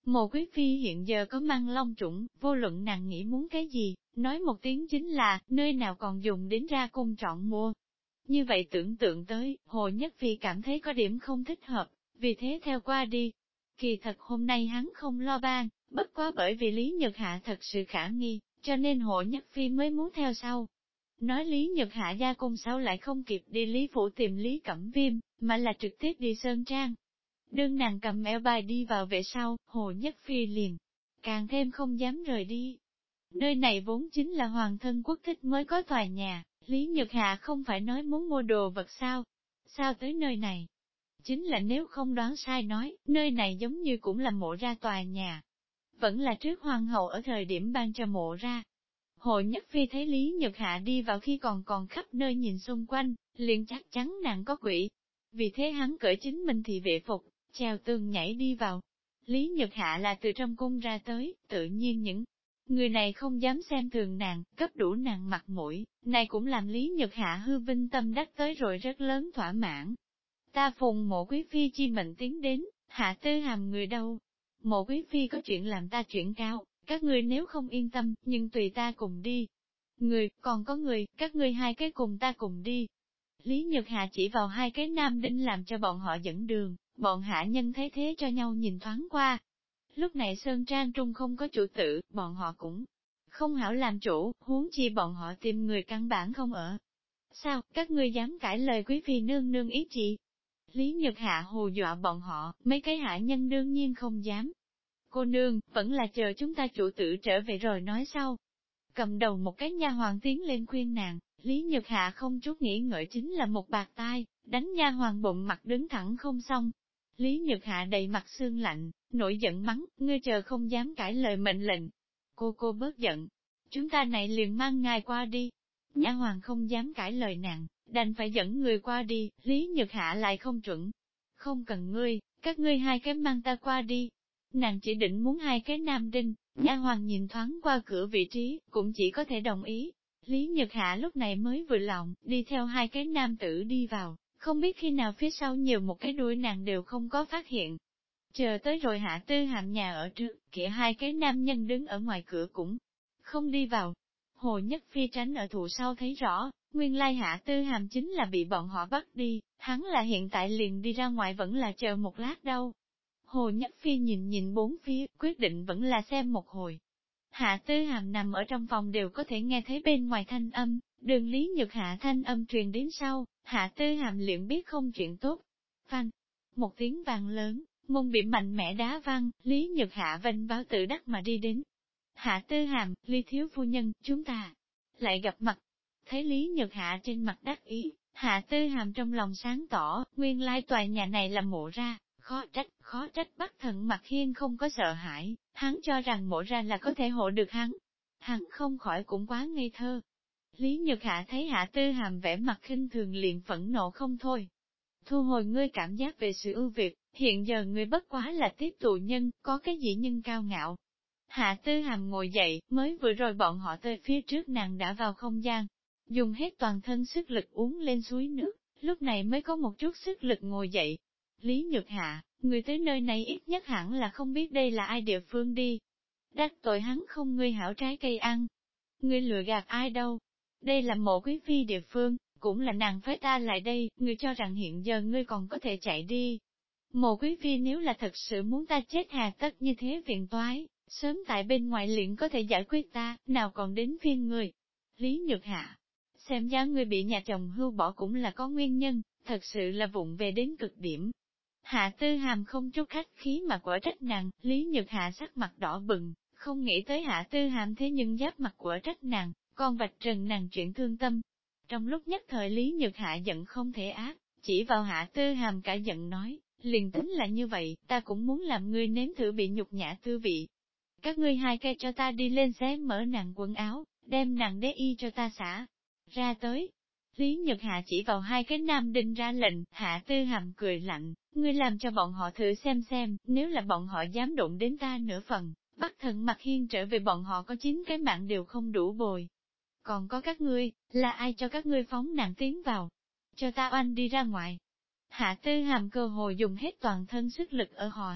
Mộ Quý Phi hiện giờ có mang long trũng, vô luận nàng nghĩ muốn cái gì, nói một tiếng chính là, nơi nào còn dùng đến ra cung chọn mua. Như vậy tưởng tượng tới, Hồ Nhất Phi cảm thấy có điểm không thích hợp, vì thế theo qua đi. Kỳ thật hôm nay hắn không lo ban, bất quá bởi vì Lý Nhật Hạ thật sự khả nghi, cho nên Hồ Nhất Phi mới muốn theo sau. Nói Lý Nhật Hạ gia cung sao lại không kịp đi Lý Phủ tìm Lý Cẩm Viêm, mà là trực tiếp đi Sơn Trang. Đương nàng cầm eo bài đi vào về sau, Hồ Nhất Phi liền, càng thêm không dám rời đi. Nơi này vốn chính là hoàng thân quốc thích mới có tòa nhà, Lý Nhật Hạ không phải nói muốn mua đồ vật sao? Sao tới nơi này? Chính là nếu không đoán sai nói, nơi này giống như cũng là mộ ra tòa nhà. Vẫn là trước hoàng hậu ở thời điểm ban cho mộ ra. Hồ Nhất Phi thấy Lý Nhật Hạ đi vào khi còn khắp nơi nhìn xung quanh, liền chắc chắn nàng có quỷ. Vì thế hắn cởi chính mình thì vệ phục, treo tường nhảy đi vào. Lý Nhật Hạ là từ trong cung ra tới, tự nhiên những người này không dám xem thường nàng, cấp đủ nàng mặt mũi, này cũng làm Lý Nhật Hạ hư vinh tâm đắc tới rồi rất lớn thỏa mãn. Ta phùng Mộ Quý Phi chi mệnh tiến đến, Hạ Tư Hàm người đâu? Mộ Quý Phi có chuyện làm ta chuyển cao, các ngươi nếu không yên tâm, nhưng tùy ta cùng đi. Người, còn có người, các ngươi hai cái cùng ta cùng đi. Lý Nhật Hạ chỉ vào hai cái nam đinh làm cho bọn họ dẫn đường, bọn hạ nhân thấy thế cho nhau nhìn thoáng qua. Lúc này Sơn Trang Trung không có chủ tử, bọn họ cũng không hảo làm chủ, huống chi bọn họ tìm người căn bản không ở. Sao, các ngươi dám cãi lời quý phi nương nương ý chị? Lý Nhật Hạ hù dọa bọn họ, mấy cái hạ nhân đương nhiên không dám. Cô nương, vẫn là chờ chúng ta chủ tử trở về rồi nói sau. Cầm đầu một cái nha hoàng tiến lên khuyên nàng, Lý Nhật Hạ không chút nghĩ ngợi chính là một bạt tai, đánh nha hoàng bụng mặt đứng thẳng không xong. Lý Nhật Hạ đầy mặt sương lạnh, nổi giận mắng, ngươi chờ không dám cãi lời mệnh lệnh. Cô bớt giận, chúng ta này liền mang ngài qua đi. Nha hoàng không dám cãi lời nàng, đành phải dẫn người qua đi, Lý Nhật Hạ lại không chuẩn. Không cần ngươi, các ngươi hai cái mang ta qua đi. Nàng chỉ định muốn hai cái nam đinh, nha hoàng nhìn thoáng qua cửa vị trí, cũng chỉ có thể đồng ý. Lý Nhật Hạ lúc này mới vừa lòng, đi theo hai cái nam tử đi vào, không biết khi nào phía sau nhiều một cái đuôi nàng đều không có phát hiện. Chờ tới rồi Hạ Tư Hàm nhà ở trước, kia hai cái nam nhân đứng ở ngoài cửa cũng không đi vào. Hồ Nhất Phi tránh ở thụ sau thấy rõ, nguyên lai Hạ Tư Hàm chính là bị bọn họ bắt đi, hắn là hiện tại liền đi ra ngoài vẫn là chờ một lát đâu. Hồ Nhất Phi nhìn bốn phía, quyết định vẫn là xem một hồi. Hạ Tư Hàm nằm ở trong phòng đều có thể nghe thấy bên ngoài thanh âm, đường Lý Nhật Hạ thanh âm truyền đến sau, Hạ Tư Hàm liền biết không chuyện tốt. Phanh, một tiếng vang lớn, môn bị mạnh mẽ đá văng, Lý Nhật Hạ vênh báo tự đắc mà đi đến. Hạ Tư Hàm, Lý thiếu phu nhân, chúng ta lại gặp mặt. Thấy Lý Nhật Hạ trên mặt đắc ý, Hạ Tư Hàm trong lòng sáng tỏ, nguyên lai tòa nhà này là mộ ra. Khó trách Bắc Thần Mặc Hiên không có sợ hãi, hắn cho rằng mộ ra là có thể hộ được hắn. Hắn không khỏi cũng quá ngây thơ. Lý Nhật Hạ thấy Hạ Tư Hàm vẻ mặt khinh thường liền phẫn nộ không thôi. Thu hồi ngươi cảm giác về sự ưu việt, hiện giờ ngươi bất quá là tiếp tù nhân, có cái gì nhân cao ngạo. Hạ Tư Hàm ngồi dậy, mới vừa rồi bọn họ tới phía trước nàng đã vào không gian, dùng hết toàn thân sức lực uống lên suối nước, lúc này mới có một chút sức lực ngồi dậy. Lý Nhật Hạ, người tới nơi này ít nhất hẳn là không biết đây là ai địa phương đi. Đắc tội hắn không ngươi hảo trái cây ăn. Ngươi lừa gạt ai đâu. Đây là Mộ Quý Phi địa phương, cũng là nàng phái ta lại đây, ngươi cho rằng hiện giờ ngươi còn có thể chạy đi. Mộ Quý Phi nếu là thật sự muốn ta chết hà tất như thế viện toái, sớm tại bên ngoài liền có thể giải quyết ta, nào còn đến phiên ngươi. Lý Nhật Hạ, xem ra ngươi bị nhà chồng hưu bỏ cũng là có nguyên nhân, thật sự là vụng về đến cực điểm. Hạ Tư Hàm không chút khách khí mà quả trách nàng, Lý Nhật Hạ sắc mặt đỏ bừng, không nghĩ tới Hạ Tư Hàm thế nhưng giáp mặt quả trách nàng, còn vạch trần nàng chuyện thương tâm. Trong lúc nhất thời Lý Nhật Hạ giận không thể ác, chỉ vào Hạ Tư Hàm cả giận nói, liền tính là như vậy, ta cũng muốn làm ngươi nếm thử bị nhục nhã tư vị. Các ngươi hai cây cho ta đi lên xé mở nàng quần áo, đem nàng đế y cho ta xả ra tới. Lý Nhật Hạ chỉ vào hai cái nam đinh ra lệnh, Hạ Tư Hàm cười lạnh, ngươi làm cho bọn họ thử xem, nếu là bọn họ dám đụng đến ta nửa phần, Bắc Thần Mặc Hiên trở về bọn họ có 9 cái mạng đều không đủ bồi. Còn có các ngươi, là ai cho các ngươi phóng nàng tiến vào? Cho ta oanh đi ra ngoài. Hạ Tư Hàm cơ hồ dùng hết toàn thân sức lực ở hò hét,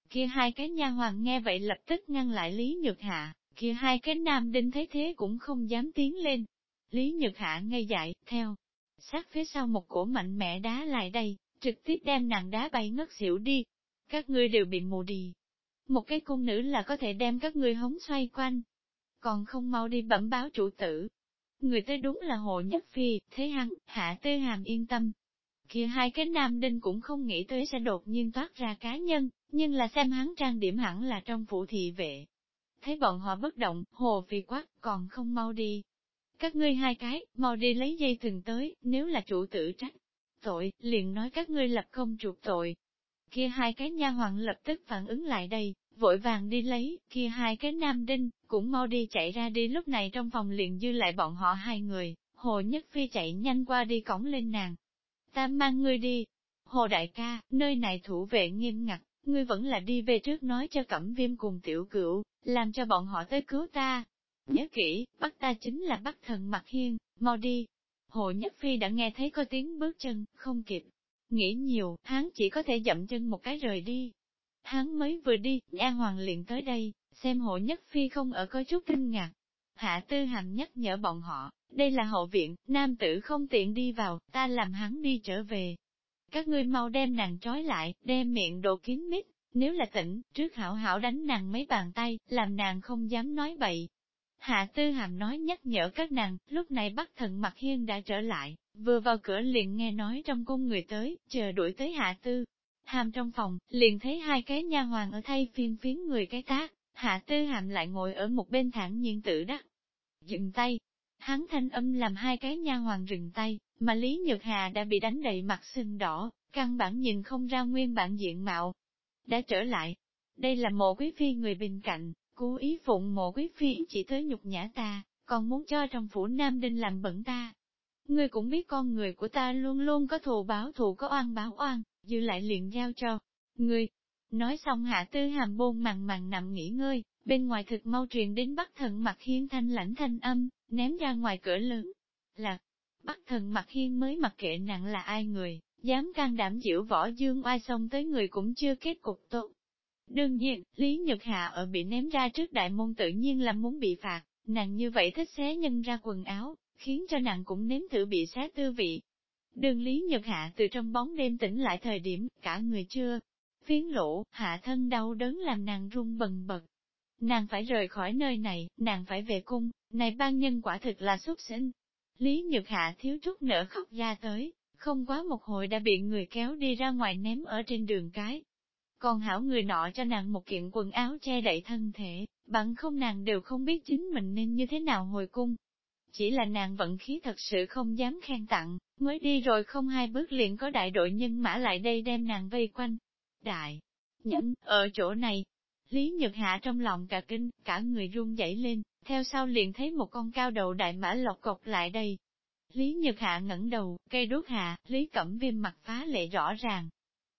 Kia hai cái nha hoàn nghe vậy lập tức ngăn lại Lý Nhược Hạ, kia hai cái nam đinh thấy thế cũng không dám tiến lên. Lý Nhược Hạ ngây dại, theo sát phía sau một cổ mạnh mẽ đá lại đây, trực tiếp đem nàng đá bay ngất xỉu đi. Các ngươi đều bị mù đi. Một cái cung nữ là có thể đem các ngươi hống xoay quanh. Còn không mau đi bẩm báo chủ tử. Người tới đúng là Hồ Nhất Phi, thế hắn, Hạ Tư Hàm yên tâm. Kia hai cái nam đinh cũng không nghĩ tới sẽ đột nhiên toát ra cá nhân, nhưng là xem hắn trang điểm hẳn là trong phủ thị vệ. Thấy bọn họ bất động, Hồ Phi quát, còn không mau đi. Các ngươi hai cái, mau đi lấy dây thừng tới, nếu là chủ tử trách tội, liền nói các ngươi lập công chuộc tội. Kia hai cái nha hoàn lập tức phản ứng lại đây, vội vàng đi lấy, kia hai cái nam đinh, cũng mau đi chạy ra đi. Lúc này trong phòng liền dư lại bọn họ hai người, Hồ Nhất Phi chạy nhanh qua đi cõng lên nàng. Ta mang ngươi đi. Hồ đại ca, nơi này thủ vệ nghiêm ngặt, ngươi vẫn là đi về trước nói cho Cẩm Viêm cùng Tiểu Cửu, làm cho bọn họ tới cứu ta. Nhớ kỹ, bắt ta chính là bắt thần Mặc Hiên, mau đi. Hồ Nhất Phi đã nghe thấy có tiếng bước chân, không kịp nghĩ nhiều, hắn chỉ có thể dậm chân một cái rời đi. Hắn mới vừa đi, nha hoàng liền tới đây, xem Hồ Nhất Phi không ở có chút kinh ngạc. Hạ Tư Hàm nhắc nhở bọn họ, đây là hậu viện, nam tử không tiện đi vào, ta làm hắn đi trở về. Các ngươi mau đem nàng trói lại, đem miệng đồ kín mít, nếu là tỉnh, trước hảo hảo đánh nàng mấy bàn tay, làm nàng không dám nói bậy. Hạ Tư Hàm nói nhắc nhở các nàng, lúc này Bắc Thần Mặc Hiên đã trở lại, vừa vào cửa liền nghe nói trong cung người tới, chờ đuổi tới Hạ Tư Hàm trong phòng, liền thấy hai cái nha hoàn ở thay phiên phiến người cái tác, Hạ Tư Hàm lại ngồi ở một bên thản nhiên tự đắc. Dừng tay, hắn thanh âm làm hai cái nha hoàn dừng tay, mà Lý Nhược Hà đã bị đánh đầy mặt sưng đỏ, căn bản nhìn không ra nguyên bản diện mạo. Đã trở lại, đây là Mộ Quý Phi người bên cạnh, cố ý phụng Mộ Quý Phi chỉ tới nhục nhã ta, còn muốn cho trong phủ Nam Đinh làm bẩn ta. Ngươi cũng biết con người của ta luôn luôn có thù báo thù có oan báo oan, dư lại liền giao cho ngươi. Nói xong Hạ Tư Hàm bôn mằn nằm nghỉ ngơi, bên ngoài thực mau truyền đến Bắc Thần Mặc Hiên thanh lãnh thanh âm, ném ra ngoài cửa lớn. Là, Bắc Thần Mặc Hiên mới mặc kệ nặng là ai người, dám can đảm diễu võ dương oai xông tới người cũng chưa kết cục tốt. Đương nhiên, Lý Nhược Hạ ở bị ném ra trước đại môn tự nhiên là muốn bị phạt, nàng như vậy thích xé nhân ra quần áo, khiến cho nàng cũng nếm thử bị xé tư vị. Đường Lý Nhược Hạ từ trong bóng đêm tỉnh lại thời điểm, cả người chưa phiến lỗ, hạ thân đau đớn làm nàng run bần bật. Nàng phải rời khỏi nơi này, nàng phải về cung, này ban nhân quả thực là xuất sinh. Lý Nhược Hạ thiếu chút nữa khóc ra tới, không quá một hồi đã bị người kéo đi ra ngoài ném ở trên đường cái. Còn hảo người nọ cho nàng một kiện quần áo che đậy thân thể, bằng không nàng đều không biết chính mình nên như thế nào hồi cung. Chỉ là nàng vận khí thật sự không dám khen tặng, mới đi rồi không hai bước liền có đại đội nhân mã lại đây đem nàng vây quanh. Đại nhẫn, ở chỗ này, Lý Nhược Hạ trong lòng cả kinh, cả người run rẩy lên, theo sau liền thấy một con cao đầu đại mã lọc cọc lại đây. Lý Nhược Hạ ngẩng đầu, cây đốt hạ, Lý Cẩm Viêm mặt phá lệ rõ ràng.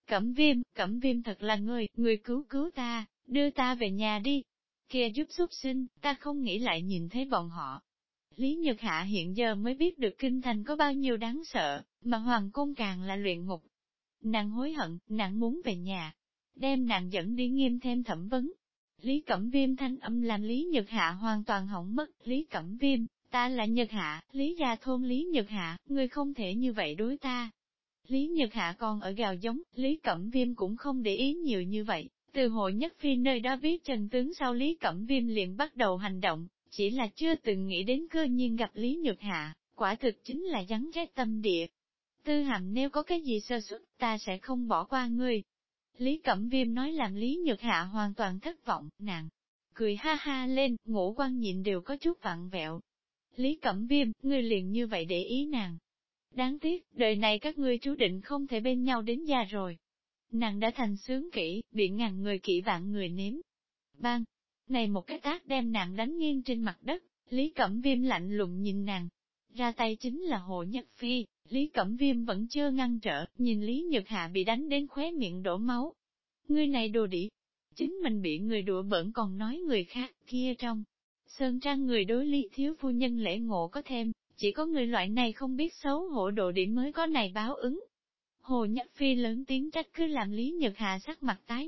Cẩm Viêm thật là người cứu ta, đưa ta về nhà đi. Kia giúp xuất sinh, ta không nghĩ lại nhìn thấy bọn họ. Lý Nhược Hạ hiện giờ mới biết được kinh thành có bao nhiêu đáng sợ, mà hoàng cung càng là luyện ngục. Nàng hối hận, nàng muốn về nhà, đem nàng dẫn đi nghiêm thêm thẩm vấn. Lý Cẩm Viêm thanh âm làm Lý Nhược Hạ hoàn toàn hỏng mất. Lý Cẩm Viêm, ta là Nhược Hạ, Lý gia thôn Lý Nhược Hạ, ngươi không thể như vậy đối ta. Lý Nhược Hạ còn ở gào giống, Lý Cẩm Viêm cũng không để ý nhiều như vậy. Từ Hội Nhất Phi nơi đó biết chân tướng sau Lý Cẩm Viêm liền bắt đầu hành động, chỉ là chưa từng nghĩ đến cơ nhiên gặp Lý Nhược Hạ, quả thực chính là rắn rết tâm địa. Tư Hàm nếu có cái gì sơ suất, ta sẽ không bỏ qua ngươi. Lý Cẩm Viêm nói làm Lý Nhược Hạ hoàn toàn thất vọng, nàng cười ha ha lên, ngũ quan nhịn đều có chút vặn vẹo. Lý Cẩm Viêm, ngươi liền như vậy để ý nàng. Đáng tiếc, đời này các ngươi chú định không thể bên nhau đến già rồi. Nàng đã thành sướng kỹ, bị ngàn người kỹ vạn người nếm. Bang! Này một cái tác đem nàng đánh nghiêng trên mặt đất, Lý Cẩm Viêm lạnh lùng nhìn nàng. Ra tay chính là Hồ Nhất Phi, Lý Cẩm Viêm vẫn chưa ngăn trở, nhìn Lý Nhược Hạ bị đánh đến khóe miệng đổ máu. Ngươi này đồ đĩ! Chính mình bị người đùa bỡn còn nói người khác, kia trong. Sơn Trang người đối Lý thiếu phu nhân lễ ngộ có thêm, chỉ có người loại này không biết xấu hổ đồ đĩ mới có này báo ứng. Hồ Nhất Phi lớn tiếng trách cứ làm Lý Nhược Hạ sắc mặt tái nhợt,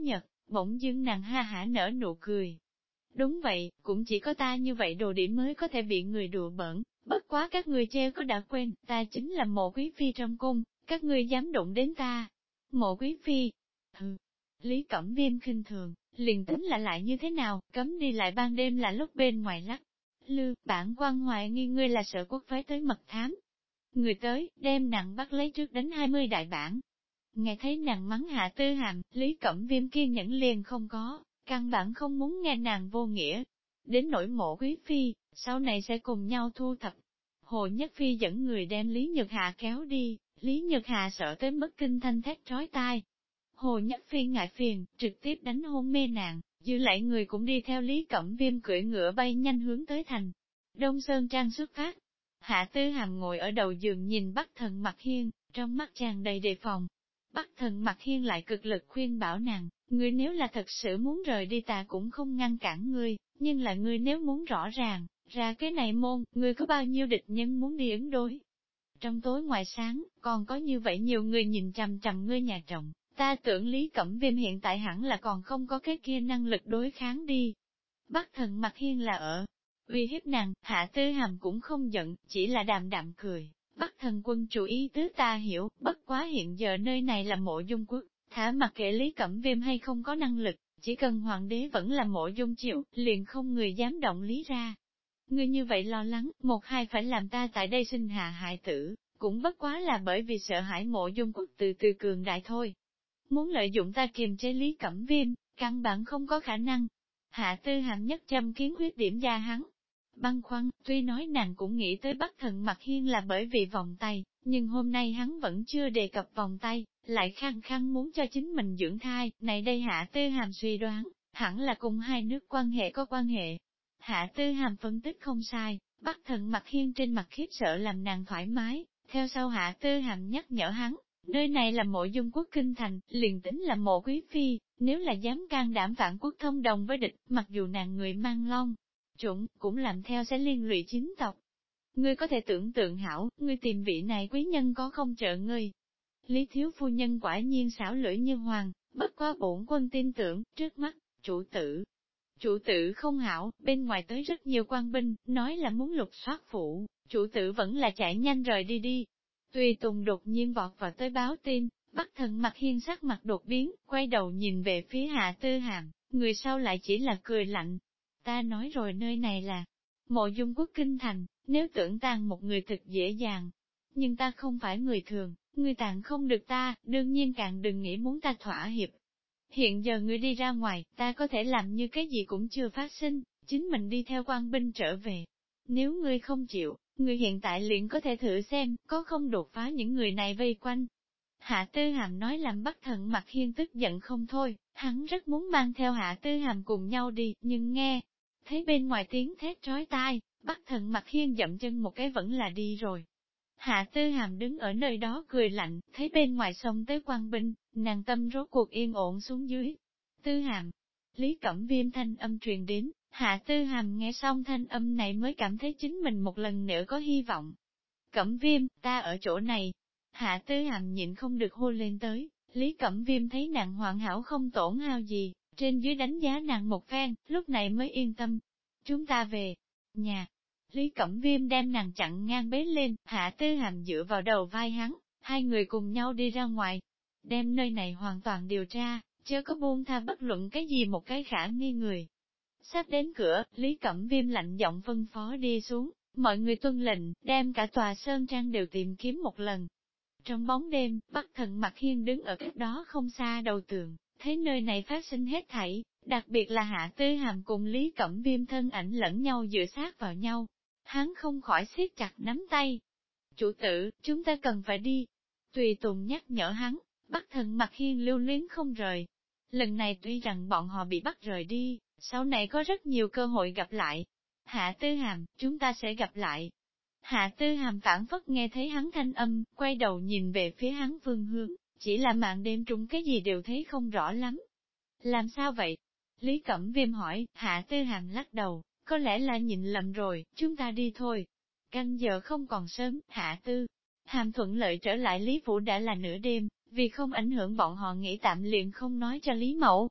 Bỗng dưng nàng ha hả nở nụ cười. Đúng vậy, cũng chỉ có ta như vậy đồ điểm mới có thể bị người đùa bỡn, bất quá các ngươi treo có đã quên, ta chính là Mộ quý phi trong cung, các ngươi dám đụng đến ta. Mộ quý phi, hừ, Lý Cẩm Viêm khinh thường, liền tính là lại như thế nào, cấm đi lại ban đêm là lúc bên ngoài lắc. Lư, bản quan hoài nghi ngươi là sợ quốc phái tới mật thám. Người tới, đem nặng bắt lấy trước đánh 20 đại bản. Nghe thấy nàng mắng Hạ Tư Hàm, Lý Cẩm Viêm kiên nhẫn liền không có, căn bản không muốn nghe nàng vô nghĩa. Đến nỗi Mộ quý phi, sau này sẽ cùng nhau thu thập. Hồ Nhất Phi dẫn người đem Lý Nhược Hạ kéo đi, Lý Nhược Hạ sợ tới mức kinh thanh thét trói tai. Hồ Nhất Phi ngại phiền, trực tiếp đánh hôn mê nàng, giữ lại người cũng đi theo Lý Cẩm Viêm cưỡi ngựa bay nhanh hướng tới thành. Đông Sơn Trang xuất phát. Hạ Tư Hàm ngồi ở đầu giường nhìn Bắc Thần Mặc Hiên, trong mắt tràn đầy đề phòng. Bắc Thần Mặc Hiên lại cực lực khuyên bảo nàng, ngươi nếu là thật sự muốn rời đi ta cũng không ngăn cản ngươi, nhưng là ngươi nếu muốn rõ ràng, ra cái này môn, ngươi có bao nhiêu địch nhân muốn đi ứng đối. Trong tối ngoài sáng, còn có như vậy nhiều người nhìn chằm chằm ngươi nhà chồng, ta tưởng Lý Cẩm Viêm hiện tại hẳn là còn không có cái kia năng lực đối kháng đi. Bắc Thần Mặc Hiên là ở uy hiếp nàng, Hạ Tư Hàm cũng không giận, chỉ là đạm đạm cười. Bắc Thần quân chủ ý tứ ta hiểu, bất quá hiện giờ nơi này là Mộ Dung quốc, thả mặc kệ Lý Cẩm Viêm hay không có năng lực, chỉ cần hoàng đế vẫn là Mộ Dung chịu, liền không người dám động lý ra. Ngươi như vậy lo lắng, một hai phải làm ta tại đây sinh hạ hại tử, cũng bất quá là bởi vì sợ hãi Mộ Dung quốc từ từ cường đại thôi. Muốn lợi dụng ta kiềm chế Lý Cẩm Viêm, căn bản không có khả năng. Hạ Tư Hàm nhất châm kiến huyết điểm ra hắn. Băn khoăn, tuy nói nàng cũng nghĩ tới Bắc Thần Mặc Hiên là bởi vì vòng tay, nhưng hôm nay hắn vẫn chưa đề cập vòng tay, lại khăng khăng muốn cho chính mình dưỡng thai, này đây Hạ Tư Hàm suy đoán, hẳn là cùng hai nước quan hệ có quan hệ. Hạ Tư Hàm phân tích không sai, Bắc Thần Mặc Hiên trên mặt khiếp sợ làm nàng thoải mái, theo sau Hạ Tư Hàm nhắc nhở hắn, nơi này là Mộ Dung quốc kinh thành, liền tính là Mộ quý phi, nếu là dám can đảm vạn quốc thông đồng với địch, mặc dù nàng người mang long chủng, cũng làm theo sẽ liên lụy chính tộc. Ngươi có thể tưởng tượng hảo, ngươi tìm vị này quý nhân có không trợ ngươi. Lý thiếu phu nhân quả nhiên xảo lưỡi như hoàng, bất quá bổn quân tin tưởng, trước mắt, chủ tử không hảo, bên ngoài tới rất nhiều quan binh, nói là muốn lục soát phủ, chủ tử vẫn là chạy nhanh rời đi đi. Tùy Tùng đột nhiên vọt vào tới báo tin, Bắc Thần Mặc Hiên sắc mặt đột biến, quay đầu nhìn về phía Hạ Tư Hàm, người sau lại chỉ là cười lạnh. Ta nói rồi nơi này là Mộ Dung quốc kinh thành, nếu tưởng tàn một người thật dễ dàng. Nhưng ta không phải người thường, ngươi tàn không được ta, đương nhiên càng đừng nghĩ muốn ta thỏa hiệp. Hiện giờ ngươi đi ra ngoài, ta có thể làm như cái gì cũng chưa phát sinh, chính mình đi theo quan binh trở về. Nếu ngươi không chịu, ngươi hiện tại liền có thể thử xem, có không đột phá những người này vây quanh. Hạ Tư Hàm nói làm Bắc Thần Mặc Hiên tức giận không thôi, hắn rất muốn mang theo Hạ Tư Hàm cùng nhau đi, nhưng nghe thấy bên ngoài tiếng thét trói tai, Bắc Thần Mặc Hiên dậm chân một cái vẫn là đi rồi. Hạ Tư Hàm đứng ở nơi đó cười lạnh, thấy bên ngoài sông tới quan binh, nàng tâm rốt cuộc yên ổn xuống dưới. Tư Hàm, Lý Cẩm Viêm thanh âm truyền đến, Hạ Tư Hàm nghe xong thanh âm này mới cảm thấy chính mình một lần nữa có hy vọng. Cẩm Viêm, ta ở chỗ này. Hạ Tư Hàm nhịn không được hô lên tới, Lý Cẩm Viêm thấy nàng hoàn hảo không tổn hao gì, trên dưới đánh giá nàng một phen, lúc này mới yên tâm. Chúng ta về nhà. Lý Cẩm Viêm đem nàng chặn ngang bế lên, Hạ Tư Hàm dựa vào đầu vai hắn, hai người cùng nhau đi ra ngoài. Đem nơi này hoàn toàn điều tra, chớ có buông tha bất luận cái gì một cái khả nghi người. Sắp đến cửa, Lý Cẩm Viêm lạnh giọng phân phó đi xuống, mọi người tuân lệnh, đem cả tòa sơn trang đều tìm kiếm một lần. Trong bóng đêm, Bắc Thần Mặc Hiên đứng ở cách đó không xa đầu tường, thấy nơi này phát sinh hết thảy, đặc biệt là Hạ Tư Hàm cùng Lý Cẩm Viêm thân ảnh lẫn nhau dựa sát vào nhau. Hắn không khỏi siết chặt nắm tay. Chủ tử, chúng ta cần phải đi. Tùy Tùng nhắc nhở hắn, Bắc Thần Mặc Hiên lưu luyến không rời. Lần này tuy rằng bọn họ bị bắt rời đi, sau này có rất nhiều cơ hội gặp lại. Hạ Tư Hàm, chúng ta sẽ gặp lại. Hạ Tư Hàm phản phất nghe thấy hắn thanh âm, quay đầu nhìn về phía hắn phương hướng, chỉ là màn đêm trúng cái gì đều thấy không rõ lắm. Làm sao vậy? Lý Cẩm Viêm hỏi, Hạ Tư Hàm lắc đầu, có lẽ là nhìn lầm rồi, chúng ta đi thôi. Canh giờ không còn sớm, Hạ Tư Hàm thuận lợi trở lại Lý Phủ đã là nửa đêm, vì không ảnh hưởng bọn họ nghỉ tạm liền không nói cho Lý Mẫu.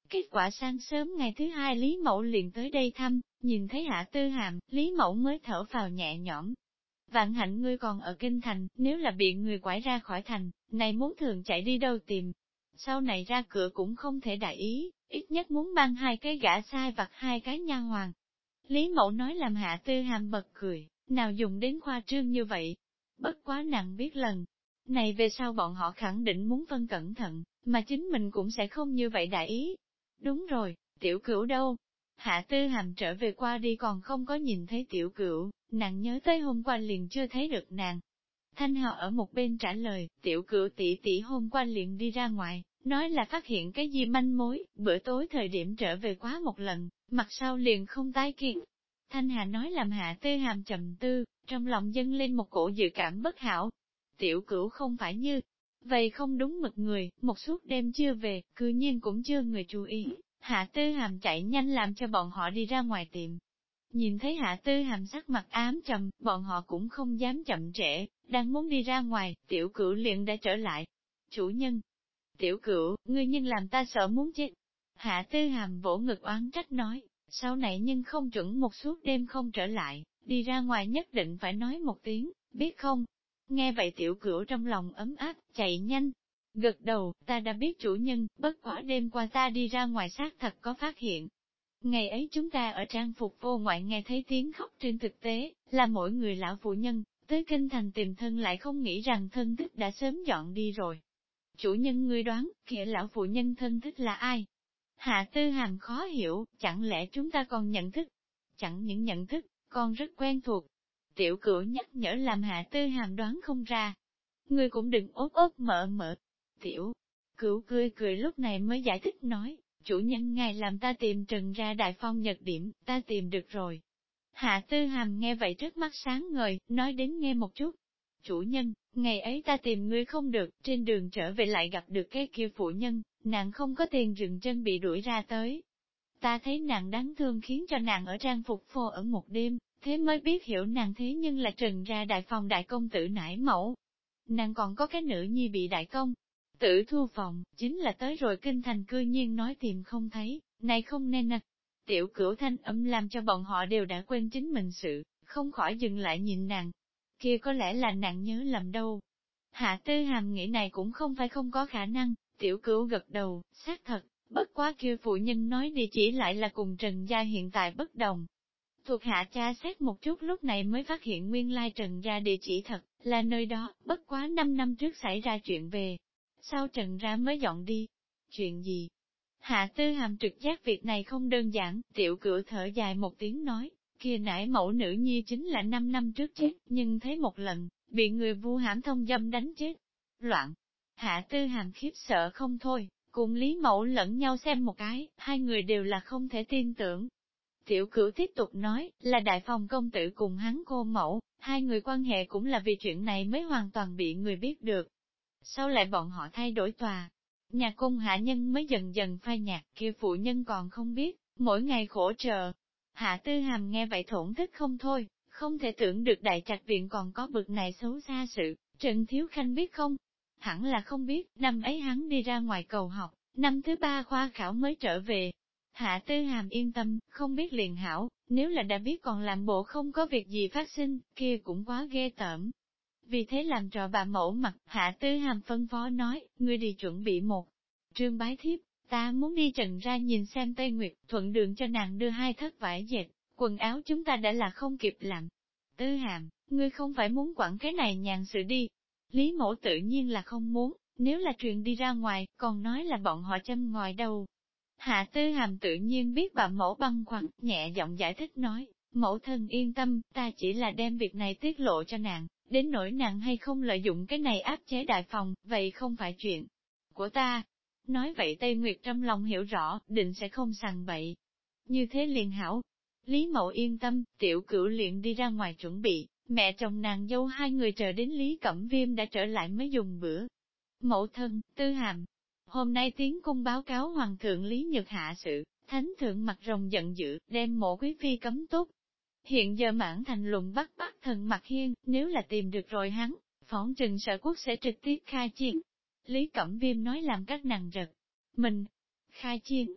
Kết quả sáng sớm ngày thứ hai Lý Mẫu liền tới đây thăm, nhìn thấy Hạ Tư Hàm, Lý Mẫu mới thở phào nhẹ nhõm. Vạn hạnh ngươi còn ở kinh thành, nếu là bị người quải ra khỏi thành, này muốn thường chạy đi đâu tìm. Sau này ra cửa cũng không thể đại ý, ít nhất muốn mang 2 cái gã sai vặt 2 cái nha hoàn. Lý Mẫu nói làm Hạ Tư Hàm bật cười, nào dùng đến khoa trương như vậy. Bất quá nàng biết lần này về sau bọn họ khẳng định muốn phân cẩn thận, mà chính mình cũng sẽ không như vậy đại ý. Đúng rồi, tiểu cửu đâu? Hạ Tư Hàm trở về qua đi còn không có nhìn thấy tiểu cửu, nàng nhớ tới hôm qua liền chưa thấy được nàng. Thanh Hào ở một bên trả lời, tiểu cửu tỷ tỷ hôm qua liền đi ra ngoài, nói là phát hiện cái gì manh mối, bữa tối thời điểm trở về quá một lần, mặt sau liền không tái kiến. Thanh Hà nói làm Hạ Tư Hàm trầm tư, trong lòng dâng lên một cổ dự cảm bất hảo. Tiểu cửu không phải như vậy không đúng mực người, một suốt đêm chưa về, cư nhiên cũng chưa người chú ý. Hạ Tư Hàm chạy nhanh làm cho bọn họ đi ra ngoài tiệm. Nhìn thấy Hạ Tư Hàm sắc mặt ám trầm, bọn họ cũng không dám chậm trễ, đang muốn đi ra ngoài, tiểu cửu liền đã trở lại. Chủ nhân, tiểu cửu, ngươi nhưng làm ta sợ muốn chết. Hạ Tư Hàm vỗ ngực oán trách nói, sau này nhưng không chuẩn một suốt đêm không trở lại, đi ra ngoài nhất định phải nói một tiếng, biết không? Nghe vậy tiểu cửu trong lòng ấm áp, chạy nhanh. Gật đầu, ta đã biết chủ nhân, bất quả đêm qua ta đi ra ngoài xác thật có phát hiện. Ngày ấy chúng ta ở trang phục vô ngoại nghe thấy tiếng khóc, trên thực tế, là mỗi người lão phụ nhân, tới kinh thành tìm thân lại không nghĩ rằng thân thích đã sớm dọn đi rồi. Chủ nhân ngươi đoán, kia lão phụ nhân thân thích là ai? Hạ Tư Hàm khó hiểu, chẳng lẽ chúng ta còn nhận thức? Chẳng những nhận thức, còn rất quen thuộc. Tiểu cửu nhắc nhở làm Hạ Tư Hàm đoán không ra. Ngươi cũng đừng ốt ốt mở mở. Tiểu cửu cười cười lúc này mới giải thích nói, chủ nhân ngài làm ta tìm Trần ra Đại Phong nhật điểm, ta tìm được rồi. Hạ Tư Hàm nghe vậy trước mắt sáng ngời, nói đến nghe một chút. Chủ nhân, ngày ấy ta tìm ngươi không được, trên đường trở về lại gặp được cái kia phụ nhân, nàng không có tiền dừng chân bị đuổi ra tới. Ta thấy nàng đáng thương khiến cho nàng ở trang phục phô ở một đêm, thế mới biết hiểu nàng thế nhưng là Trần ra Đại Phong đại công tử nải mẫu. Nàng còn có cái nữ nhi bị đại công tử thu phòng, chính là tới rồi kinh thành cư nhiên nói tìm không thấy, này không nên à. Tiểu cửu thanh âm làm cho bọn họ đều đã quên chính mình sự, không khỏi dừng lại nhìn nàng. Kia có lẽ là nàng nhớ lầm đâu. Hạ Tư Hàm nghĩ này cũng không phải không có khả năng, tiểu cửu gật đầu, xác thật, bất quá kia phụ nhân nói địa chỉ lại là cùng Trần gia hiện tại bất đồng. Thuộc hạ tra xét một chút lúc này mới phát hiện nguyên lai Trần gia địa chỉ thật, là nơi đó, bất quá 5 năm trước xảy ra chuyện về. Sau Trần ra mới dọn đi. Chuyện gì? Hạ Tư Hàm trực giác việc này không đơn giản, tiểu cửu thở dài một tiếng nói, kia nải mẫu nữ nhi chính là 5 năm trước chết, nhưng thấy một lần, bị người vu hãm thông dâm đánh chết. Loạn! Hạ Tư Hàm khiếp sợ không thôi, cùng Lý Mẫu lẫn nhau xem một cái, hai người đều là không thể tin tưởng. Tiểu cửu tiếp tục nói, là đại phòng công tử cùng hắn cô mẫu, hai người quan hệ cũng là vì chuyện này mới hoàn toàn bị người biết được. Sau lại bọn họ thay đổi tòa, nhà cung hạ nhân mới dần dần phai nhạt, kia phụ nhân còn không biết, mỗi ngày khổ trợ. Hạ Tư Hàm nghe vậy thổn thức không thôi, không thể tưởng được đại trạch viện còn có bực này xấu xa sự, Trần Thiếu Khanh biết không? Hẳn là không biết, năm ấy hắn đi ra ngoài cầu học, năm thứ 3 khoa khảo mới trở về. Hạ Tư Hàm yên tâm, không biết liền hảo, nếu là đã biết còn làm bộ không có việc gì phát sinh, kia cũng quá ghê tởm. Vì thế làm trò bà mẫu mặt, Hạ Tư Hàm phân phó nói, ngươi đi chuẩn bị một trương bái thiếp, ta muốn đi Trần ra nhìn xem Tây Nguyệt, thuận đường cho nàng đưa 2 thất vải dệt, quần áo chúng ta đã là không kịp làm. Tư Hàm, ngươi không phải muốn quản cái này nhàn sự đi. Lý Mẫu tự nhiên là không muốn, nếu là truyền đi ra ngoài, còn nói là bọn họ châm ngòi đâu. Hạ Tư Hàm tự nhiên biết bà mẫu băn khoăn, nhẹ giọng giải thích nói, mẫu thân yên tâm, ta chỉ là đem việc này tiết lộ cho nàng, đến nỗi nàng hay không lợi dụng cái này áp chế đại phòng, vậy không phải chuyện của ta. Nói vậy Tây Nguyệt trong lòng hiểu rõ, định sẽ không sằng bậy. Như thế liền hảo. Lý Mậu yên tâm, tiểu cửu liền đi ra ngoài chuẩn bị, mẹ chồng nàng dâu hai người chờ đến Lý Cẩm Viêm đã trở lại mới dùng bữa. Mẫu thân, Tư Hàm, hôm nay tiến cung báo cáo Hoàng thượng Lý Nhược hạ sự, Thánh thượng mặt rồng giận dữ, đem mộ quý phi cấm túc. Hiện giờ Mãn Thành lùng bắt thần Mặt Hiên, nếu là tìm được rồi hắn, phỏng trừng sở quốc sẽ trực tiếp khai chiến. Lý Cẩm Viêm nói làm các nàng rật. Mình, khai chiến,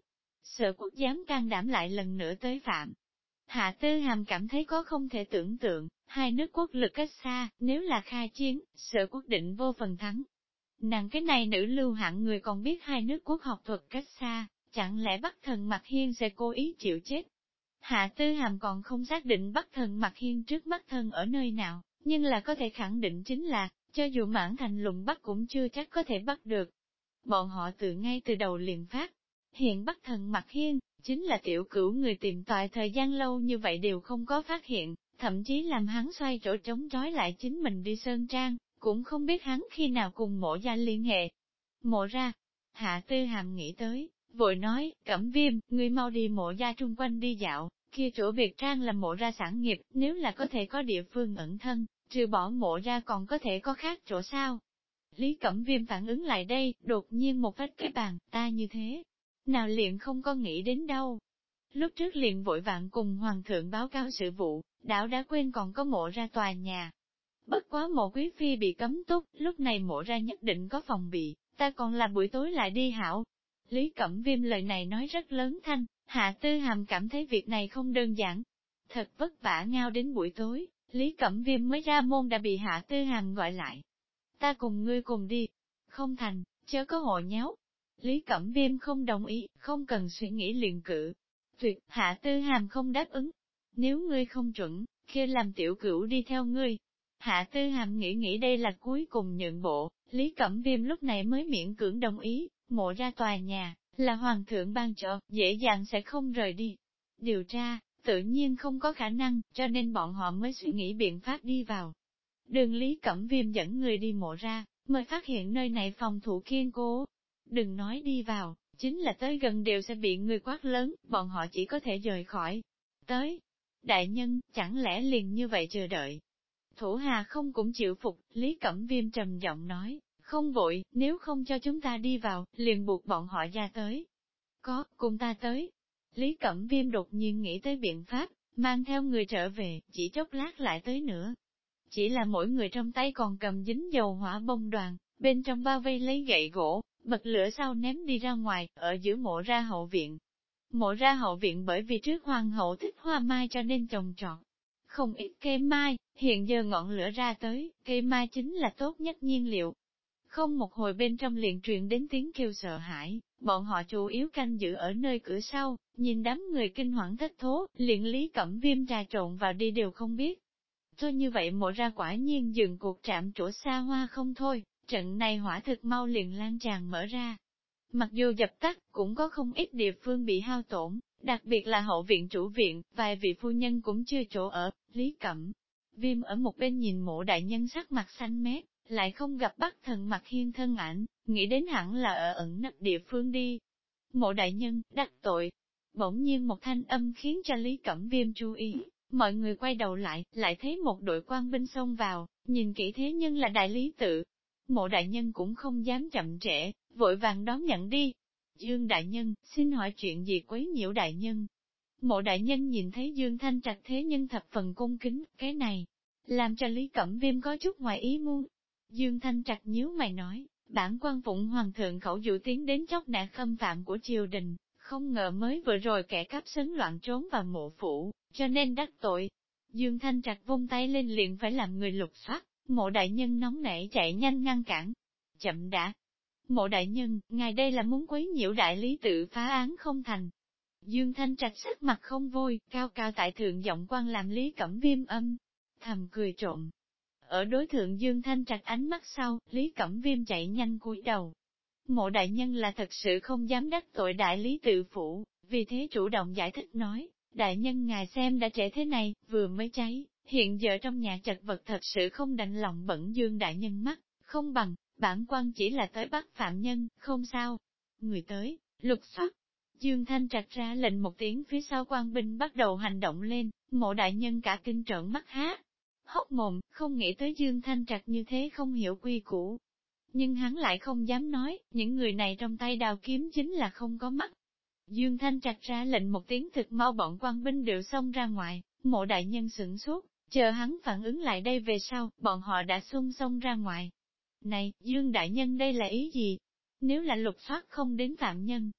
sợ quốc dám can đảm lại lần nữa tới phạm. Hạ Tư Hàm cảm thấy có không thể tưởng tượng, hai nước quốc lực cách xa, nếu là khai chiến, sợ quốc định vô phần thắng. Nàng cái này nữ lưu hạng người còn biết hai nước quốc học thuật cách xa, chẳng lẽ Bắc Thần Mặc Hiên sẽ cố ý chịu chết? Hạ Tư Hàm còn không xác định Bắc Thần Mặc Hiên trước mắt thân ở nơi nào, nhưng là có thể khẳng định chính là, cho dù Mãn Thành lùng bắt cũng chưa chắc có thể bắt được. Bọn họ ngay từ đầu liền phát. Hiện Bắc Thần Mặc Hiên, chính là tiểu cửu người tìm tòi thời gian lâu như vậy đều không có phát hiện, thậm chí làm hắn xoay chỗ trống trói lại chính mình đi Sơn Trang, cũng không biết hắn khi nào cùng Mộ gia liên hệ. Mộ ra, Hạ Tư Hàm nghĩ tới, vội nói, Cẩm Viêm, ngươi mau đi Mộ gia trung quanh đi dạo, kia chỗ biệt trang là Mộ ra sản nghiệp, nếu là có thể có địa phương ẩn thân, trừ bỏ Mộ ra còn có thể có khác chỗ sao. Lý Cẩm Viêm phản ứng lại đây, đột nhiên một vách cái bàn, ta như thế, nào liền không có nghĩ đến đâu. Lúc trước liền vội vàng cùng Hoàng thượng báo cáo sự vụ, đảo đã quên còn có Mộ ra tòa nhà. Bất quá Mộ quý phi bị cấm túc, lúc này Mộ ra nhất định có phòng bị, ta còn là buổi tối lại đi hảo. Lý Cẩm Viêm lời này nói rất lớn thanh, Hạ Tư Hàm cảm thấy việc này không đơn giản. Thật vất vả ngao đến buổi tối, Lý Cẩm Viêm mới ra môn đã bị Hạ Tư Hàm gọi lại. Ta cùng ngươi cùng đi. Không thành, chớ có hộ nháo. Lý Cẩm Viêm không đồng ý, không cần suy nghĩ liền cự. Tuyệt, Hạ Tư Hàm không đáp ứng. Nếu ngươi không chuẩn, kia làm tiểu cửu đi theo ngươi. Hạ Tư Hàm nghĩ đây là cuối cùng nhượng bộ, Lý Cẩm Viêm lúc này mới miễn cưỡng đồng ý, Mộ ra tòa nhà, là Hoàng thượng ban cho, dễ dàng sẽ không rời đi. Điều tra, tự nhiên không có khả năng, cho nên bọn họ mới suy nghĩ biện pháp đi vào. Đường Lý Cẩm Viêm dẫn người đi Mộ ra, mới phát hiện nơi này phòng thủ kiên cố. Đừng nói đi vào, chính là tới gần đều sẽ bị người quát lớn, bọn họ chỉ có thể rời khỏi. Tới, đại nhân, chẳng lẽ liền như vậy chờ đợi? Thủ Hà không cũng chịu phục, Lý Cẩm Viêm trầm giọng nói, không vội, nếu không cho chúng ta đi vào, liền buộc bọn họ ra tới. Có, cùng ta tới. Lý Cẩm Viêm đột nhiên nghĩ tới biện pháp, mang theo người trở về, chỉ chốc lát lại tới nữa. Chỉ là mỗi người trong tay còn cầm dính dầu hỏa bông đoàn, bên trong bao vây lấy gậy gỗ, bật lửa sau ném đi ra ngoài, ở giữa Mộ ra hậu viện. Mộ ra hậu viện bởi vì trước hoàng hậu thích hoa mai cho nên trồng trọt. Không ít cây mai, hiện giờ ngọn lửa ra tới, cây mai chính là tốt nhất nhiên liệu. Không một hồi bên trong liền truyền đến tiếng kêu sợ hãi, bọn họ chủ yếu canh giữ ở nơi cửa sau, nhìn đám người kinh hoàng thất thố, liền Lý Cẩm Viêm trà trộn vào đi đều không biết. Thôi như vậy Mộ ra quả nhiên dừng cuộc trạm chỗ xa hoa không thôi, trận này hỏa thực mau liền lan tràn mở ra. Mặc dù dập tắt, cũng có không ít địa phương bị hao tổn, đặc biệt là hậu viện chủ viện, vài vị phu nhân cũng chưa chỗ ở, Lý Cẩm Viêm ở một bên nhìn Mộ đại nhân sắc mặt xanh mét, lại không gặp Bắc Thần Mặc Hiên thân ảnh, nghĩ đến hẳn là ở ẩn nấp địa phương đi. Mộ đại nhân, đắc tội. Bỗng nhiên một thanh âm khiến cho Lý Cẩm Viêm chú ý, mọi người quay đầu lại thấy một đội quan binh xông vào, nhìn kỹ thế nhưng là đại lý tự. Mộ đại nhân cũng không dám chậm trễ, vội vàng đón nhận đi. Dương đại nhân, xin hỏi chuyện gì quấy nhiễu đại nhân? Mộ đại nhân nhìn thấy Dương Thanh Trạch thế nhưng thập phần cung kính, cái này, làm cho Lý Cẩm Viêm có chút ngoài ý muốn. Dương Thanh Trạch nhíu mày nói, bản quan phụng hoàng thượng khẩu dụ tiến đến chóc nạt khâm phạm của triều đình, không ngờ mới vừa rồi kẻ cắp sấn loạn trốn vào mộ phủ, cho nên đắc tội. Dương Thanh Trạch vung tay lên liền phải làm người lục soát, Mộ đại nhân nóng nảy chạy nhanh ngăn cản. Chậm đã. Mộ đại nhân, ngài đây là muốn quấy nhiễu đại lý tự phá án không thành. Dương Thanh Trạch sắc mặt không vui, cao cao tại thượng giọng quan làm Lý Cẩm Viêm âm, thầm cười trộm. Ở đối thượng Dương Thanh Trạch ánh mắt sau, Lý Cẩm Viêm chạy nhanh cúi đầu. Mộ đại nhân là thật sự không dám đắc tội đại lý tự phủ, vì thế chủ động giải thích nói, đại nhân ngài xem đã trễ thế này, vừa mới cháy, hiện giờ trong nhà chật vật thật sự không đành lòng bẩn Dương đại nhân mắt, không bằng, bản quan chỉ là tới bắt phạm nhân, không sao. Người tới, lục soát. Dương Thanh Trạch ra lệnh một tiếng phía sau quan binh bắt đầu hành động lên, Mộ đại nhân cả kinh trợn mắt há hốc mồm, không nghĩ tới Dương Thanh Trạch như thế không hiểu quy củ. Nhưng hắn lại không dám nói, những người này trong tay đào kiếm chính là không có mắt. Dương Thanh Trạch ra lệnh một tiếng thực mau bọn quan binh đều xông ra ngoài, Mộ đại nhân sửng sốt, chờ hắn phản ứng lại đây về sau, bọn họ đã xông ra ngoài. Này, Dương đại nhân đây là ý gì? Nếu là lục soát không đến phạm nhân,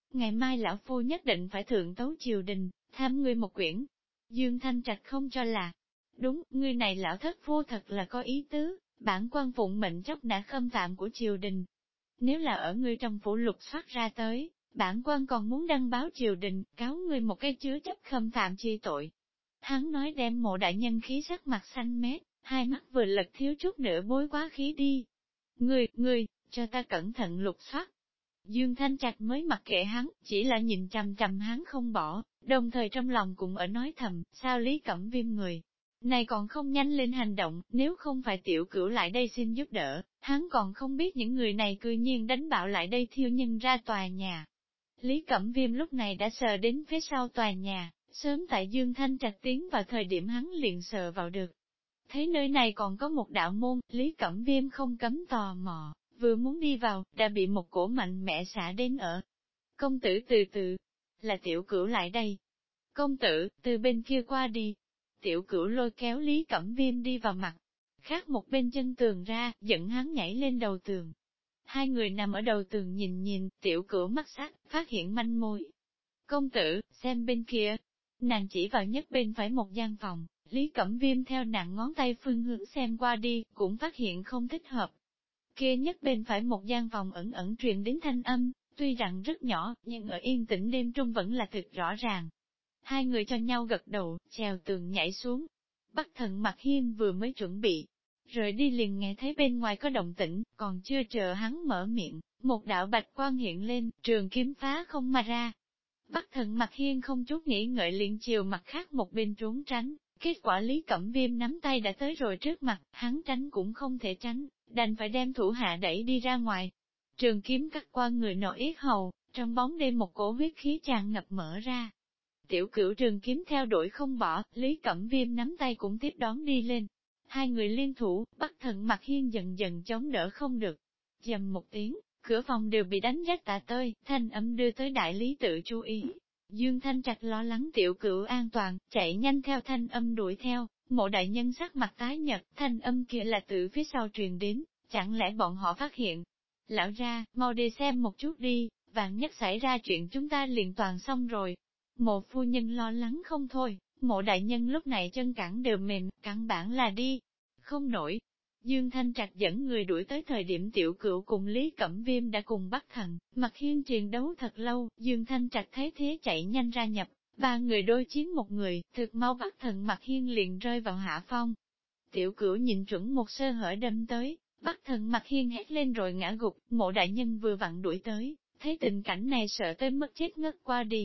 ngày mai lão phu nhất định phải thượng tấu triều đình, tham ngươi một quyển. Dương Thanh Trạch không cho là, đúng, ngươi này lão thất phu thật là có ý tứ, bản quan phụng mệnh chóc nã khâm phạm của triều đình. Nếu là ở ngươi trong phủ lục soát ra tới, bản quan còn muốn đăng báo triều đình, cáo ngươi một cái chứa chấp khâm phạm chi tội. Hắn nói đem Mộ đại nhân khí sắc mặt xanh mét, hai mắt vừa lật thiếu chút nữa bối quá khí đi. Ngươi, cho ta cẩn thận lục soát. Dương Thanh Trạch mới mặc kệ hắn, chỉ là nhìn chằm chằm hắn không bỏ, đồng thời trong lòng cũng ở nói thầm, sao Lý Cẩm Viêm người này còn không nhanh lên hành động, nếu không phải tiểu cửu lại đây xin giúp đỡ, hắn còn không biết những người này cư nhiên đánh bạo lại đây thiêu nhân ra tòa nhà. Lý Cẩm Viêm lúc này đã sờ đến phía sau tòa nhà, sớm tại Dương Thanh Trạch tiến vào thời điểm hắn liền sờ vào được. Thấy nơi này còn có một đạo môn, Lý Cẩm Viêm không cấm tò mò, vừa muốn đi vào, đã bị một cổ mạnh mẽ xả đến ở. Công tử từ từ, là tiểu cửu lại đây. Công tử, từ bên kia qua đi. Tiểu cửu lôi kéo Lý Cẩm Viêm đi vào mặt, khác một bên chân tường ra, dẫn hắn nhảy lên đầu tường. Hai người nằm ở đầu tường nhìn, tiểu cửu mắt sắc, phát hiện manh mối. Công tử, xem bên kia. Nàng chỉ vào nhất bên phải một gian phòng, Lý Cẩm Viêm theo nàng ngón tay phương hướng xem qua đi, cũng phát hiện không thích hợp. Kia nhất bên phải một gian phòng ẩn ẩn truyền đến thanh âm, tuy rằng rất nhỏ, nhưng ở yên tĩnh đêm trung vẫn là thực rõ ràng. Hai người cho nhau gật đầu, trèo tường nhảy xuống. Bắc Thần Mặc Hiên vừa mới chuẩn bị, rời đi liền nghe thấy bên ngoài có động tĩnh, còn chưa chờ hắn mở miệng, một đạo bạch quang hiện lên, trường kiếm phá không mà ra. Bắc Thần Mặc Hiên không chút nghĩ ngợi liền chiều mặt khác một bên trốn tránh, kết quả Lý Cẩm Viêm nắm tay đã tới rồi trước mặt, hắn tránh cũng không thể tránh, đành phải đem thủ hạ đẩy đi ra ngoài. Trường kiếm cắt qua người nọ yết hầu, trong bóng đêm một cổ huyết khí tràn ngập mở ra. Tiểu cửu trường kiếm theo đuổi không bỏ, Lý Cẩm Viêm nắm tay cũng tiếp đón đi lên. Hai người liên thủ, Bắc Thần Mặc Hiên dần dần chống đỡ không được. Dầm một tiếng, cửa phòng đều bị đánh rách tả tơi, thanh âm đưa tới đại lý tự chú ý. Dương Thanh Trạch lo lắng tiểu cửu an toàn, chạy nhanh theo thanh âm đuổi theo, Mộ đại nhân sắc mặt tái nhật, thanh âm kia là từ phía sau truyền đến, chẳng lẽ bọn họ phát hiện. Lão ra, mau đi xem một chút đi, vạn nhất xảy ra chuyện chúng ta liền toàn xong rồi. Mộ phu nhân lo lắng không thôi, Mộ đại nhân lúc này chân cẳng đều mềm, căn bản là đi không nổi. Dương Thanh Trạch dẫn người đuổi tới thời điểm tiểu cửu cùng Lý Cẩm Viêm đã cùng bắt Thần Mặc Hiên chiến đấu thật lâu, Dương Thanh Trạch thấy thế chạy nhanh ra nhập, ba người đối chiến một người, thực mau bắt Thần Mặc Hiên liền rơi vào hạ phong. Tiểu cửu nhìn chuẩn một sơ hở đâm tới, bắt Thần Mặc Hiên hét lên rồi ngã gục, Mộ đại nhân vừa vặn đuổi tới, thấy tình cảnh này sợ tới mức chết ngất qua đi.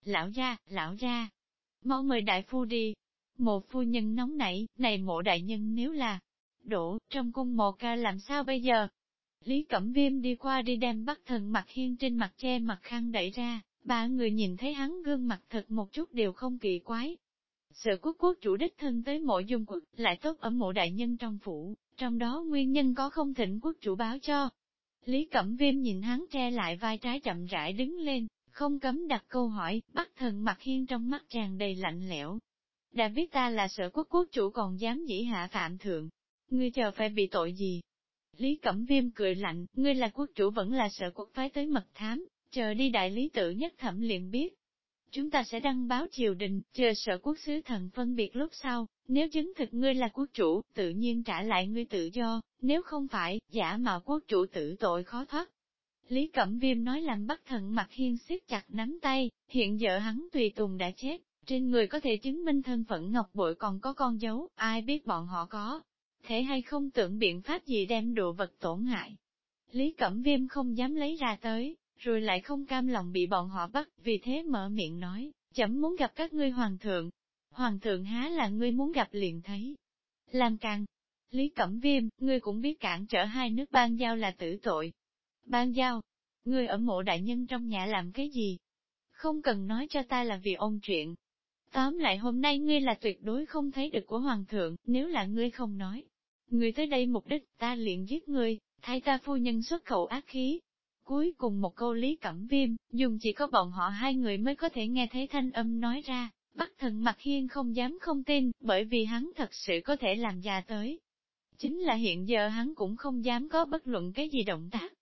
Lão ra, mau mời đại phu đi. Mộ phu nhân nóng nảy, này Mộ đại nhân nếu là đổ, trong cung Mộ ca làm sao bây giờ? Lý Cẩm Viêm đi qua đi đem bắt Thần Mặc Hiên trên mặt che mặt khăn đẩy ra, ba người nhìn thấy hắn gương mặt thật một chút đều không kỳ quái. Sở quốc chủ đích thân tới Mộ Dung Quật, lại tốt ở Mộ đại nhân trong phủ, trong đó nguyên nhân có không thỉnh quốc chủ báo cho. Lý Cẩm Viêm nhìn hắn che lại vai trái chậm rãi đứng lên, không cấm đặt câu hỏi, bắt Thần Mặc Hiên trong mắt tràn đầy lạnh lẽo. Đã biết ta là Sở quốc chủ còn dám dĩ hạ phạm thượng, ngươi chờ phải bị tội gì? Lý Cẩm Viêm cười lạnh, ngươi là quốc chủ vẫn là Sở quốc phái tới mật thám, chờ đi đại lý tự nhất thẩm liền biết. Chúng ta sẽ đăng báo triều đình, chờ Sở quốc sứ thần phân biệt lúc sau, nếu chứng thực ngươi là quốc chủ, tự nhiên trả lại ngươi tự do, nếu không phải, giả mạo quốc chủ tử tội khó thoát. Lý Cẩm Viêm nói làm bắt Thần Mặc Hiên siết chặt nắm tay, hiện giờ hắn tùy tùng đã chết, trên người có thể chứng minh thân phận ngọc bội còn có con dấu, ai biết bọn họ có thể hay không tưởng biện pháp gì đem đồ vật tổn hại. Lý Cẩm Viêm không dám lấy ra tới, rồi lại không cam lòng bị bọn họ bắt, vì thế mở miệng nói, chấm muốn gặp các ngươi hoàng thượng. Hoàng thượng há là ngươi muốn gặp liền thấy. Làm càng. Lý Cẩm Viêm, ngươi cũng biết cản trở hai nước Ban Giao là tử tội. Ban Giao, ngươi ở Mộ đại nhân trong nhà làm cái gì? Không cần nói cho ta là vì ôn chuyện. Tóm lại hôm nay ngươi là tuyệt đối không thấy được của hoàng thượng, nếu là ngươi không nói. Ngươi tới đây mục đích, ta liền giết ngươi, thay ta phu nhân xuất khẩu ác khí. Cuối cùng một câu Lý Cẩm Viêm, dùng chỉ có bọn họ hai người mới có thể nghe thấy thanh âm nói ra, bắt Thần Mặc Hiên không dám không tin, bởi vì hắn thật sự có thể làm ra tới. Chính là hiện giờ hắn cũng không dám có bất luận cái gì động tác,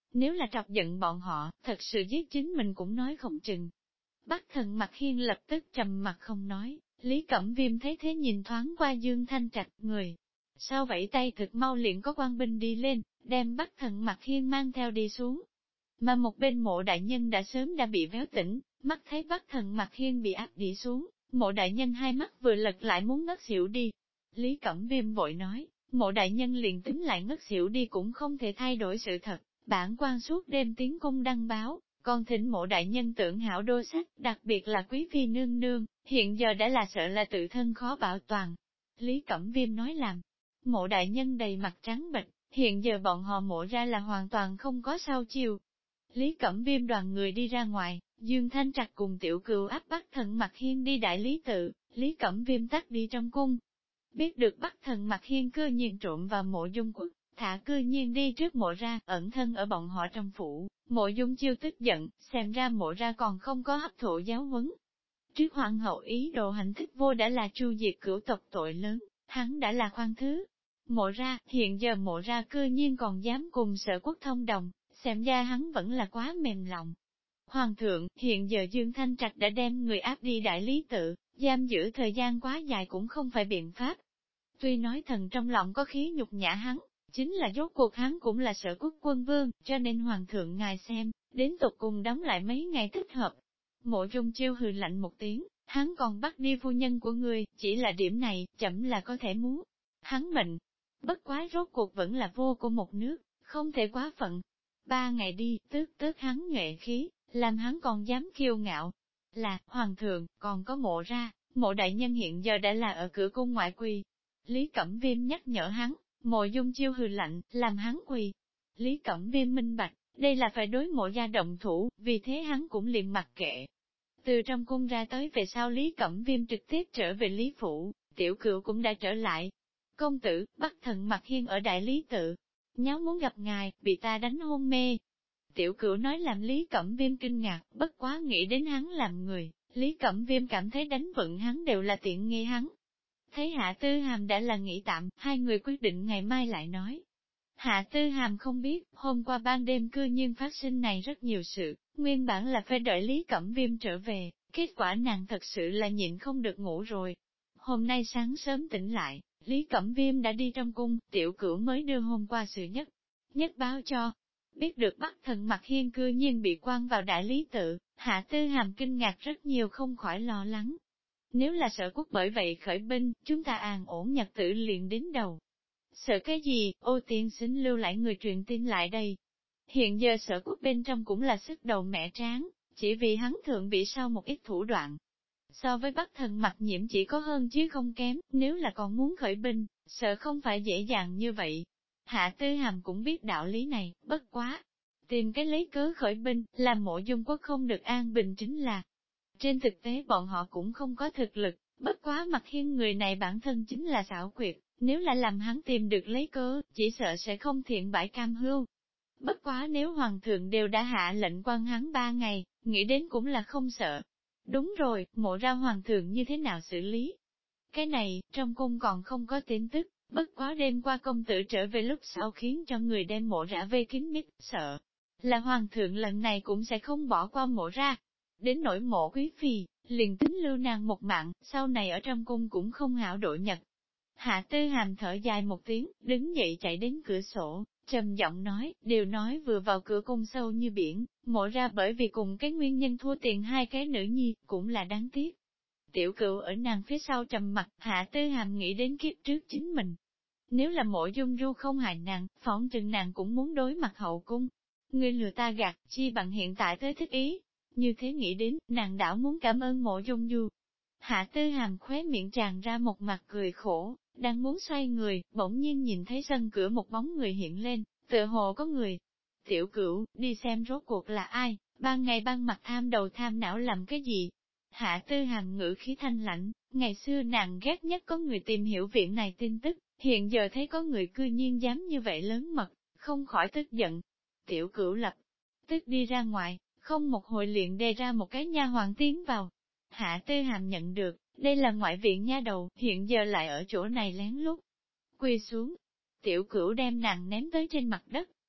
nếu là trọc giận bọn họ, thật sự giết chính mình cũng nói không chừng. Bắc Thần Mặc Hiên lập tức trầm mặt không nói, Lý Cẩm Viêm thấy thế nhìn thoáng qua Dương Thanh Trạch, người. Sao vậy tay thực mau liền có quan binh đi lên, đem Bắc Thần Mặc Hiên mang theo đi xuống. Mà một bên Mộ đại nhân đã sớm đã bị véo tỉnh, mắt thấy Bắc Thần Mặc Hiên bị áp đi xuống, Mộ đại nhân hai mắt vừa lật lại muốn ngất xỉu đi. Lý Cẩm Viêm vội nói, Mộ đại nhân liền tính lại ngất xỉu đi cũng không thể thay đổi sự thật, bản quan suốt đêm tiến công đăng báo, còn thỉnh Mộ đại nhân tưởng hảo đô sách, đặc biệt là quý phi nương nương, hiện giờ đã là sợ là tự thân khó bảo toàn. Lý Cẩm Viêm nói làm, Mộ đại nhân đầy mặt trắng bệch, hiện giờ bọn họ Mộ ra là hoàn toàn không có sao chiều. Lý Cẩm Viêm đoàn người đi ra ngoài, Dương Thanh Trạch cùng Tiểu Cừu áp Bắc Thần Mặc Hiên đi đại lý tự, Lý Cẩm Viêm tắt đi trong cung. Biết được Bắc Thần Mặc Hiên cư nhiên trộm vào Mộ Dung Quật, thả cư nhiên đi trước Mộ ra, ẩn thân ở bọn họ trong phủ, Mộ Dung Chiêu tức giận, xem ra Mộ ra còn không có hấp thụ giáo huấn. Trước hoàng hậu ý đồ hành thích vô đã là tru diệt cửu tộc tội lớn, hắn đã là khoan thứ. Mộ ra, hiện giờ Mộ ra cư nhiên còn dám cùng Sở Quốc thông đồng, xem ra hắn vẫn là quá mềm lòng. Hoàng thượng, hiện giờ Dương Thanh Trạch đã đem người áp đi đại lý tự, giam giữ thời gian quá dài cũng không phải biện pháp. Tuy nói thần trong lòng có khí nhục nhã hắn, chính là rốt cuộc hắn cũng là Sở Quốc quân vương, cho nên Hoàng thượng ngài xem, đến tục cùng đóng lại mấy ngày thích hợp. Mộ Dung Chiêu hừ lạnh một tiếng, hắn còn bắt đi phu nhân của người, chỉ là điểm này, chậm là có thể muốn. Hắn mệnh, bất quá rốt cuộc vẫn là vua của một nước, không thể quá phận. 3 ngày đi, tước hắn nhuệ khí, làm hắn còn dám kiêu ngạo. Là, Hoàng thượng, còn có Mộ ra, Mộ đại nhân hiện giờ đã là ở cửa cung ngoại quỳ. Lý Cẩm Viêm nhắc nhở hắn, Mộ Dung Chiêu hừ lạnh, làm hắn quỳ. Lý Cẩm Viêm minh bạch, đây là phải đối Mộ gia động thủ, vì thế hắn cũng liền mặc kệ. Từ trong cung ra tới về sau Lý Cẩm Viêm trực tiếp trở về Lý Phủ, Tiểu Cừu cũng đã trở lại. Công tử, Bắc Thần Mặc Hiên ở đại lý tự, nháo muốn gặp ngài, bị ta đánh hôn mê. Tiểu Cửu nói làm Lý Cẩm Viêm kinh ngạc, bất quá nghĩ đến hắn làm người, Lý Cẩm Viêm cảm thấy đánh vận hắn đều là tiện nghi hắn. Thấy Hạ Tư Hàm đã là nghỉ tạm, hai người quyết định ngày mai lại nói. Hạ Tư Hàm không biết, hôm qua ban đêm cư nhiên phát sinh này rất nhiều sự, nguyên bản là phải đợi Lý Cẩm Viêm trở về, kết quả nàng thật sự là nhịn không được ngủ rồi. Hôm nay sáng sớm tỉnh lại, Lý Cẩm Viêm đã đi trong cung, Tiểu Cửu mới đưa hôm qua sự nhất báo cho. Biết được Bắc Thần Mặc Hiên cư nhiên bị quan vào đại lý tự, Hạ Tư Hàm kinh ngạc rất nhiều không khỏi lo lắng. Nếu là Sở Quốc bởi vậy khởi binh, chúng ta an ổn nhật tử liền đến đầu. Sợ cái gì, ô tiên xin lưu lại người truyền tin lại đây. Hiện giờ Sở Quốc bên trong cũng là sức đầu mẹ tráng, chỉ vì hắn thượng bị sau một ít thủ đoạn. So với Bắc Thần Mặc Nhiễm chỉ có hơn chứ không kém, nếu là còn muốn khởi binh, sợ không phải dễ dàng như vậy. Hạ Tư Hàm cũng biết đạo lý này, bất quá. Tìm cái lấy cớ khởi binh, làm Mộ Dung Quốc không được an bình chính là. Trên thực tế bọn họ cũng không có thực lực, bất quá Mặc Hiên người này bản thân chính là xảo quyệt, nếu là làm hắn tìm được lấy cớ, chỉ sợ sẽ không thiện bãi cam hưu. Bất quá nếu Hoàng thượng đều đã hạ lệnh quan hắn 3 ngày, nghĩ đến cũng là không sợ. Đúng rồi, Mộ ra Hoàng thượng như thế nào xử lý? Cái này, trong cung còn không có tin tức, bất quá đêm qua công tử trở về lúc sau khiến cho người đem Mộ ra vây kín mít, sợ là Hoàng thượng lần này cũng sẽ không bỏ qua Mộ ra. Đến nỗi Mộ quý phi, liền tính lưu nàng một mạng, sau này ở trong cung cũng không hảo đội nhật. Hạ Tư Hàm thở dài một tiếng, đứng dậy chạy đến cửa sổ, trầm giọng nói, đều nói vừa vào cửa cung sâu như biển, Mộ ra bởi vì cùng cái nguyên nhân thua tiền hai cái nữ nhi, cũng là đáng tiếc. Tiểu Cửu ở nàng phía sau trầm mặt, Hạ Tư Hàm nghĩ đến kiếp trước chính mình. Nếu là Mộ Dung Du không hại nàng, phỏng chừng nàng cũng muốn đối mặt hậu cung. Ngươi lừa ta gạt, chi bằng hiện tại tới thích ý. Như thế nghĩ đến, nàng đảo muốn cảm ơn Mộ Dung Du. Hạ Tư Hàm khóe miệng tràn ra một mặt cười khổ, đang muốn xoay người, bỗng nhiên nhìn thấy sân cửa một bóng người hiện lên, tựa hồ có người. Tiểu Cửu, đi xem rốt cuộc là ai, ban ngày ban mặt tham đầu tham não làm cái gì? Hạ Tư Hàm ngữ khí thanh lạnh, ngày xưa nàng ghét nhất có người tìm hiểu viện này tin tức, hiện giờ thấy có người cư nhiên dám như vậy lớn mật, không khỏi tức giận. Tiểu Cửu lập tức đi ra ngoài, không một hồi liền đề ra một cái nha hoàng tiến vào. Hạ Tư Hàm nhận được, đây là ngoại viện nha đầu, hiện giờ lại ở chỗ này lén lút. Quỳ xuống, Tiểu Cửu đem nàng ném tới trên mặt đất,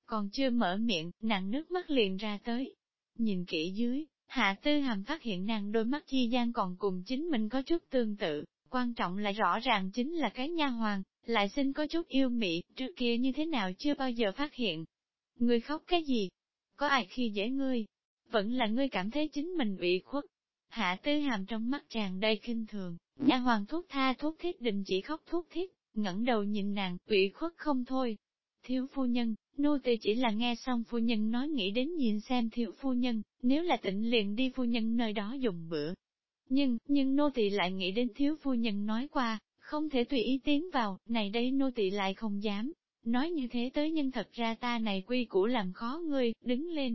Còn chưa mở miệng, nàng nước mắt liền ra tới. Nhìn kỹ dưới, Hạ Tư Hàm phát hiện nàng đôi mắt chi gian còn cùng chính mình có chút tương tự, quan trọng là rõ ràng chính là cái nha hoàn, lại xinh có chút yêu mị, trước kia như thế nào chưa bao giờ phát hiện. Ngươi khóc cái gì? Có ai khi dễ ngươi? Vẫn là ngươi cảm thấy chính mình ủy khuất. Hạ Tư Hàm trong mắt tràn đầy khinh thường, nha hoàn thuốc tha thuốc thiết đình chỉ khóc thuốc thiết, ngẩng đầu nhìn nàng, ủy khuất không thôi. Thiếu phu nhân, nô tỳ chỉ là nghe xong phu nhân nói nghĩ đến nhìn xem thiếu phu nhân, nếu là tỉnh liền đi phu nhân nơi đó dùng bữa. Nhưng nô tỳ lại nghĩ đến thiếu phu nhân nói qua, không thể tùy ý tiến vào, này đây nô tỳ lại không dám. Nói như thế tới nhân thật ra ta này quy củ làm khó ngươi, đứng lên.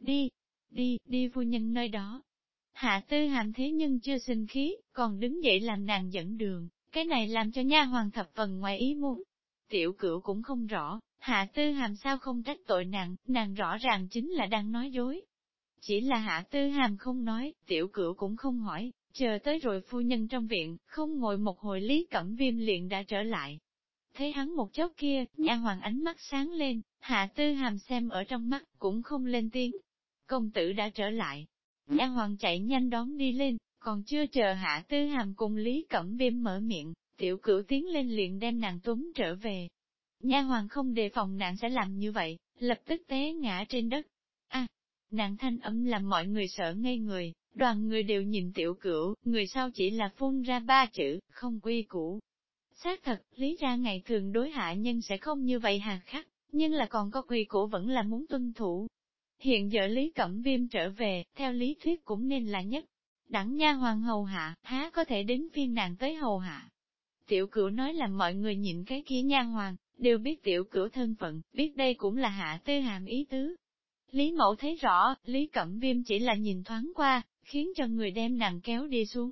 Đi phu nhân nơi đó. Hạ Tư Hàm thế nhưng chưa sinh khí, còn đứng dậy làm nàng dẫn đường, cái này làm cho nha hoàng thập phần ngoài ý muốn. Tiểu Cửu cũng không rõ, Hạ Tư Hàm sao không trách tội nàng rõ ràng chính là đang nói dối. Chỉ là Hạ Tư Hàm không nói, Tiểu Cửu cũng không hỏi, chờ tới rồi phu nhân trong viện, không ngồi một hồi Lý Cẩm Viêm liền đã trở lại. Thấy hắn một chốc kia, nha hoàng ánh mắt sáng lên, Hạ Tư Hàm xem ở trong mắt, cũng không lên tiếng. Công tử đã trở lại. Nha hoàng chạy nhanh đón đi lên, còn chưa chờ Hạ Tư Hàm cùng Lý Cẩm Viêm mở miệng, Tiểu Cửu tiến lên liền đem nàng túm trở về. Nha hoàng không đề phòng nàng sẽ làm như vậy, lập tức té ngã trên đất. Nàng thanh âm làm mọi người sợ ngây người, đoàn người đều nhìn Tiểu Cửu, người sau chỉ là phun ra 3 chữ, không quy củ. Xác thật, lý ra ngày thường đối hạ nhân sẽ không như vậy hà khắc, nhưng là còn có quy củ vẫn là muốn tuân thủ. Hiện giờ Lý Cẩm Viêm trở về, theo lý thuyết cũng nên là nhất. Đẳng nha hoàng hầu hạ, há có thể đến phiên nàng tới hầu hạ. Tiểu Cửu nói là mọi người nhịn cái kia nha hoàng, đều biết Tiểu Cửu thân phận, biết đây cũng là Hạ Tư Hàm ý tứ. Lý Mẫu thấy rõ, Lý Cẩm Viêm chỉ là nhìn thoáng qua, khiến cho người đem nàng kéo đi xuống.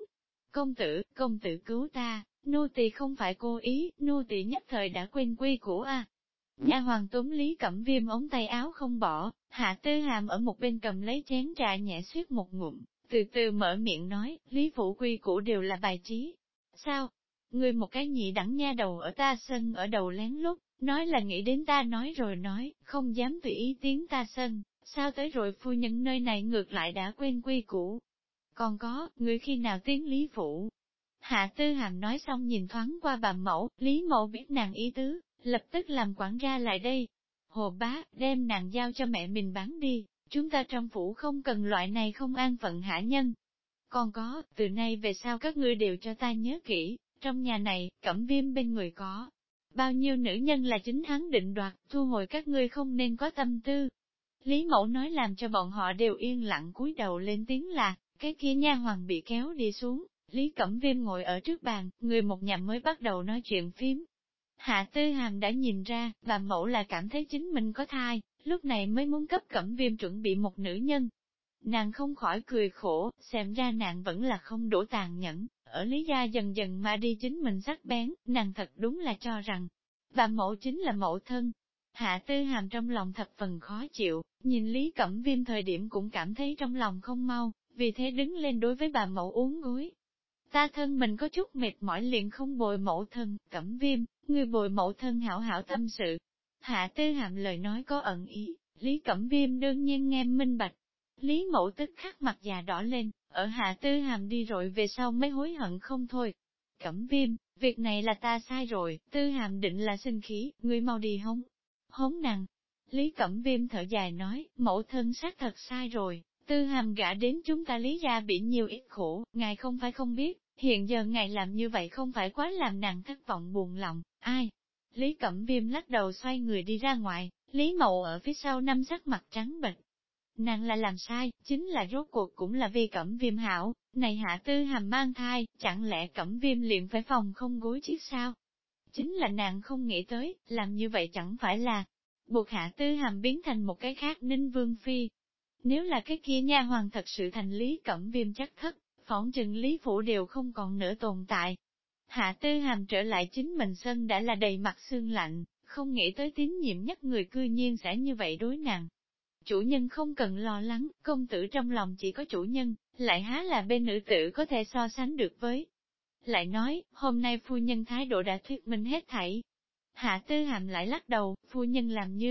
Công tử cứu ta, nô tỳ không phải cố ý, nô tỳ nhất thời đã quên quy củ a. Nha hoàng túm Lý Cẩm Viêm ống tay áo không bỏ, Hạ Tư Hàm ở một bên cầm lấy chén trà nhẹ xuyết một ngụm, từ từ mở miệng nói, Lý phủ quy củ đều là bài trí. Sao? Ngươi một cái nhị đẳng nha đầu ở ta sân ở đầu lén lút, nói là nghĩ đến ta nói rồi nói, không dám tùy ý tiếng ta sân, sao tới rồi phu nhân nơi này ngược lại đã quên quy củ. Còn có, ngươi khi nào tiến Lý phủ? Hạ Tư Hàm nói xong nhìn thoáng qua bà mẫu, Lý mẫu biết nàng ý tứ, lập tức làm quản gia lại đây. Hồ bá, đem nàng giao cho mẹ mình bán đi, chúng ta trong phủ không cần loại này không an phận hạ nhân. Còn có, từ nay về sau các ngươi đều cho ta nhớ kỹ, trong nhà này, Cẩm Viêm bên người có. Bao nhiêu nữ nhân là chính hắn định đoạt, thu hồi các ngươi không nên có tâm tư. Lý mẫu nói làm cho bọn họ đều yên lặng cúi đầu lên tiếng là, cái kia nha hoàng bị kéo đi xuống, Lý Cẩm Viêm ngồi ở trước bàn, người một nhà mới bắt đầu nói chuyện phím. Hạ Tư Hàm đã nhìn ra, bà mẫu là cảm thấy chính mình có thai, lúc này mới muốn cấp Cẩm Viêm chuẩn bị một nữ nhân. Nàng không khỏi cười khổ, xem ra nàng vẫn là không đủ tàn nhẫn, ở Lý gia dần dần mà đi chính mình sắc bén, nàng thật đúng là cho rằng, bà mẫu chính là mẫu thân. Hạ Tư Hàm trong lòng thập phần khó chịu, nhìn Lý Cẩm Viêm thời điểm cũng cảm thấy trong lòng không mau, vì thế đứng lên đối với bà mẫu uốn gối. Ta thân mình có chút mệt mỏi liền không bồi mẫu thân, Cẩm Viêm, người bồi mẫu thân hảo hảo tâm sự. Hạ Tư Hàm lời nói có ẩn ý, Lý Cẩm Viêm đương nhiên nghe minh bạch. Lý mẫu tức khắc mặt già đỏ lên, ở Hạ Tư Hàm đi rồi về sau mới hối hận không thôi. Cẩm Viêm, việc này là ta sai rồi, Tư Hàm định là sinh khí, ngươi mau đi hống nàng. Lý Cẩm Viêm thở dài nói, mẫu thân xác thật sai rồi, Tư Hàm gả đến chúng ta Lý ra bị nhiều ít khổ, ngài không phải không biết, hiện giờ ngài làm như vậy không phải quá làm nàng thất vọng buồn lòng, ai? Lý Cẩm Viêm lắc đầu xoay người đi ra ngoài, Lý Mậu ở phía sau năm sắc mặt trắng bệch. Nàng là làm sai, chính là rốt cuộc cũng là vì Cẩm Viêm hảo, này Hạ Tư Hàm mang thai, chẳng lẽ Cẩm Viêm liền phải phòng không gối chiếc sao? Chính là nàng không nghĩ tới, làm như vậy chẳng phải là buộc Hạ Tư Hàm biến thành một cái khác Ninh Vương Phi. Nếu là cái kia nha hoàng thật sự thành Lý Cẩm Viêm chắc thất, phỏng chừng Lý Phủ đều không còn nữa tồn tại. Hạ Tư Hàm trở lại chính mình sân đã là đầy mặt sương lạnh, không nghĩ tới tín nhiệm nhất người cư nhiên sẽ như vậy đối nàng. Chủ nhân không cần lo lắng, công tử trong lòng chỉ có chủ nhân, lại há là bên nữ tử có thể so sánh được với. Lại nói, hôm nay phu nhân thái độ đã thuyết minh hết thảy. Hạ Tư Hàm lại lắc đầu, phu nhân làm như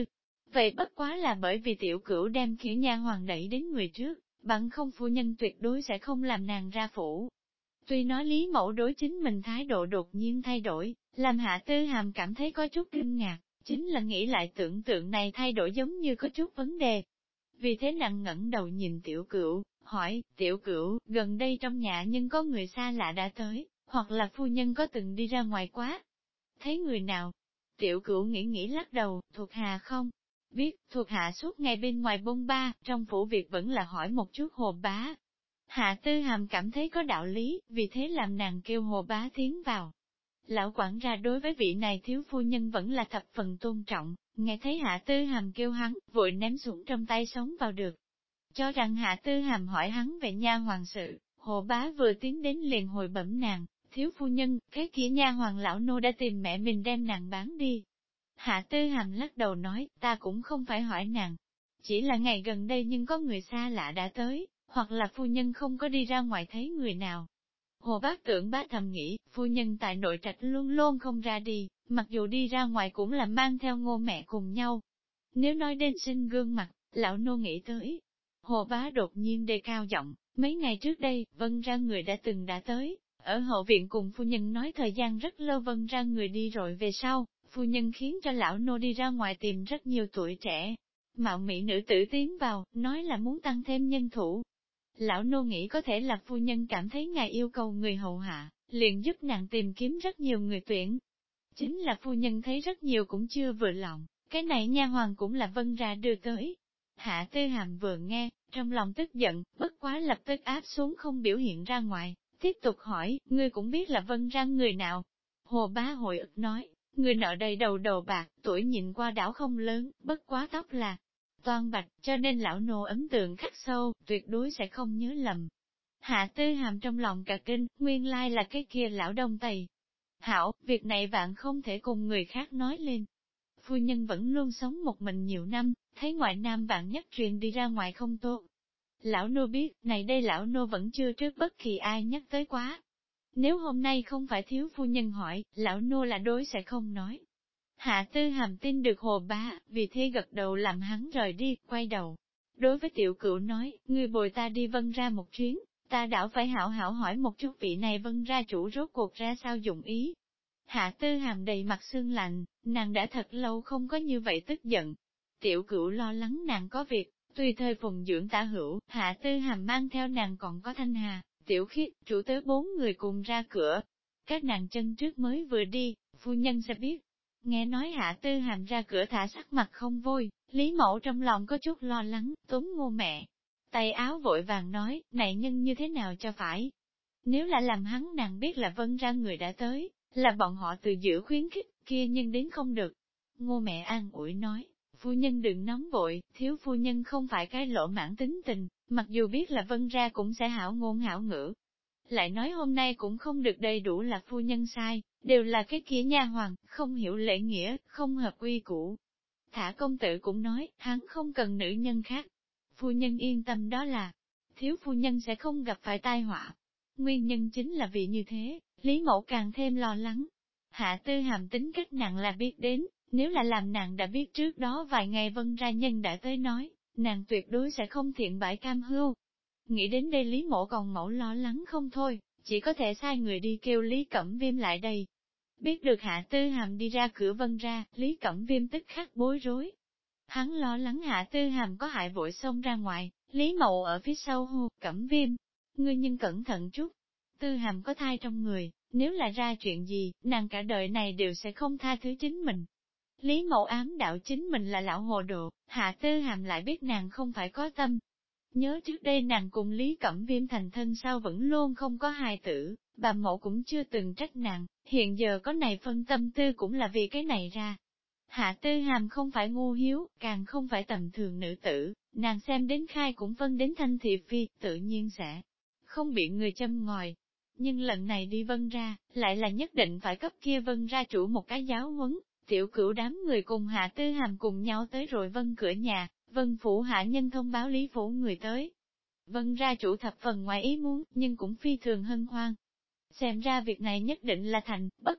Vậy bất quá là bởi vì tiểu cửu đem khỉ nha hoàng đẩy đến người trước, bằng không phu nhân tuyệt đối sẽ không làm nàng ra phủ. Tuy nói Lý Mẫu đối chính mình thái độ đột nhiên thay đổi, làm Hạ Tư Hàm cảm thấy có chút kinh ngạc, chính là nghĩ lại tưởng tượng này thay đổi giống như có chút vấn đề. Vì thế nàng ngẩng đầu nhìn tiểu cửu, hỏi, tiểu cửu, gần đây trong nhà nhưng có người xa lạ đã tới, hoặc là phu nhân có từng đi ra ngoài quá. Thấy người nào? Tiểu cửu nghĩ lắc đầu, thuộc hạ không? Biết, thuộc hạ suốt ngày bên ngoài bôn ba, trong phủ việc vẫn là hỏi một chút Hồ Bá. Hạ Tư Hàm cảm thấy có đạo lý, vì thế làm nàng kêu Hồ Bá tiến vào. Lão quản gia đối với vị này thiếu phu nhân vẫn là thập phần tôn trọng, nghe thấy Hạ Tư Hàm kêu hắn, vội ném xuống trong tay sống vào được. Cho rằng Hạ Tư Hàm hỏi hắn về nha hoàng sự, Hồ Bá vừa tiến đến liền hồi bẩm nàng, thiếu phu nhân, cái kia nha hoàng lão nô đã tìm mẹ mình đem nàng bán đi. Hạ Tư Hàm lắc đầu nói, ta cũng không phải hỏi nàng, chỉ là ngày gần đây nhưng có người xa lạ đã tới, hoặc là phu nhân không có đi ra ngoài thấy người nào. Hồ Bác Tưởng bá thầm nghĩ, phu nhân tại nội trạch luôn luôn không ra đi, mặc dù đi ra ngoài cũng là mang theo Ngô mẹ cùng nhau. Nếu nói đến sinh gương mặt, lão nô nghĩ tới. Hồ Bá đột nhiên đề cao giọng, mấy ngày trước đây, Vân ra người đã tới, ở hậu viện cùng phu nhân nói thời gian rất lâu Vân ra người đi rồi về sau, phu nhân khiến cho lão nô đi ra ngoài tìm rất nhiều tuổi trẻ. Mạo mỹ nữ tử tiến vào, nói là muốn tăng thêm nhân thủ. Lão nô nghĩ có thể là phu nhân cảm thấy ngài yêu cầu người hầu hạ, liền giúp nàng tìm kiếm rất nhiều người tuyển. Chính là phu nhân thấy rất nhiều cũng chưa vừa lòng, cái này nha hoàng cũng là Vân ra đưa tới. Hạ Tư Hàm vừa nghe, trong lòng tức giận, bất quá lập tức áp xuống không biểu hiện ra ngoài, tiếp tục hỏi, ngươi cũng biết là Vân ra người nào. Hồ Bá hội ức nói, người nọ đầy đầu đầu bạc, tuổi nhìn qua đảo không lớn, bất quá tóc là toan bạch, cho nên lão nô ấn tượng khắc sâu, tuyệt đối sẽ không nhớ lầm. Hạ Tư Hàm trong lòng cả kinh, nguyên lai là cái kia lão đông tây. Hảo, việc này bạn không thể cùng người khác nói lên. Phu nhân vẫn luôn sống một mình nhiều năm, thấy ngoại nam bạn nhất truyền đi ra ngoài không tốt. Lão nô biết, này đây lão nô vẫn chưa trước bất kỳ ai nhắc tới quá. Nếu hôm nay không phải thiếu phu nhân hỏi, lão nô là đối sẽ không nói. Hạ Tư Hàm tin được Hồ Bá, vì thế gật đầu làm hắn rời đi, quay đầu. Đối với tiểu cửu nói, ngươi bồi ta đi Vân ra một chuyến, ta đảo phải hảo hảo hỏi một chút vị này Vân ra chủ rốt cuộc ra sao dụng ý. Hạ Tư Hàm đầy mặt sương lạnh, nàng đã thật lâu không có như vậy tức giận. Tiểu cửu lo lắng nàng có việc, tùy thời phùng dưỡng tả hữu, Hạ Tư Hàm mang theo nàng còn có Thanh Hà, Tiểu Khiết, chủ tớ 4 người cùng ra cửa. Các nàng chân trước mới vừa đi, phu nhân sẽ biết. Nghe nói Hạ Tư Hàm ra cửa thả sắc mặt không vui, Lý Mẫu trong lòng có chút lo lắng, tốn Ngô mẹ. Tay áo vội vàng nói, này nhân như thế nào cho phải. Nếu là làm hắn nàng biết là Vân ra người đã tới, là bọn họ từ giữa khuyến khích, kia nhưng đến không được. Ngô mẹ an ủi nói, phu nhân đừng nóng vội, thiếu phu nhân không phải cái lỗ mãn tính tình, mặc dù biết là Vân ra cũng sẽ hảo ngôn hảo ngữ. Lại nói hôm nay cũng không được đầy đủ là phu nhân sai, đều là cái kia nha hoàng, không hiểu lễ nghĩa, không hợp quy củ. Thả công tử cũng nói, hắn không cần nữ nhân khác. Phu nhân yên tâm đó là, thiếu phu nhân sẽ không gặp phải tai họa. Nguyên nhân chính là vì như thế, Lý Mẫu càng thêm lo lắng. Hạ Tư Hàm tính cách nặng là biết đến, nếu là làm nàng đã biết trước đó vài ngày Vân ra nhân đã tới nói, nàng tuyệt đối sẽ không thiện bãi cam hưu. Nghĩ đến đây Lý Mộ còn Mẫu lo lắng không thôi, chỉ có thể sai người đi kêu Lý Cẩm Viêm lại đây. Biết được Hạ Tư Hàm đi ra cửa Vân ra, Lý Cẩm Viêm tức khắc bối rối. Hắn lo lắng Hạ Tư Hàm có hại vội xông ra ngoài, Lý Mậu ở phía sau hô, Cẩm Viêm, ngươi nhưng cẩn thận chút. Tư Hàm có thai trong người, nếu là ra chuyện gì, nàng cả đời này đều sẽ không tha thứ chính mình. Lý Mậu ám đạo chính mình là lão hồ đồ, Hạ Tư Hàm lại biết nàng không phải có tâm. Nhớ trước đây nàng cùng Lý Cẩm Viêm thành thân sau vẫn luôn không có hài tử, bà mẫu cũng chưa từng trách nàng, hiện giờ có này phân tâm tư cũng là vì cái này ra. Hạ Tư Hàm không phải ngu hiếu, càng không phải tầm thường nữ tử, nàng xem đến khai cũng phân đến thanh thị phi, tự nhiên sẽ không bị người châm ngòi. Nhưng lần này đi Vân ra, lại là nhất định phải cấp kia Vân ra chủ một cái giáo huấn. Tiểu cửu đám người cùng Hạ Tư Hàm cùng nhau tới rồi Vân cửa nhà, Vân phủ hạ nhân thông báo Lý phủ người tới. Vân ra chủ thập phần ngoài ý muốn, nhưng cũng phi thường hân hoan. Xem ra việc này nhất định là thành, bất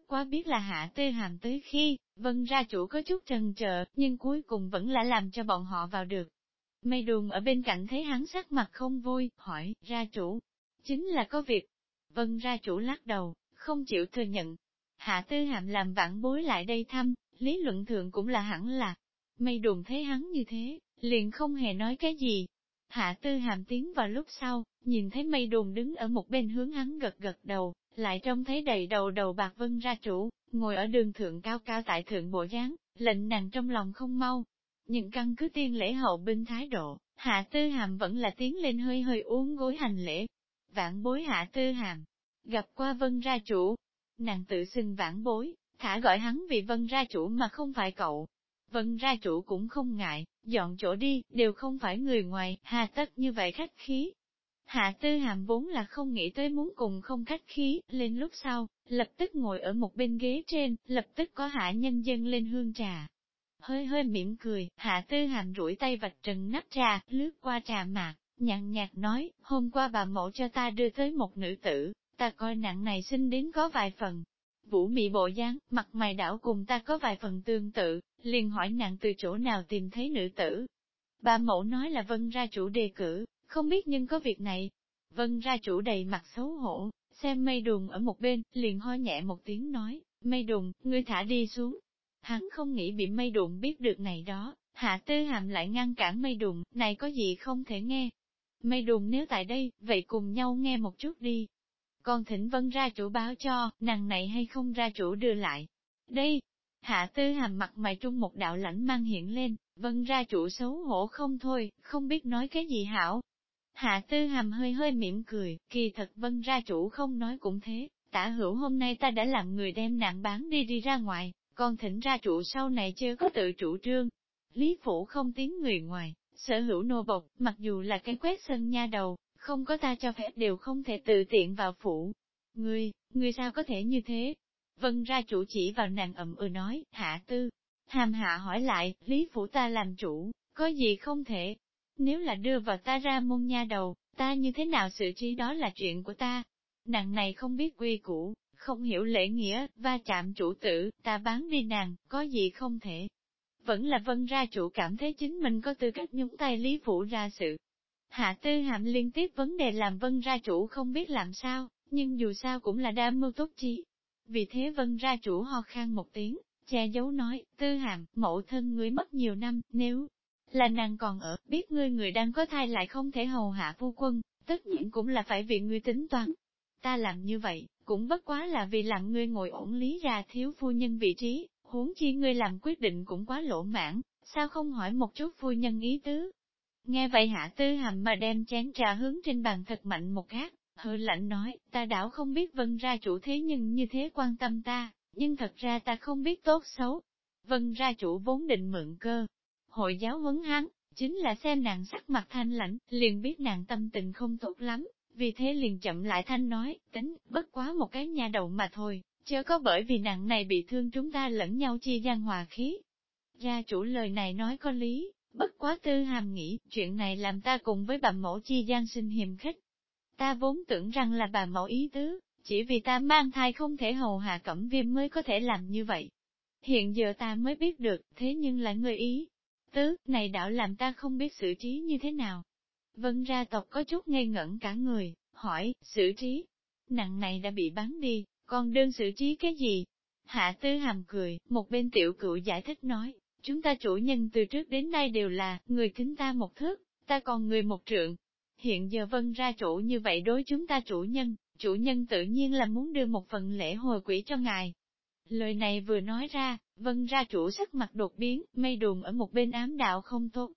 bất quá biết là Hạ Tư Hàm tới khi, Vân gia chủ có chút trần chờ, nhưng cuối cùng vẫn là làm cho bọn họ vào được. Mây Đùn ở bên cạnh thấy hắn sắc mặt không vui, hỏi, gia chủ, chính là có việc. Vân gia chủ lắc đầu, không chịu thừa nhận. Hạ Tư Hàm làm vãn bối lại đây thăm, lý luận thượng cũng là hẳn là. Mây Đùn thấy hắn như thế, liền không hề nói cái gì. Hạ Tư Hàm tiến vào lúc sau, nhìn thấy Mây Đùn đứng ở một bên hướng hắn gật gật đầu, lại trông thấy đầy đầu đầu bạc Vân gia chủ, ngồi ở đường thượng cao cao tại thượng bộ dáng, lệnh nàng trong lòng không mau. Nhưng căn cứ tiên lễ hậu binh thái độ, Hạ Tư Hàm vẫn là tiến lên hơi hơi uốn gối hành lễ. Vãn bối Hạ Tư Hàm, gặp qua Vân gia chủ, nàng tự xưng vãn bối, thả gọi hắn vì Vân gia chủ mà không phải cậu. Vân gia chủ cũng không ngại, dọn chỗ đi, đều không phải người ngoài, hà tất như vậy khách khí. Hạ Tư Hàm vốn là không nghĩ tới muốn cùng không khách khí, lên lúc sau, lập tức ngồi ở một bên ghế trên, lập tức có hạ nhân dân lên hương trà. Hơi hơi mỉm cười, Hạ Tư Hàm duỗi tay vạch trần nắp trà, lướt qua trà mạc, nhàn nhạt nói, hôm qua bà mẫu cho ta đưa tới một nữ tử, ta coi nặng này sinh đến có vài phần. Vũ mị bộ dáng, mặt mày đảo cùng ta có vài phần tương tự, liền hỏi nặng từ chỗ nào tìm thấy nữ tử. Bà mẫu nói là Vân gia chủ đề cử, không biết nhưng có việc này. Vân gia chủ đầy mặt xấu hổ, xem Mây Đùn ở một bên, liền ho nhẹ một tiếng nói, Mây Đùn, ngươi thả đi xuống. Hắn không nghĩ bị Mây Đùn biết được này đó, Hạ Tư Hàm lại ngăn cản Mây Đùn, này có gì không thể nghe. Mây Đùn nếu tại đây, vậy cùng nhau nghe một chút đi. Còn thỉnh Vân gia chủ báo cho, nàng này hay không gia chủ đưa lại. Đây, Hạ Tư Hàm mặt mày trung một đạo lãnh mang hiện lên, Vân gia chủ xấu hổ không thôi, không biết nói cái gì hảo. Hạ Tư Hàm hơi hơi mỉm cười, kỳ thật Vân gia chủ không nói cũng thế, tả hữu hôm nay ta đã làm người đem nạn bán đi ra ngoài, còn thỉnh gia chủ sau này chưa có tự chủ trương. Lý phủ không tiếng người ngoài, sở hữu nô bộc, mặc dù là cái quét sân nha đầu, không có ta cho phép đều không thể tự tiện vào phủ. Ngươi sao có thể như thế? Vân gia chủ chỉ vào nàng nói, Hạ Tư. Hàm hạ hỏi lại, Lý phủ ta làm chủ, có gì không thể? Nếu là đưa vào ta ra môn nha đầu, ta như thế nào xử trí đó là chuyện của ta. Nàng này không biết quy củ, không hiểu lễ nghĩa, va chạm chủ tử, ta bán đi nàng, có gì không thể. Vẫn là Vân gia chủ cảm thấy chính mình có tư cách nhúng tay Lý phủ ra sự. Hạ Tư Hàm liên tiếp vấn đề làm Vân gia chủ không biết làm sao, nhưng dù sao cũng là đa mưu tốt chi. Vì thế Vân gia chủ ho khan một tiếng, che giấu nói, Tư Hàm, mẫu thân ngươi mất nhiều năm, nếu là nàng còn ở, biết ngươi người đang có thai lại không thể hầu hạ phu quân, tất nhiên cũng là phải vì ngươi tính toán. Ta làm như vậy, cũng bất quá là vì làm ngươi ngồi ổn lý ra thiếu phu nhân vị trí, huống chi ngươi làm quyết định cũng quá lỗ mãn, sao không hỏi một chút phu nhân ý tứ. Nghe vậy Hạ Tư Hàm mà đem chén trà hướng trên bàn thật mạnh một hát, hừ lạnh nói, ta đảo không biết Vân gia chủ thế nhưng như thế quan tâm ta, nhưng thật ra ta không biết tốt xấu. Vân gia chủ vốn định mượn cơ, hội giáo huấn hắn, chính là xem nàng sắc mặt thanh lãnh, liền biết nàng tâm tình không tốt lắm, vì thế liền chậm lại thanh nói, tính, bất quá một cái nha đầu mà thôi, chớ có bởi vì nàng này bị thương chúng ta lẫn nhau chia gian hòa khí. Gia chủ lời này nói có lý, bất quá Tư Hàm nghĩ, chuyện này làm ta cùng với bà mẫu chi gian sinh hiềm khích. Ta vốn tưởng rằng là bà mẫu ý tứ, chỉ vì ta mang thai không thể hầu hạ Cẩm Viêm mới có thể làm như vậy. Hiện giờ ta mới biết được, thế nhưng là người ý. Tứ, này đạo làm ta không biết xử trí như thế nào. Vân gia tộc có chút ngây ngẩn cả người, hỏi, xử trí. Nặng này đã bị bắn đi, còn đương xử trí cái gì? Hạ Tư Hàm cười, một bên tiểu cựu giải thích nói, chúng ta chủ nhân từ trước đến nay đều là, người kính ta một thước, ta còn người một trượng. Hiện giờ Vân ra chủ như vậy đối chúng ta chủ nhân tự nhiên là muốn đưa một phần lễ hồi quỹ cho ngài. Lời này vừa nói ra, Vân ra chủ sắc mặt đột biến, Mây Đùn ở một bên ám đạo không tốt.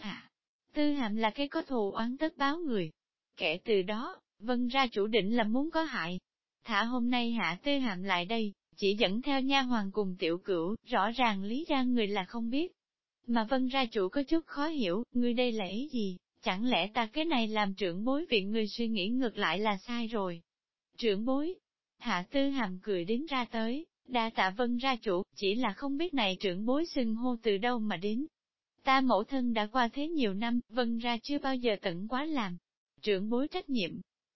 Tư Hàm là cái có thù oán tất báo người. Kể từ đó, Vân ra chủ định là muốn có hại. Thả hôm nay Hạ Tư Hàm lại đây, chỉ dẫn theo nha hoàng cùng tiểu cửu, rõ ràng lý ra người là không biết. Mà Vân ra chủ có chút khó hiểu, người đây là ý gì, chẳng lẽ ta cái này làm trưởng bối viện người suy nghĩ ngược lại là sai rồi. Trưởng bối, Hạ Tư Hàm cười đến ra tới, đa tạ Vân ra chủ, chỉ là không biết này trưởng bối xưng hô từ đâu mà đến. Ta mẫu thân đã qua thế nhiều năm, Vân ra chưa bao giờ tận quá làm. Trưởng bối trách nhiệm.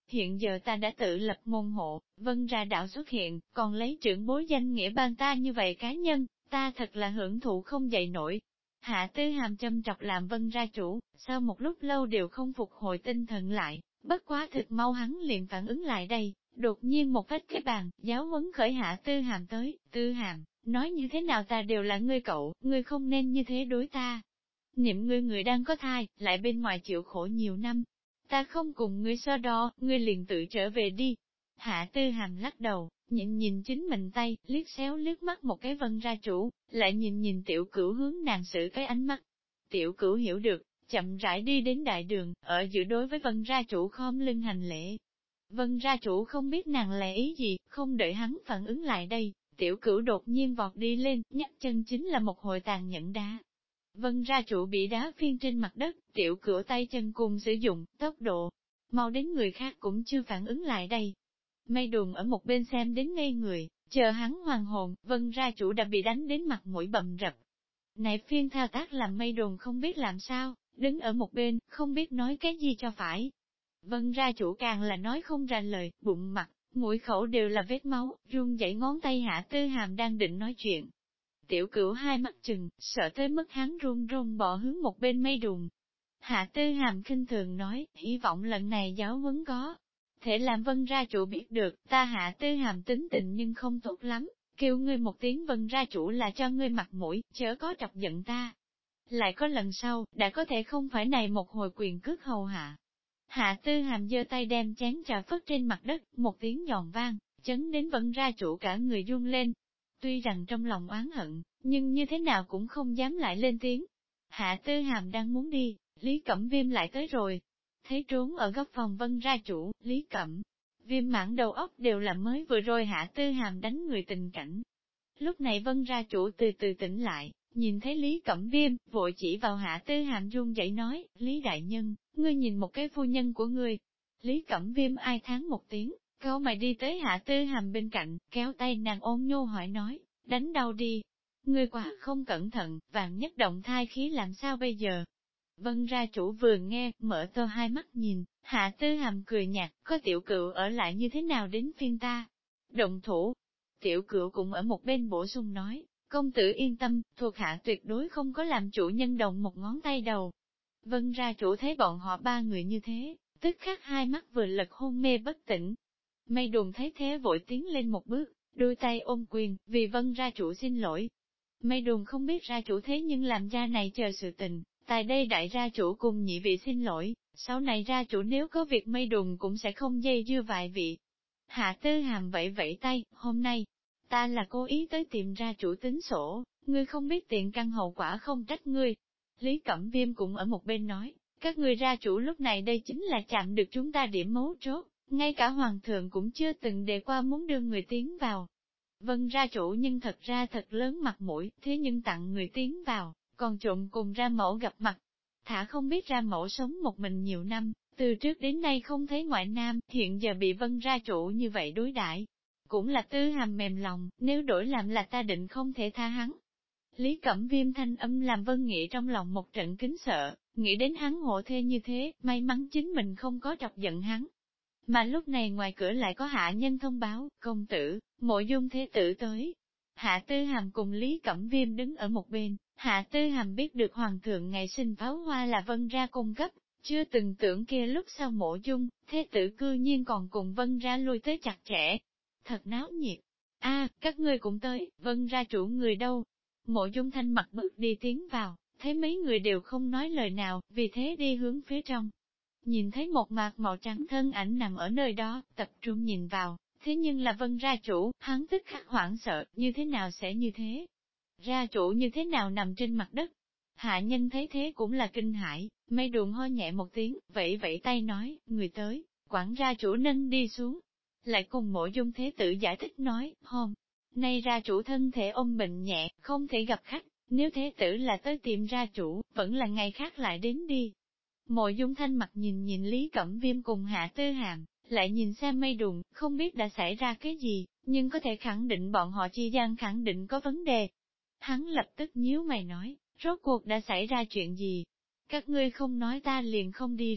hiện giờ ta đã tự lập môn hộ, Vân ra đạo xuất hiện, còn lấy trưởng bối danh nghĩa ban ta như vậy cá nhân, ta thật là hưởng thụ không dậy nổi. Hạ Tư Hàm châm trọc làm Vân ra chủ, sau một lúc lâu đều không phục hồi tinh thần lại, bất quá thực mau hắn liền phản ứng lại đây, đột nhiên một vách cái bàn, giáo huấn khởi Hạ Tư Hàm tới, Tư Hàm, nói như thế nào ta đều là ngươi cậu, ngươi không nên như thế đối ta. Niệm ngươi người đang có thai, lại bên ngoài chịu khổ nhiều năm, ta không cùng ngươi so đo, ngươi liền tự trở về đi. Hạ Tư Hàm lắc đầu, nhìn chính mình tay, liếc xéo liếc mắt một cái Vân ra chủ, lại nhìn tiểu cửu hướng nàng xử cái ánh mắt. Tiểu cửu hiểu được, chậm rãi đi đến đại đường, ở giữa đối với Vân ra chủ khom lưng hành lễ. Vân ra chủ không biết nàng là ý gì, không đợi hắn phản ứng lại đây, tiểu cửu đột nhiên vọt đi lên, nhắc chân chính là một hồi tàn nhẫn đá. Vân ra chủ bị đá phiên trên mặt đất, tiểu cửu tay chân cùng sử dụng, tốc độ, mau đến người khác cũng chưa phản ứng lại đây. Mây Đùn ở một bên xem đến ngây người, chờ hắn hoàn hồn, Vân ra chủ đã bị đánh đến mặt mũi bầm rập. Này phiên thao tác làm Mây Đùn không biết làm sao, đứng ở một bên, không biết nói cái gì cho phải. Vân ra chủ càng là nói không ra lời, bụng mặt, mũi khẩu đều là vết máu, run dậy ngón tay Hạ Tư Hàm đang định nói chuyện. Tiểu cửu hai mắt chừng, sợ tới mức hắn run run bỏ hướng một bên Mây Đùn. Hạ Tư Hàm khinh thường nói, hy vọng lần này giáo huấn có thể làm Vân ra chủ biết được, ta Hạ Tư Hàm tính tình nhưng không tốt lắm, kêu ngươi một tiếng Vân ra chủ là cho ngươi mặt mũi, chớ có chọc giận ta. Lại có lần sau, đã có thể không phải này một hồi quyền cước hầu hạ. Hạ Tư Hàm giơ tay đem chén trà phất trên mặt đất, một tiếng giòn vang, chấn đến Vân ra chủ cả người run lên. Tuy rằng trong lòng oán hận, nhưng như thế nào cũng không dám lại lên tiếng. Hạ Tư Hàm đang muốn đi, Lý Cẩm Viêm lại tới rồi. Thấy trốn ở góc phòng Vân ra chủ, Lý Cẩm Viêm mãn đầu óc đều là mới vừa rồi Hạ Tư Hàm đánh người tình cảnh. Lúc này Vân ra chủ từ từ tỉnh lại, nhìn thấy Lý Cẩm Viêm, vội chỉ vào Hạ Tư Hàm run rẩy nói, Lý Đại Nhân, ngươi nhìn một cái phu nhân của ngươi. Lý Cẩm Viêm ai thán một tiếng, cau mày đi tới Hạ Tư Hàm bên cạnh, kéo tay nàng ôn nhô hỏi nói, đánh đau đi. Ngươi quá không cẩn thận, vạn nhất động thai khí làm sao bây giờ? Vân ra chủ vừa nghe, mở to hai mắt nhìn, Hạ Tư Hàm cười nhạt, có tiểu cựu ở lại như thế nào đến phiên ta? Động thủ. Tiểu cựu cũng ở một bên bổ sung nói, công tử yên tâm, thuộc hạ tuyệt đối không có làm chủ nhân động một ngón tay đầu. Vân ra chủ thấy bọn họ ba người như thế, tức khắc hai mắt vừa lật hôn mê bất tỉnh. Mây Đùn thấy thế vội tiến lên một bước, đôi tay ôm quyền, vì Vân ra chủ xin lỗi. Mây Đùn không biết ra chủ thế nhưng làm ra này chờ sự tình, tại đây đại gia chủ cùng nhị vị xin lỗi, sau này ra chủ nếu có việc Mây Đùn cũng sẽ không dây dưa vài vị. Hạ Tư Hàm vẫy vẫy tay, hôm nay, ta là cố ý tới tìm ra chủ tính sổ, ngươi không biết tiện căn hậu quả không trách ngươi. Lý Cẩm Viêm cũng ở một bên nói, các ngươi ra chủ lúc này đây chính là chạm được chúng ta điểm mấu chốt, ngay cả hoàng thượng cũng chưa từng đề qua muốn đưa người tiến vào. Vân ra chủ nhưng thật ra thật lớn mặt mũi, thế nhưng tặng người tiến vào, còn trộm cùng ra mẫu gặp mặt. Thả không biết ra mẫu sống một mình nhiều năm, từ trước đến nay không thấy ngoại nam, hiện giờ bị Vân ra chủ như vậy đối đãi cũng là Tư Hàm mềm lòng, nếu đổi làm là ta định không thể tha hắn. Lý Cẩm Viêm thanh âm làm Vân Nghị trong lòng một trận kính sợ, nghĩ đến hắn hộ thê như thế, may mắn chính mình không có chọc giận hắn. Mà lúc này ngoài cửa lại có hạ nhân thông báo, công tử, Mộ Dung thế tử tới. Hạ Tư Hàm cùng Lý Cẩm Viêm đứng ở một bên, Hạ Tư Hàm biết được Hoàng thượng ngày sinh pháo hoa là Vân ra cung cấp, chưa từng tưởng kia lúc sau Mộ Dung, thế tử cư nhiên còn cùng Vân ra lui tới chặt chẽ. Thật náo nhiệt. Các ngươi cũng tới, Vân ra chủ người đâu? Mộ Dung thanh mặt bực đi tiến vào, thấy mấy người đều không nói lời nào, vì thế đi hướng phía trong. Nhìn thấy một mạc màu trắng thân ảnh nằm ở nơi đó, tập trung nhìn vào, thế nhưng là Vân ra chủ, hắn tức khắc hoảng sợ, như thế nào sẽ như thế? Ra chủ như thế nào nằm trên mặt đất? Hạ nhân thấy thế cũng là kinh hãi, Mây Đùn ho nhẹ một tiếng, vẫy vẫy tay nói, người tới, quản gia chủ nâng đi xuống. Lại cùng Mộ Dung thế tử giải thích nói, hôm nay ra chủ thân thể ôm bệnh nhẹ, không thể gặp khách, nếu thế tử là tới tìm ra chủ, vẫn là ngày khác lại đến đi. Mộ Dung thanh mặt nhìn Lý Cẩm Viêm cùng Hạ Tư Hàm, lại nhìn xem Mây Đùn, không biết đã xảy ra cái gì, nhưng có thể khẳng định bọn họ chi gian khẳng định có vấn đề. Hắn lập tức nhíu mày nói, rốt cuộc đã xảy ra chuyện gì? Các ngươi không nói ta liền không đi rồi,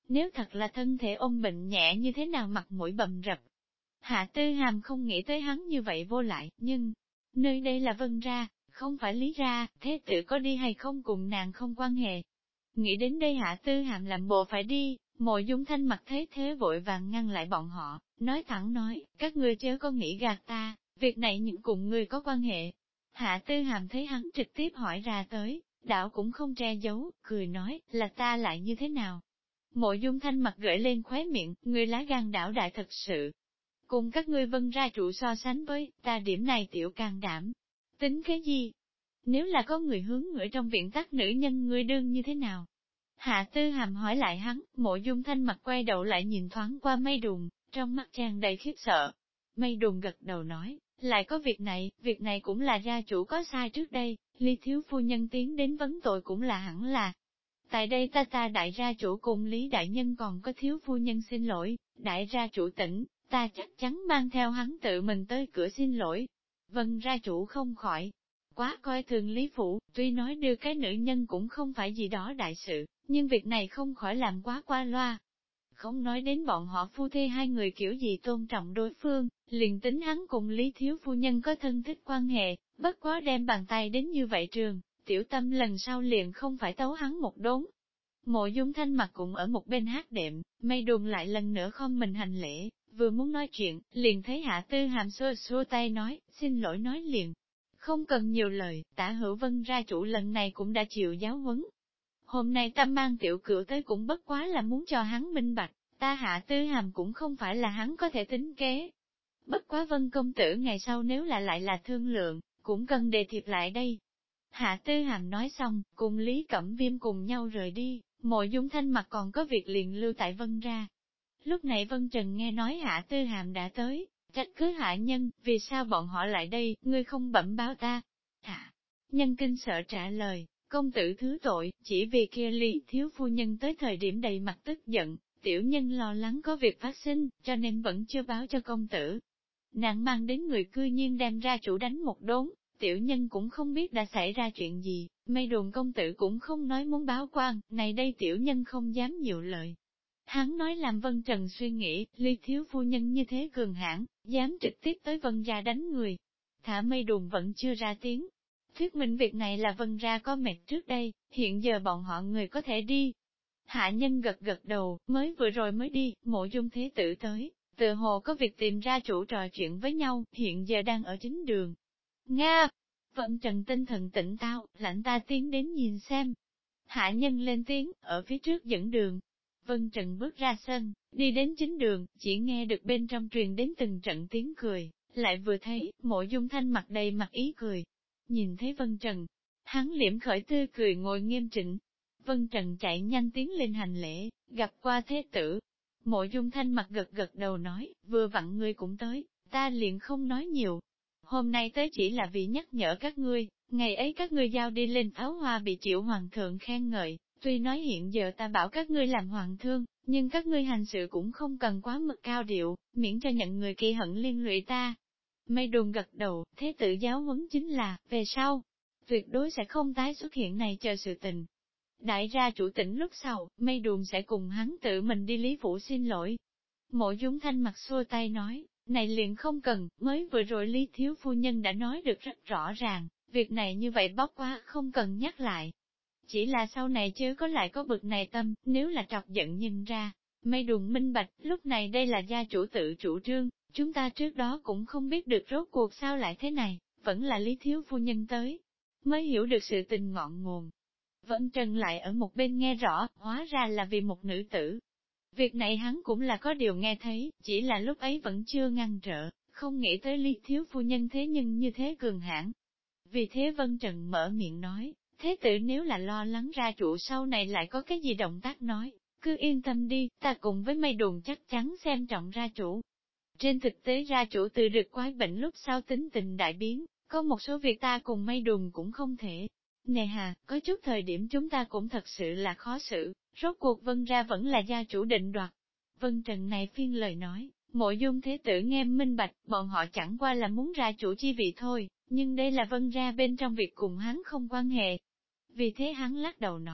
Nếu thật là thân thể ôm bệnh nhẹ như thế nào mặt mũi bầm rập. Hạ Tư Hàm không nghĩ tới hắn như vậy vô lại, nhưng, nơi đây là Vân ra, không phải Lý ra, thế tử có đi hay không cùng nàng không quan hệ. Nghĩ đến đây Hạ Tư Hàm làm bộ phải đi, Mộ Dung Thanh mặt thấy thế vội vàng ngăn lại bọn họ, nói thẳng nói, các ngươi chớ có nghĩ gạt ta, việc này những cùng ngươi có quan hệ. Hạ Tư Hàm thấy hắn trực tiếp hỏi ra tới, đạo cũng không che giấu, cười nói, là ta lại như thế nào? Mộ Dung Thanh mặt gợi lên khóe miệng, người lá gan đảo đại thật sự. Cùng các ngươi Vân ra trụ so sánh với, ta điểm này tiểu can đảm. Tính cái gì? Nếu là có người hướng người trong viện tắc nữ nhân ngươi đương như thế nào? Hạ Tư Hàm hỏi lại hắn, Mộ Dung Thanh mặt quay đầu lại nhìn thoáng qua Mây Đùn, trong mắt tràn đầy khiếp sợ. Mây Đùn gật đầu nói, lại có việc này cũng là gia chủ có sai trước đây, Ly thiếu phu nhân tiến đến vấn tội cũng là hẳn là. Tại đây ta đại gia chủ cùng Lý đại nhân còn có thiếu phu nhân xin lỗi, đại gia chủ tỉnh, ta chắc chắn mang theo hắn tự mình tới cửa xin lỗi. Vân gia chủ không khỏi. Quá coi thường Lý Phủ, tuy nói đưa cái nữ nhân cũng không phải gì đó đại sự, nhưng việc này không khỏi làm quá qua loa. Không nói đến bọn họ phu thê hai người kiểu gì tôn trọng đối phương, liền tính hắn cùng Lý Thiếu Phu Nhân có thân thích quan hệ, bất quá đem bàn tay đến như vậy trường, tiểu tâm lần sau liền không phải tấu hắn một đốn. Mộ Dung Thanh mặt cũng ở một bên hát đệm, Mây Đùn lại lần nữa không mình hành lễ, vừa muốn nói chuyện, liền thấy Hạ Tư Hàm xua xua tay nói, xin lỗi nói liền. Không cần nhiều lời, Tả Hữu Vân ra chủ lần này cũng đã chịu giáo huấn. Hôm nay ta mang tiểu cửu tới cũng bất quá là muốn cho hắn minh bạch, ta Hạ Tư Hàm cũng không phải là hắn có thể tính kế. Bất quá Vân công tử ngày sau nếu là lại là thương lượng, cũng cần đề thiệp lại đây. Hạ Tư Hàm nói xong, cùng Lý Cẩm Viêm cùng nhau rời đi, Mộ Dung Thanh mặt còn có việc liền lưu tại Vân ra. Lúc này Vân Trần nghe nói Hạ Tư Hàm đã tới, trách cứ hạ nhân, vì sao bọn họ lại đây, ngươi không bẩm báo ta. Hạ nhân kinh sợ trả lời, công tử thứ tội, chỉ vì kia Lý thiếu phu nhân tới thời điểm đầy mặt tức giận, tiểu nhân lo lắng có việc phát sinh, cho nên vẫn chưa báo cho công tử. Nàng mang đến người cư nhiên đem ra chủ đánh một đốn, tiểu nhân cũng không biết đã xảy ra chuyện gì, Mây Đùn công tử cũng không nói muốn báo quan, này đây tiểu nhân không dám nhiều lời. Hắn nói làm Vân Trần suy nghĩ, Ly thiếu phu nhân như thế cường hãn, dám trực tiếp tới Vân gia đánh người. Thả Mây Đùn vẫn chưa ra tiếng. Thuyết minh việc này là Vân ra có mệt trước đây, hiện giờ bọn họ người có thể đi. Hạ nhân gật gật đầu, mới vừa rồi mới đi, Mộ Dung thế tử tới, tự hồ có việc tìm ra chủ trò chuyện với nhau, hiện giờ đang ở chính đường. Nga! Vân Trần tinh thần tỉnh táo, lãnh ta tiến đến nhìn xem. Hạ nhân lên tiếng, ở phía trước dẫn đường. Vân Trần bước ra sân, đi đến chính đường, chỉ nghe được bên trong truyền đến từng trận tiếng cười, lại vừa thấy, Mộ Dung Thanh mặt đầy mặt ý cười. Nhìn thấy Vân Trần, hắn liễm khởi tươi cười ngồi nghiêm chỉnh. Vân Trần chạy nhanh tiến lên hành lễ, gặp qua thế tử. Mộ Dung Thanh mặt gật gật đầu nói, vừa vặn ngươi cũng tới, ta liền không nói nhiều. Hôm nay tới chỉ là vì nhắc nhở các ngươi, ngày ấy các ngươi giao đi lên áo hoa bị Triệu Hoàng thượng khen ngợi, tuy nói hiện giờ ta bảo các ngươi làm hoàng thương, nhưng các ngươi hành sự cũng không cần quá mực cao điệu, miễn cho nhận người kỳ hận liên lụy ta. Mây Đùn gật đầu, thế tử giáo huấn chính là, về sau, tuyệt đối sẽ không tái xuất hiện này chờ sự tình. Đại gia chủ tỉnh lúc sau, Mây Đùn sẽ cùng hắn tự mình đi Lý Phủ xin lỗi. Mộ Dung Thanh mặt xua tay nói, này liền không cần, mới vừa rồi Lý Thiếu Phu Nhân đã nói được rất rõ ràng, việc này như vậy bóc quá không cần nhắc lại. Chỉ là sau này chứ có lại có bực này tâm, nếu là trọc giận nhìn ra. Mây Đùn minh bạch, lúc này đây là gia chủ tự chủ trương, chúng ta trước đó cũng không biết được rốt cuộc sao lại thế này, vẫn là Lý Thiếu Phu Nhân tới, mới hiểu được sự tình ngọn nguồn. Vân Trần lại ở một bên nghe rõ, hóa ra là vì một nữ tử. Việc này hắn cũng là có điều nghe thấy, chỉ là lúc ấy vẫn chưa ngăn trở, không nghĩ tới Lý Thiếu Phu Nhân thế nhưng như thế cường hãn. Vì thế Vân Trần mở miệng nói, thế tử nếu là lo lắng ra chủ sau này lại có cái gì động tác nói, cứ yên tâm đi, ta cùng với Mây Đùn chắc chắn xem trọng ra chủ. Trên thực tế ra chủ từ được quái bệnh lúc sau tính tình đại biến, có một số việc ta cùng Mây Đùn cũng không thể. Nè hà, có chút thời điểm chúng ta cũng thật sự là khó xử, rốt cuộc Vân ra vẫn là gia chủ định đoạt. Vân Trần này phiên lời nói, Mộ Dung thế tử nghe minh bạch, bọn họ chẳng qua là muốn ra chủ chi vị thôi, nhưng đây là Vân ra bên trong việc cùng hắn không quan hệ. Vì thế hắn lắc đầu nói,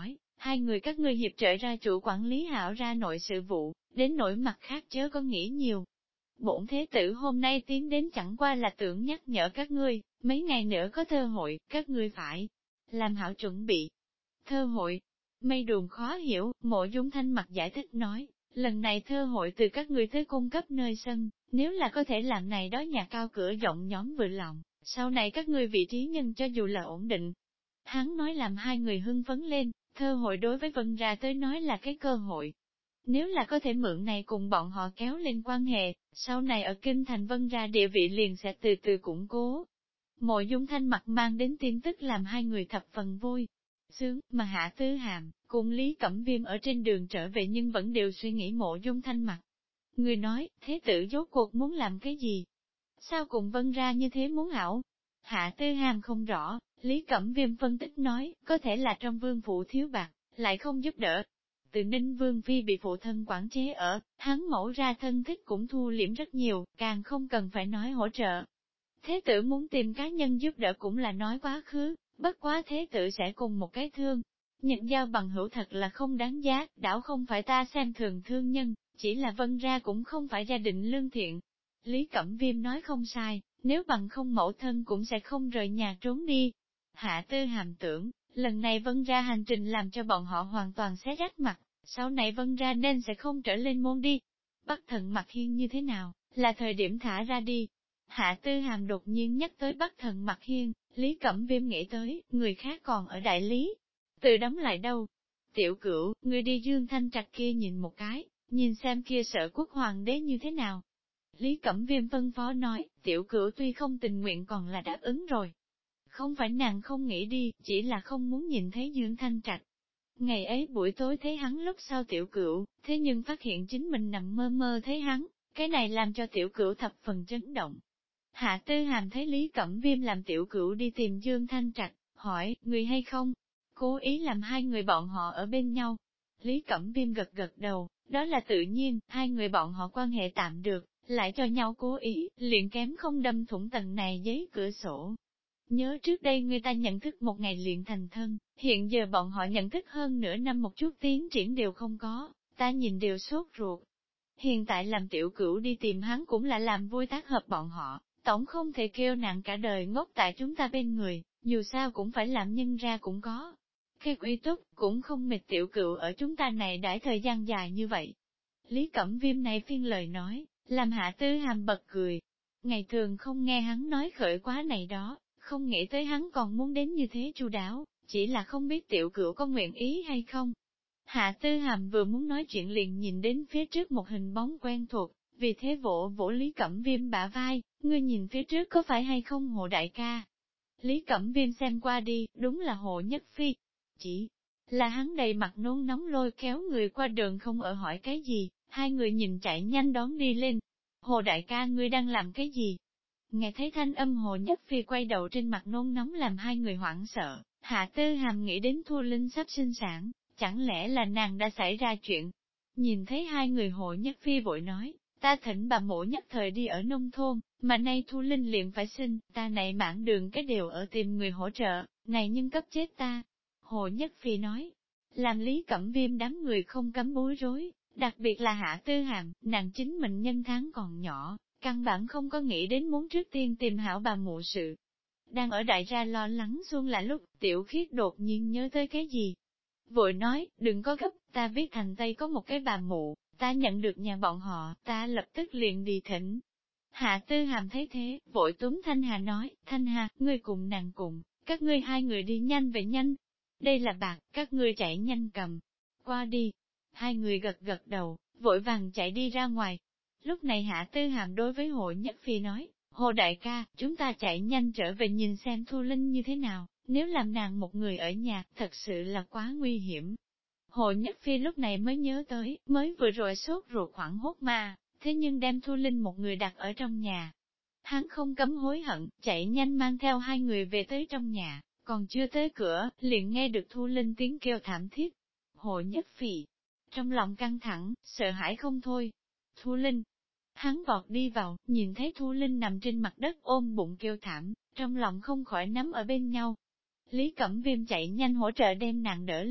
hai người các ngươi hiệp trợ ra chủ quản lý hảo ra nội sự vụ, đến nỗi mặt khác chớ có nghĩ nhiều. Bổn thế tử hôm nay tiến đến chẳng qua là tưởng nhắc nhở các ngươi, mấy ngày nữa có thơ hội, các ngươi phải làm hảo chuẩn bị. Thơ hội, mây đùn khó hiểu, Mộ Dung Thanh mặt giải thích nói, lần này thơ hội từ các ngươi tới cung cấp nơi sân, nếu là có thể làm này đó nhà cao cửa rộng nhóm vừa lòng, sau này các ngươi vị trí nhân cho dù là ổn định. Hắn nói làm hai người hưng phấn lên, thơ hội đối với Vân Ra tới nói là cái cơ hội. Nếu là có thể mượn này cùng bọn họ kéo lên quan hệ, sau này ở Kinh Thành Vân Ra địa vị liền sẽ từ từ củng cố. Mộ Dung Thanh mặt mang đến tin tức làm hai người thập phần vui sướng, mà Hạ Tư Hàm, cùng Lý Cẩm Viêm ở trên đường trở về nhưng vẫn đều suy nghĩ Mộ Dung Thanh mặt. Người nói, thế tử rốt cuộc muốn làm cái gì? Sao cùng Vân Ra như thế muốn hảo? Hạ Tư Hàm không rõ, Lý Cẩm Viêm phân tích nói, có thể là trong vương phủ thiếu bạc, lại không giúp đỡ. Từ Ninh Vương Phi bị phụ thân quản chế ở, hắn mẫu ra thân thích cũng thu liễm rất nhiều, càng không cần phải nói hỗ trợ. Thế tử muốn tìm cá nhân giúp đỡ cũng là nói quá khứ, bất quá thế tử sẽ cùng một cái thương. Nhận giao bằng hữu thật là không đáng giá, đảo không phải ta xem thường thương nhân, chỉ là Vân Ra cũng không phải gia đình lương thiện. Lý Cẩm Viêm nói không sai, nếu bằng không mẫu thân cũng sẽ không rời nhà trốn đi. Hạ Tư Hàm tưởng, lần này Vân Ra hành trình làm cho bọn họ hoàn toàn xé rách mặt, sau này Vân Ra nên sẽ không trở lên môn đi. Bắc Thần Mặc Hiên như thế nào, là thời điểm thả ra đi. Hạ Tư Hàm đột nhiên nhắc tới Bắc Thần Mặc Hiên, Lý Cẩm Viêm nghĩ tới, người khác còn ở đại lý. Từ đóng lại đâu? Tiểu Cửu, người đi Dương Thanh Trạch kia nhìn một cái, nhìn xem kia Sở Quốc hoàng đế như thế nào. Lý Cẩm Viêm phân phó nói, Tiểu Cửu tuy không tình nguyện còn là đáp ứng rồi. Không phải nàng không nghĩ đi, chỉ là không muốn nhìn thấy Dương Thanh Trạch. Ngày ấy buổi tối thấy hắn lúc sau Tiểu Cửu, thế nhưng phát hiện chính mình nằm mơ mơ thấy hắn, cái này làm cho Tiểu Cửu thập phần chấn động. Hạ Tư Hàm thấy Lý Cẩm Viêm làm Tiểu Cửu đi tìm Dương Thanh Trạch, hỏi, người hay không? Cố ý làm hai người bọn họ ở bên nhau. Lý Cẩm Viêm gật gật đầu, đó là tự nhiên, hai người bọn họ quan hệ tạm được, lại cho nhau cố ý, liền kém không đâm thủng tầng này giấy cửa sổ. Nhớ trước đây người ta nhận thức một ngày liền thành thân, hiện giờ bọn họ nhận thức hơn nửa năm một chút tiến triển đều không có, ta nhìn đều sốt ruột. Hiện tại làm Tiểu Cửu đi tìm hắn cũng là làm vui tác hợp bọn họ, tổng không thể kêu nặng cả đời ngốc tại chúng ta bên người, dù sao cũng phải làm nhân ra cũng có. Cái uy túc, cũng không mệt Tiểu Cửu ở chúng ta này đãi thời gian dài như vậy. Lý Cẩm Viêm này phiên lời nói, làm Hạ Tư Hàm bật cười. Ngày thường không nghe hắn nói khởi quá này đó, không nghĩ tới hắn còn muốn đến như thế chu đáo, chỉ là không biết Tiểu Cửu có nguyện ý hay không. Hạ Tư Hàm vừa muốn nói chuyện liền nhìn đến phía trước một hình bóng quen thuộc, vì thế vỗ vỗ Lý Cẩm Viêm bả vai, ngươi nhìn phía trước có phải hay không Hồ đại ca. Lý Cẩm Viêm xem qua đi, đúng là Hồ Nhất Phi. Chỉ là hắn đầy mặt nôn nóng lôi kéo người qua đường không ở hỏi cái gì, hai người nhìn chạy nhanh đón đi lên. Hồ đại ca ngươi đang làm cái gì? Nghe thấy thanh âm Hồ Nhất Phi quay đầu trên mặt nôn nóng làm hai người hoảng sợ, Hạ Tư Hàm nghĩ đến Thu Linh sắp sinh sản, chẳng lẽ là nàng đã xảy ra chuyện? Nhìn thấy hai người Hồ Nhất Phi vội nói, ta thỉnh bà mổ nhất thời đi ở nông thôn, mà nay Thu Linh liền phải sinh, ta này mãn đường cái đều ở tìm người hỗ trợ, này nhưng cấp chết ta. Hồ Nhất Phi nói, làm Lý Cẩm Viêm đám người không cấm bối rối, đặc biệt là Hạ Tư Hàm, nàng chính mình nhân tháng còn nhỏ, căn bản không có nghĩ đến muốn trước tiên tìm hảo bà mụ sự. Đang ở đại gia lo lắng xuông là lúc Tiểu Khiết đột nhiên nhớ tới cái gì. Vội nói, đừng có gấp, ta biết thành Tây có một cái bà mụ, ta nhận được nhà bọn họ, ta lập tức liền đi thỉnh. Hạ Tư Hàm thấy thế, vội túm Thanh Hà nói, Thanh Hà, ngươi cùng nàng cùng, các ngươi hai người đi nhanh về nhanh. Đây là bạc, các ngươi chạy nhanh cầm. Qua đi. Hai người gật gật đầu, vội vàng chạy đi ra ngoài. Lúc này Hạ Tư Hàm đối với Hồ Nhất Phi nói, Hồ đại ca, chúng ta chạy nhanh trở về nhìn xem Thu Linh như thế nào, nếu làm nàng một người ở nhà, thật sự là quá nguy hiểm. Hồ Nhất Phi lúc này mới nhớ tới, mới vừa rồi sốt ruột hoảng hốt mà, thế nhưng đem Thu Linh một người đặt ở trong nhà. Hắn không cấm hối hận, chạy nhanh mang theo hai người về tới trong nhà, còn chưa tới cửa, liền nghe được Thu Linh tiếng kêu thảm thiết. Hồ Nhất Phi, trong lòng căng thẳng, sợ hãi không thôi. Thu Linh, hắn vọt đi vào, nhìn thấy Thu Linh nằm trên mặt đất ôm bụng kêu thảm, trong lòng không khỏi nắm ở bên nhau. Lý Cẩm Viêm chạy nhanh hỗ trợ đem nàng đỡ lên,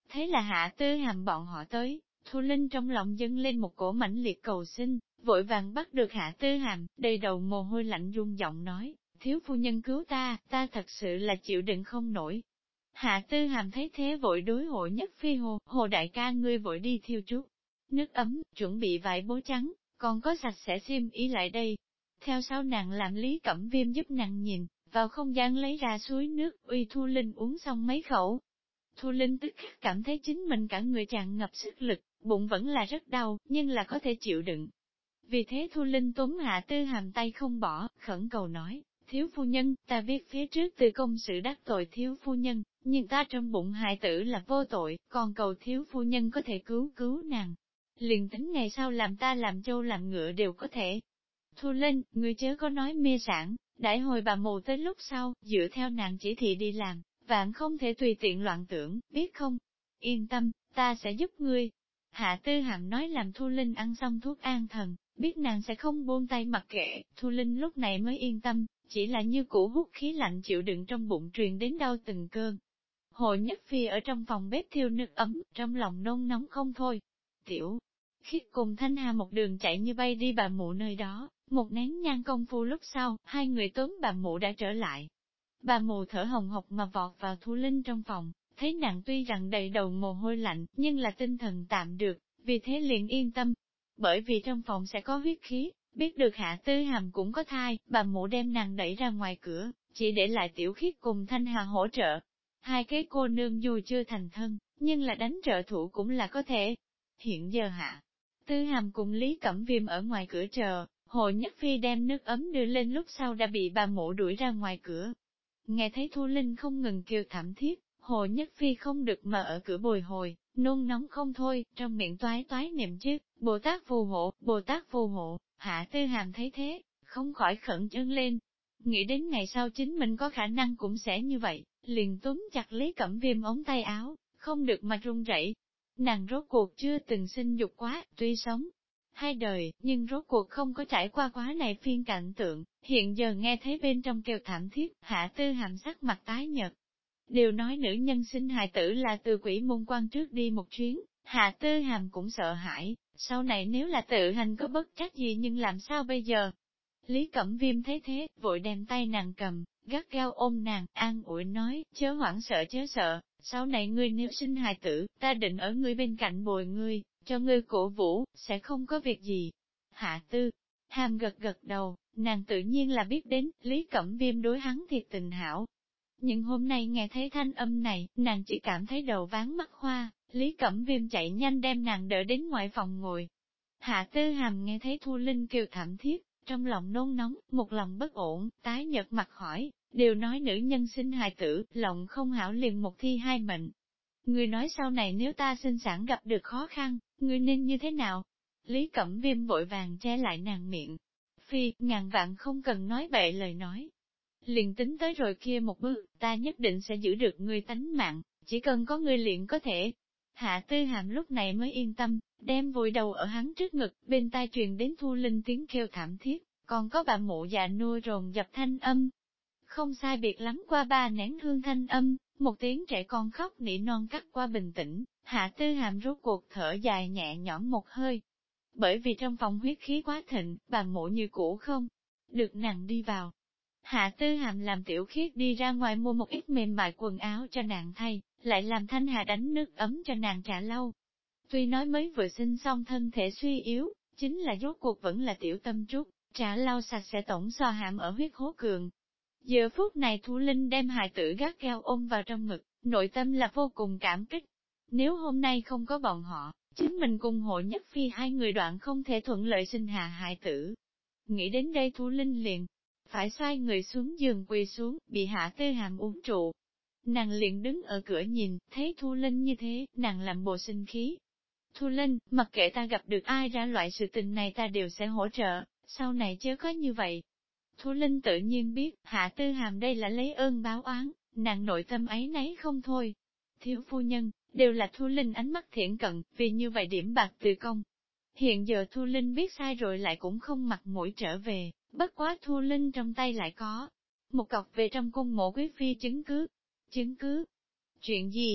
Thế là Hạ Tư Hàm bọn họ tới, Thu Linh trong lòng dâng lên một cổ mãnh liệt cầu xin, vội vàng bắt được Hạ Tư Hàm, đầy đầu mồ hôi lạnh run giọng nói, thiếu phu nhân cứu ta thật sự là chịu đựng không nổi. Hạ Tư Hàm thấy thế vội đối Hộ Nhất Phi Hồ đại ca ngươi vội đi thiêu chút nước ấm, chuẩn bị vải bố trắng, còn có sạch sẽ xiêm y lại đây. Theo sau nàng làm Lý Cẩm Viêm giúp nàng nhìn, vào không gian lấy ra suối nước, uy Thu Linh uống xong mấy khẩu. Thu Linh tức khắc cảm thấy chính mình cả người tràn ngập sức lực, bụng vẫn là rất đau, nhưng là có thể chịu đựng. Vì thế Thu Linh túm Hạ Tư Hàm tay không bỏ, khẩn cầu nói, thiếu phu nhân, ta biết phía trước từ công sự đắc tội thiếu phu nhân, nhưng ta trong bụng hài tử là vô tội, còn cầu thiếu phu nhân có thể cứu nàng. Liền tính ngày sau làm ta làm trâu làm ngựa đều có thể. Thu Linh, ngươi chớ có nói mê sản, đãi hồi bà mù tới lúc sau, dựa theo nàng chỉ thị đi làm, vạn không thể tùy tiện loạn tưởng, biết không? Yên tâm, ta sẽ giúp ngươi. Hạ Tư Hàm nói làm Thu Linh ăn xong thuốc an thần, biết nàng sẽ không buông tay mặc kệ, Thu Linh lúc này mới yên tâm, chỉ là như cũ hút khí lạnh chịu đựng trong bụng truyền đến đau từng cơn. Hồ Nhất Phi ở trong phòng bếp thiêu nước ấm, trong lòng nôn nóng không thôi. Tiểu Khiết cùng Thanh Hà một đường chạy như bay đi bà mụ nơi đó, một nén nhang công phu lúc sau, hai người tóm bà mụ đã trở lại. Bà mụ thở hồng hộc mà vọt vào Thu Linh trong phòng, thấy nàng tuy rằng đầy đầu mồ hôi lạnh, nhưng là tinh thần tạm được, vì thế liền yên tâm. Bởi vì trong phòng sẽ có huyết khí, biết được Hạ Tư Hàm cũng có thai, bà mụ đem nàng đẩy ra ngoài cửa, chỉ để lại Tiểu Khiết cùng Thanh Hà hỗ trợ. Hai cái cô nương dù chưa thành thân, nhưng là đánh trợ thủ cũng là có thể. Hiện giờ Hạ Tư Hàm cùng Lý Cẩm Viêm ở ngoài cửa chờ, Hồ Nhất Phi đem nước ấm đưa lên lúc sau đã bị bà mụ đuổi ra ngoài cửa. Nghe thấy Thu Linh không ngừng kêu thảm thiết, Hồ Nhất Phi không được mà ở cửa bồi hồi, nôn nóng không thôi, trong miệng toái toái niệm chứ, Bồ Tát phù hộ, Bồ Tát phù hộ. Hạ Tư Hàm thấy thế, không khỏi khẩn trương lên. Nghĩ đến ngày sau chính mình có khả năng cũng sẽ như vậy, liền túm chặt Lý Cẩm Viêm ống tay áo, không được mà run rẩy. Nàng rốt cuộc chưa từng sinh dục quá, tuy sống hai đời, nhưng rốt cuộc không có trải qua quá này phiên cảnh tượng, hiện giờ nghe thấy bên trong kêu thảm thiết, Hạ Tư Hàm sắc mặt tái nhợt. Đều nói nữ nhân sinh hài tử là từ quỷ môn quan trước đi một chuyến, Hạ Tư Hàm cũng sợ hãi, sau này nếu là tự hành có bất trắc gì nhưng làm sao bây giờ? Lý Cẩm Viêm thấy thế, vội đem tay nàng cầm, gắt gao ôm nàng, an ủi nói, chớ hoảng sợ chớ sợ, sau này ngươi nếu sinh hài tử, ta định ở ngươi bên cạnh bồi ngươi, cho ngươi cổ vũ, sẽ không có việc gì. Hạ Tư Hàm gật gật đầu, nàng tự nhiên là biết đến, Lý Cẩm Viêm đối hắn thiệt tình hảo. Nhưng hôm nay nghe thấy thanh âm này, nàng chỉ cảm thấy đầu ván mắt hoa, Lý Cẩm Viêm chạy nhanh đem nàng đỡ đến ngoài phòng ngồi. Hạ Tư Hàm nghe thấy Thu Linh kêu thảm thiết, trong lòng nôn nóng, một lòng bất ổn, tái nhợt mặt hỏi, đều nói nữ nhân sinh hài tử, lòng không hảo liền một thi hai mệnh. Người nói sau này nếu ta sinh sản gặp được khó khăn, người nên như thế nào? Lý Cẩm Viêm vội vàng che lại nàng miệng. Phi, ngàn vạn không cần nói bậy lời nói. Liền tính tới rồi kia một bước, ta nhất định sẽ giữ được người tánh mạng, chỉ cần có người liền có thể. Hạ Tư Hàm lúc này mới yên tâm, đem vùi đầu ở hắn trước ngực, bên tai truyền đến Thu Linh tiếng kêu thảm thiết, còn có bà mụ già nua rồn dập thanh âm. Không sai biệt lắm qua ba nén hương thanh âm, một tiếng trẻ con khóc nỉ non cắt qua bình tĩnh, Hạ Tư Hàm rốt cuộc thở dài nhẹ nhõm một hơi. Bởi vì trong phòng huyết khí quá thịnh, bà mụ như cũ không được nàng đi vào. Hạ Tư Hàm làm Tiểu Khiết đi ra ngoài mua một ít mềm mại quần áo cho nàng thay, lại làm Thanh Hà đánh nước ấm cho nàng trả lau. Tuy nói mới vừa sinh xong thân thể suy yếu, chính là rốt cuộc vẫn là tiểu tâm trúc, trả lau sạch sẽ tổng so hàm ở huyết hố cường. Giờ phút này Thu Linh đem hài tử gắt gao ôm vào trong ngực, nội tâm là vô cùng cảm kích. Nếu hôm nay không có bọn họ, chính mình cùng Hộ Nhất Phi hai người đoạn không thể thuận lợi sinh hạ hài tử. Nghĩ đến đây Thu Linh liền phải xoay người xuống giường quỳ xuống, bị Hạ Tư Hàm uống trụ. Nàng liền đứng ở cửa nhìn, thấy Thu Linh như thế, nàng làm bộ sinh khí. Thu Linh, mặc kệ ta gặp được ai ra loại sự tình này ta đều sẽ hỗ trợ, sau này chớ có như vậy. Thu Linh tự nhiên biết, Hạ Tư Hàm đây là lấy ơn báo oán, nàng nội tâm ấy nấy không thôi. Thiếu phu nhân, đều là Thu Linh ánh mắt thiện cận, vì như vậy điểm bạc từ công. Hiện giờ Thu Linh biết sai rồi lại cũng không mặt mũi trở về, bất quá Thu Linh trong tay lại có một cọc về trong cung mộ quý phi chứng cứ. Chứng cứ? Chuyện gì?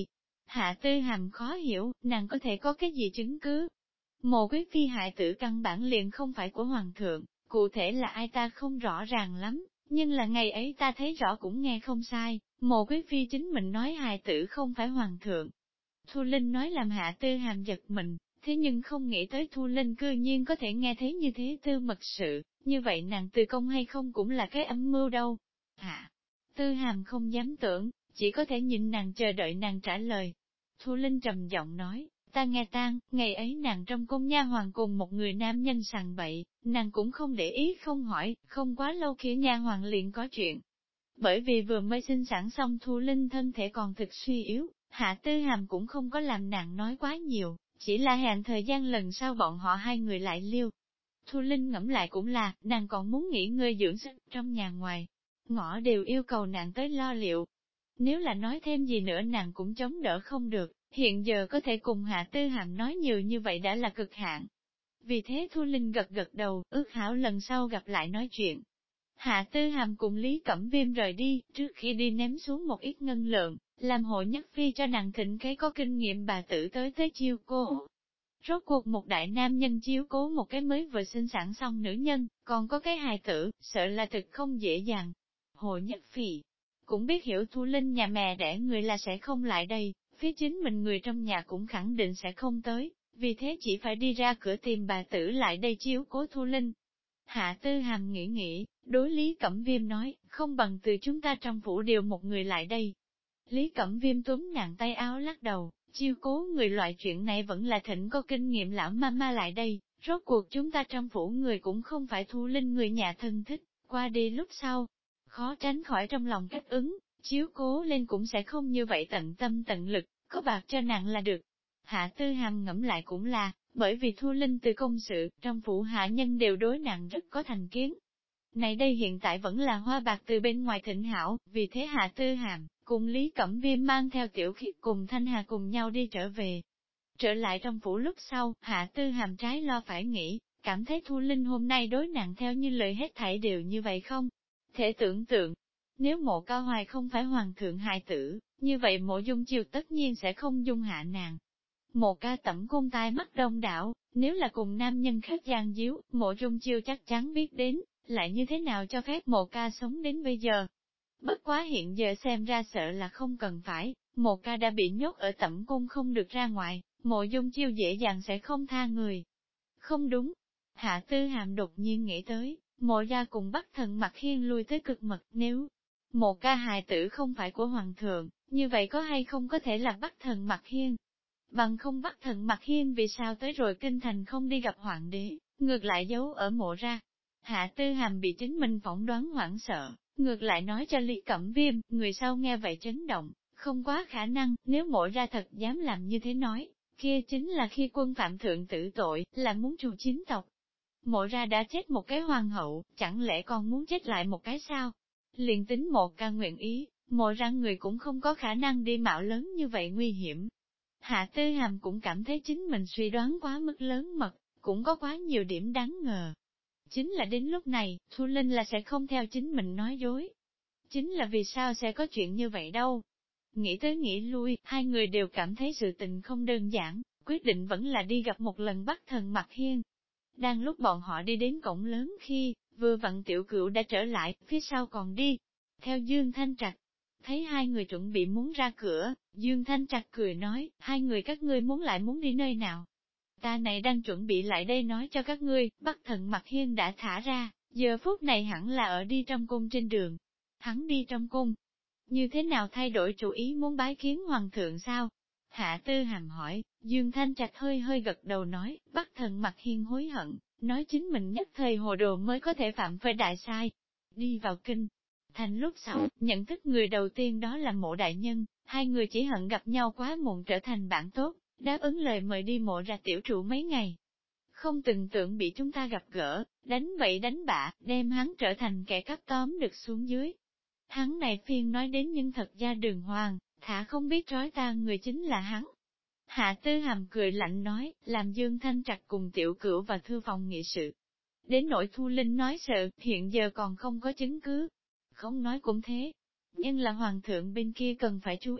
Hạ Tư Hàm khó hiểu, nàng có thể có cái gì chứng cứ? Mộ quý phi hại tử căn bản liền không phải của hoàng thượng, cụ thể là ai ta không rõ ràng lắm, nhưng là ngày ấy ta thấy rõ cũng nghe không sai, mộ quý phi chính mình nói hài tử không phải hoàng thượng. Thu Linh nói làm Hạ Tư Hàm giật mình, thế nhưng không nghĩ tới Thu Linh cư nhiên có thể nghe thấy như thế tư mật sự, như vậy nàng từ công hay không cũng là cái âm mưu đâu. Hạ Tư Hàm không dám tưởng, chỉ có thể nhìn nàng chờ đợi nàng trả lời. Thu Linh trầm giọng nói, ta nghe tang, ngày ấy nàng trong cung nha hoàng cùng một người nam nhân sằng bậy, nàng cũng không để ý không hỏi, không quá lâu kia nha hoàng liền có chuyện. Bởi vì vừa mới sinh sản xong Thu Linh thân thể còn thực suy yếu, Hạ Tư Hàm cũng không có làm nàng nói quá nhiều, chỉ là hẹn thời gian lần sau bọn họ hai người lại liêu. Thu Linh ngẫm lại cũng là, nàng còn muốn nghỉ ngơi dưỡng sức trong nhà ngoài, ngõ đều yêu cầu nàng tới lo liệu. Nếu là nói thêm gì nữa nàng cũng chống đỡ không được, hiện giờ có thể cùng Hạ Tư Hàm nói nhiều như vậy đã là cực hạn. Vì thế Thu Linh gật gật đầu, ước hảo lần sau gặp lại nói chuyện. Hạ Tư Hàm cùng Lý Cẩm Viêm rời đi, trước khi đi ném xuống một ít ngân lượng, làm hộ nhất phi cho nàng thịnh cái có kinh nghiệm bà tử tới chiêu cô. Rốt cuộc một đại nam nhân chiếu cố một cái mới vừa sinh sản xong nữ nhân, còn có cái hài tử, sợ là thực không dễ dàng. Hộ nhất phi cũng biết hiểu Thu Linh nhà mẹ đẻ người là sẽ không lại đây, phía chính mình người trong nhà cũng khẳng định sẽ không tới, vì thế chỉ phải đi ra cửa tìm bà tử lại đây chiếu cố Thu Linh. Hạ Tư Hàm nghĩ, đối Lý Cẩm Viêm nói, không bằng từ chúng ta trong phủ điều một người lại đây. Lý Cẩm Viêm túm nàng tay áo lắc đầu, chiêu cố người loại chuyện này vẫn là thịnh có kinh nghiệm lão mama lại đây, rốt cuộc chúng ta trong phủ người cũng không phải Thu Linh người nhà thân thích, qua đi lúc sau, khó tránh khỏi trong lòng cách ứng, chiếu cố lên cũng sẽ không như vậy tận tâm tận lực, có bạc cho nàng là được. Hạ Tư Hàm ngẫm lại cũng là, bởi vì Thu Linh từ công sự, trong phủ hạ nhân đều đối nàng rất có thành kiến. Này đây hiện tại vẫn là hoa bạc từ bên ngoài thịnh hảo, vì thế Hạ Tư Hàm, cùng Lý Cẩm Viêm mang theo Tiểu Khiết cùng Thanh Hà cùng nhau đi trở về. Trở lại trong phủ lúc sau, Hạ Tư Hàm trái lo phải nghĩ, cảm thấy Thu Linh hôm nay đối nàng theo như lời hết thảy đều như vậy không? Thể tưởng tượng, nếu Mộ Cao Hoài không phải hoàng thượng hài tử, như vậy Mộ Dung Chiêu tất nhiên sẽ không dung hạ nàng. Mộ Ca Tẩm cung tai mắt đông đảo, nếu là cùng nam nhân khác gian díu, Mộ Dung Chiêu chắc chắn biết đến, lại như thế nào cho phép Mộ Ca sống đến bây giờ. Bất quá hiện giờ xem ra sợ là không cần phải, Mộ Ca đã bị nhốt ở Tẩm cung không được ra ngoài, Mộ Dung Chiêu dễ dàng sẽ không tha người. Không đúng. Hạ Tư Hàm đột nhiên nghĩ tới, Mộ gia cùng Bắc Thần Mặc Hiên lui tới cực mật, nếu Mộ Ca hài tử không phải của hoàng thượng, như vậy có hay không có thể là Bắc Thần Mặc Hiên? Bằng không Bắc Thần Mặc Hiên vì sao tới rồi kinh thành không đi gặp hoàng đế, ngược lại giấu ở Mộ ra. Hạ Tư Hàm bị chính mình phỏng đoán hoảng sợ, ngược lại nói cho Lý Cẩm Viêm, người sau nghe vậy chấn động, không quá khả năng, nếu Mộ ra thật dám làm như thế nói, kia chính là khi quân phạm thượng tử tội, là muốn trù chính tộc. Mộ ra đã chết một cái hoàng hậu, chẳng lẽ còn muốn chết lại một cái sao? Liền tính Mộ Ca nguyện ý, Mộ ra người cũng không có khả năng đi mạo lớn như vậy nguy hiểm. Hạ Tư Hàm cũng cảm thấy chính mình suy đoán quá mức lớn mật, cũng có quá nhiều điểm đáng ngờ. Chính là đến lúc này, Thu Linh là sẽ không theo chính mình nói dối. Chính là vì sao sẽ có chuyện như vậy đâu. Nghĩ tới nghĩ lui, hai người đều cảm thấy sự tình không đơn giản, quyết định vẫn là đi gặp một lần Bắc Thần Mặc Hiên. Đang lúc bọn họ đi đến cổng lớn khi, vừa vặn Tiểu Cửu đã trở lại, phía sau còn đi. Theo Dương Thanh Trạch, thấy hai người chuẩn bị muốn ra cửa, Dương Thanh Trạch cười nói, hai người các ngươi muốn lại muốn đi nơi nào? Ta này đang chuẩn bị lại đây nói cho các ngươi, Bắc Thần Mặc Hiên đã thả ra, giờ phút này hẳn là ở đi trong cung trên đường. Hắn đi trong cung, như thế nào thay đổi chủ ý muốn bái kiến hoàng thượng sao? Hạ Tư Hàm hỏi, Dương Thanh Trạch hơi hơi gật đầu nói, Bắc Thần Mặc Hiên hối hận, nói chính mình nhất thời hồ đồ mới có thể phạm phải đại sai. Đi vào kinh thành lúc sau, nhận thức người đầu tiên đó là Mộ đại nhân, hai người chỉ hận gặp nhau quá muộn trở thành bạn tốt, đáp ứng lời mời đi Mộ ra tiểu trụ mấy ngày. Không từng tưởng bị chúng ta gặp gỡ, đánh bậy đánh bạ, đem hắn trở thành kẻ cắp tóm được xuống dưới. Hắn này phiên nói đến nhưng thật ra đường hoàng, thả không biết trói ta người chính là hắn. Hạ Tư Hàm cười lạnh nói, làm Dương Thanh Trạch cùng Tiểu Cửu và thư phòng nghị sự. Đến nỗi Thu Linh nói sợ, hiện giờ còn không có chứng cứ. Không nói cũng thế. Nhưng là hoàng thượng bên kia cần phải chú ý,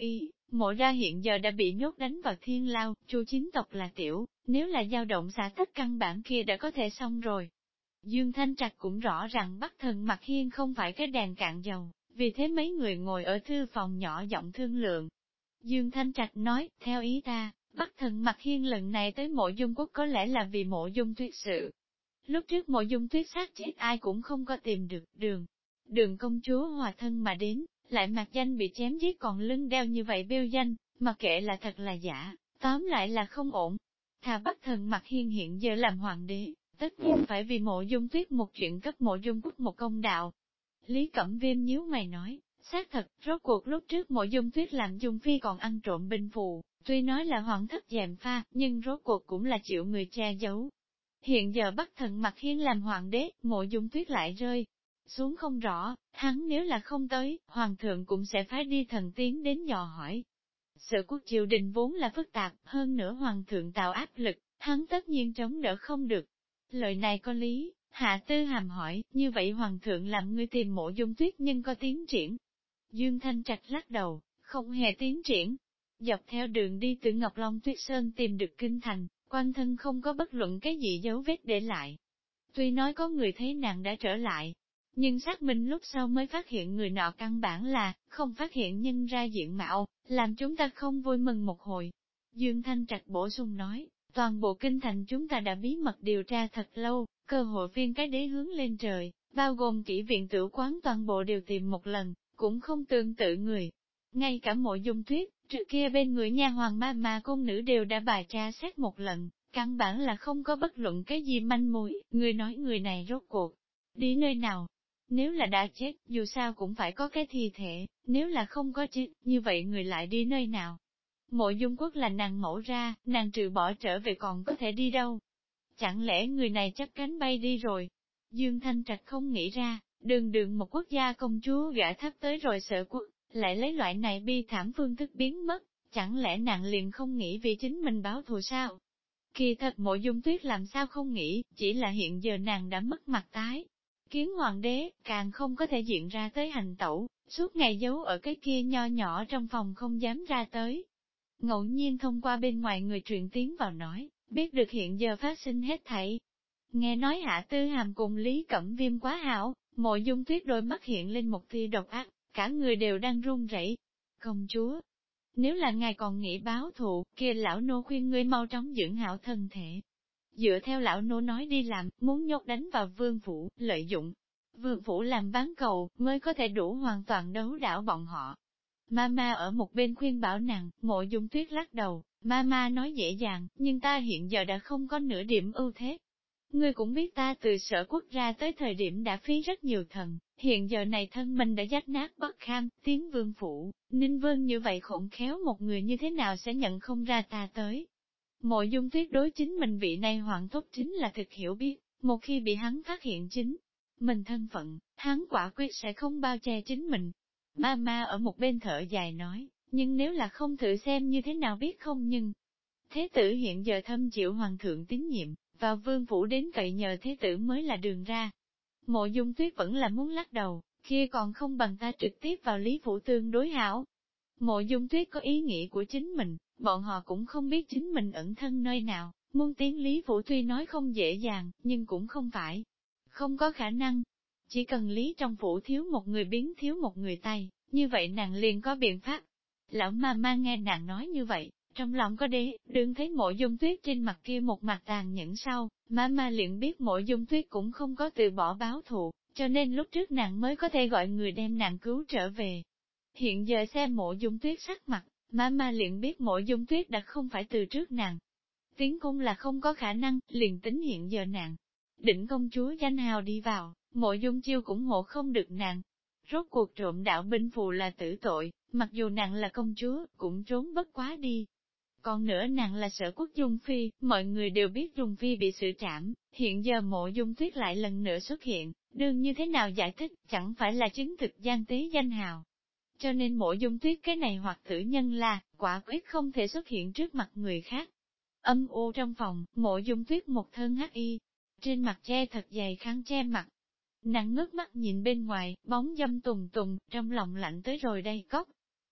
Mộ ra hiện giờ đã bị nhốt đánh vào thiên lao, Chu chính tộc là tiểu, nếu là dao động xã tắc căn bản kia đã có thể xong rồi. Dương Thanh Trạch cũng rõ rằng Bắc Thần Mặc Hiên không phải cái đèn cạn dầu, vì thế mấy người ngồi ở thư phòng nhỏ giọng thương lượng. Dương Thanh Trạch nói, theo ý ta, Bắc Thần Mặc Hiên lần này tới Mộ Dung Quốc có lẽ là vì Mộ Dung Tuyết sự. Lúc trước Mộ Dung Tuyết sát chết ai cũng không có tìm được đường công chúa hòa thân mà đến, lại mặc danh bị chém giết còn lưng đeo như vậy bêu danh, mà kệ là thật là giả, tóm lại là không ổn. Thà Bắc Thần Mặc Hiên hiện giờ làm hoàng đế, tất nhiên phải vì Mộ Dung Tuyết một chuyện cấp Mộ Dung Quốc một công đạo. Lý Cẩm Viêm nhíu mày nói, xác thật, rốt cuộc lúc trước Mộ Dung Tuyết làm Dung Phi còn ăn trộm binh phù, tuy nói là hoàng thất gièm pha, nhưng rốt cuộc cũng là chịu người che giấu. Hiện giờ Bắc Thần Mặc Hiên làm hoàng đế, Mộ Dung Tuyết lại rơi xuống không rõ, hắn nếu là không tới, hoàng thượng cũng sẽ phái đi thần tiến đến dò hỏi. Sự quốc triều đình vốn là phức tạp, hơn nữa hoàng thượng tạo áp lực, hắn tất nhiên chống đỡ không được. Lời này có lý, Hạ Tư Hàm hỏi, như vậy hoàng thượng làm ngươi tìm Mộ Dung Tuyết nhưng có tiến triển. Dương Thanh Trạch lắc đầu, không hề tiến triển. Dọc theo đường đi từ Ngọc Long Tuyết Sơn tìm được kinh thành, quan thân không có bất luận cái gì dấu vết để lại. Tuy nói có người thấy nàng đã trở lại, nhưng xác minh lúc sau mới phát hiện người nọ căn bản là không phát hiện nhân ra diện mạo, làm chúng ta không vui mừng một hồi. Dương Thanh Trạch bổ sung nói, toàn bộ kinh thành chúng ta đã bí mật điều tra thật lâu, cơ hội viên cái đế hướng lên trời, bao gồm kỹ viện tử quán toàn bộ đều tìm một lần, cũng không tương tự người. Ngay cả Mộ Dung Tuyết, trước kia bên người nha hoàng ma công nữ đều đã bài tra xét một lần, căn bản là không có bất luận cái gì manh mối, người nói người này rốt cuộc đi nơi nào. Nếu là đã chết, dù sao cũng phải có cái thi thể, nếu là không có chết, như vậy người lại đi nơi nào? Mộ Dung Quốc là nàng mẫu ra, nàng trừ bỏ trở về còn có thể đi đâu? Chẳng lẽ người này chấp cánh bay đi rồi? Dương Thanh Trạch không nghĩ ra, đường một quốc gia công chúa gã thấp tới rồi Sở Quốc, lại lấy loại này bi thảm phương thức biến mất, chẳng lẽ nàng liền không nghĩ vì chính mình báo thù sao? Kỳ thật Mộ Dung Tuyết làm sao không nghĩ, chỉ là hiện giờ nàng đã mất mặt tái. Kiến hoàng đế, càng không có thể diện ra tới hành tẩu, suốt ngày giấu ở cái kia nho nhỏ trong phòng không dám ra tới. Ngẫu nhiên thông qua bên ngoài người truyền tiếng vào nói, biết được hiện giờ phát sinh hết thảy. Nghe nói Hạ Tư Hàm cùng Lý Cẩm Viêm quá hảo, Mộ Dung Tuyết đôi mắt hiện lên một tia độc ác, cả người đều đang run rẩy. Công chúa, nếu là ngài còn nghĩ báo thù, kia lão nô khuyên ngươi mau chóng dưỡng hảo thân thể. Dựa theo lão nô nói đi làm, muốn nhốt đánh vào vương phủ, lợi dụng vương phủ làm bán cầu, mới có thể đủ hoàn toàn đấu đảo bọn họ. Mama ở một bên khuyên bảo nàng, Mộ Dung Tuyết lắc đầu, Mama nói dễ dàng, nhưng ta hiện giờ đã không có nửa điểm ưu thế. Ngươi cũng biết ta từ Sở Quốc ra tới thời điểm đã phí rất nhiều thần, hiện giờ này thân mình đã rách nát bất kham, tiến vương phủ, Ninh Vương như vậy khổng khéo một người như thế nào sẽ nhận không ra ta tới. Mộ Dung Tuyết đối chính mình vị này hoàng thúc chính là thực hiểu biết, một khi bị hắn phát hiện chính mình thân phận, hắn quả quyết sẽ không bao che chính mình. Mama ở một bên thở dài nói, nhưng nếu là không thử xem như thế nào biết không nhưng. Thế tử hiện giờ thâm chịu hoàng thượng tín nhiệm, vào vương phủ đến cậy nhờ thế tử mới là đường ra. Mộ Dung Tuyết vẫn là muốn lắc đầu, kia còn không bằng ta trực tiếp vào Lý Phủ tương đối hảo. Mộ Dung Tuyết có ý nghĩ của chính mình, bọn họ cũng không biết chính mình ẩn thân nơi nào, muốn tiến Lý Phủ tuy nói không dễ dàng, nhưng cũng không phải không có khả năng. Chỉ cần Lý trong phủ thiếu một người biến thiếu một người tay, như vậy nàng liền có biện pháp. Lão ma nghe nàng nói như vậy, trong lòng có đế, đừng thấy Mộ Dung Tuyết trên mặt kia một mặt tàn nhẫn sau, ma liền biết Mộ Dung Tuyết cũng không có từ bỏ báo thù, cho nên lúc trước nàng mới có thể gọi người đem nàng cứu trở về. Hiện giờ xem Mộ Dung Tuyết sắc mặt, ma liền biết Mộ Dung Tuyết đã không phải từ trước nàng. Tiến cung là không có khả năng, liền tính hiện giờ nàng. Định công chúa danh hào đi vào, Mộ Dung Chiêu cũng hộ không được nàng. Rốt cuộc trộm đạo binh phù là tử tội, mặc dù nàng là công chúa, cũng trốn bất quá đi. Còn nữa nàng là Sở Quốc Dung Phi, mọi người đều biết Dung Phi bị xử trảm, hiện giờ Mộ Dung Tuyết lại lần nữa xuất hiện, đương như thế nào giải thích, chẳng phải là chứng thực gian tế danh hào. Cho nên Mộ Dung Tuyết cái này hoặc tử nhân là, quả quyết không thể xuất hiện trước mặt người khác. Âm u trong phòng, Mộ Dung Tuyết một thân hắc y, trên mặt che thật dày khăn che mặt. Nàng ngước mắt nhìn bên ngoài, bóng dâm tùng tùng, trong lòng lạnh tới rồi đây cốc.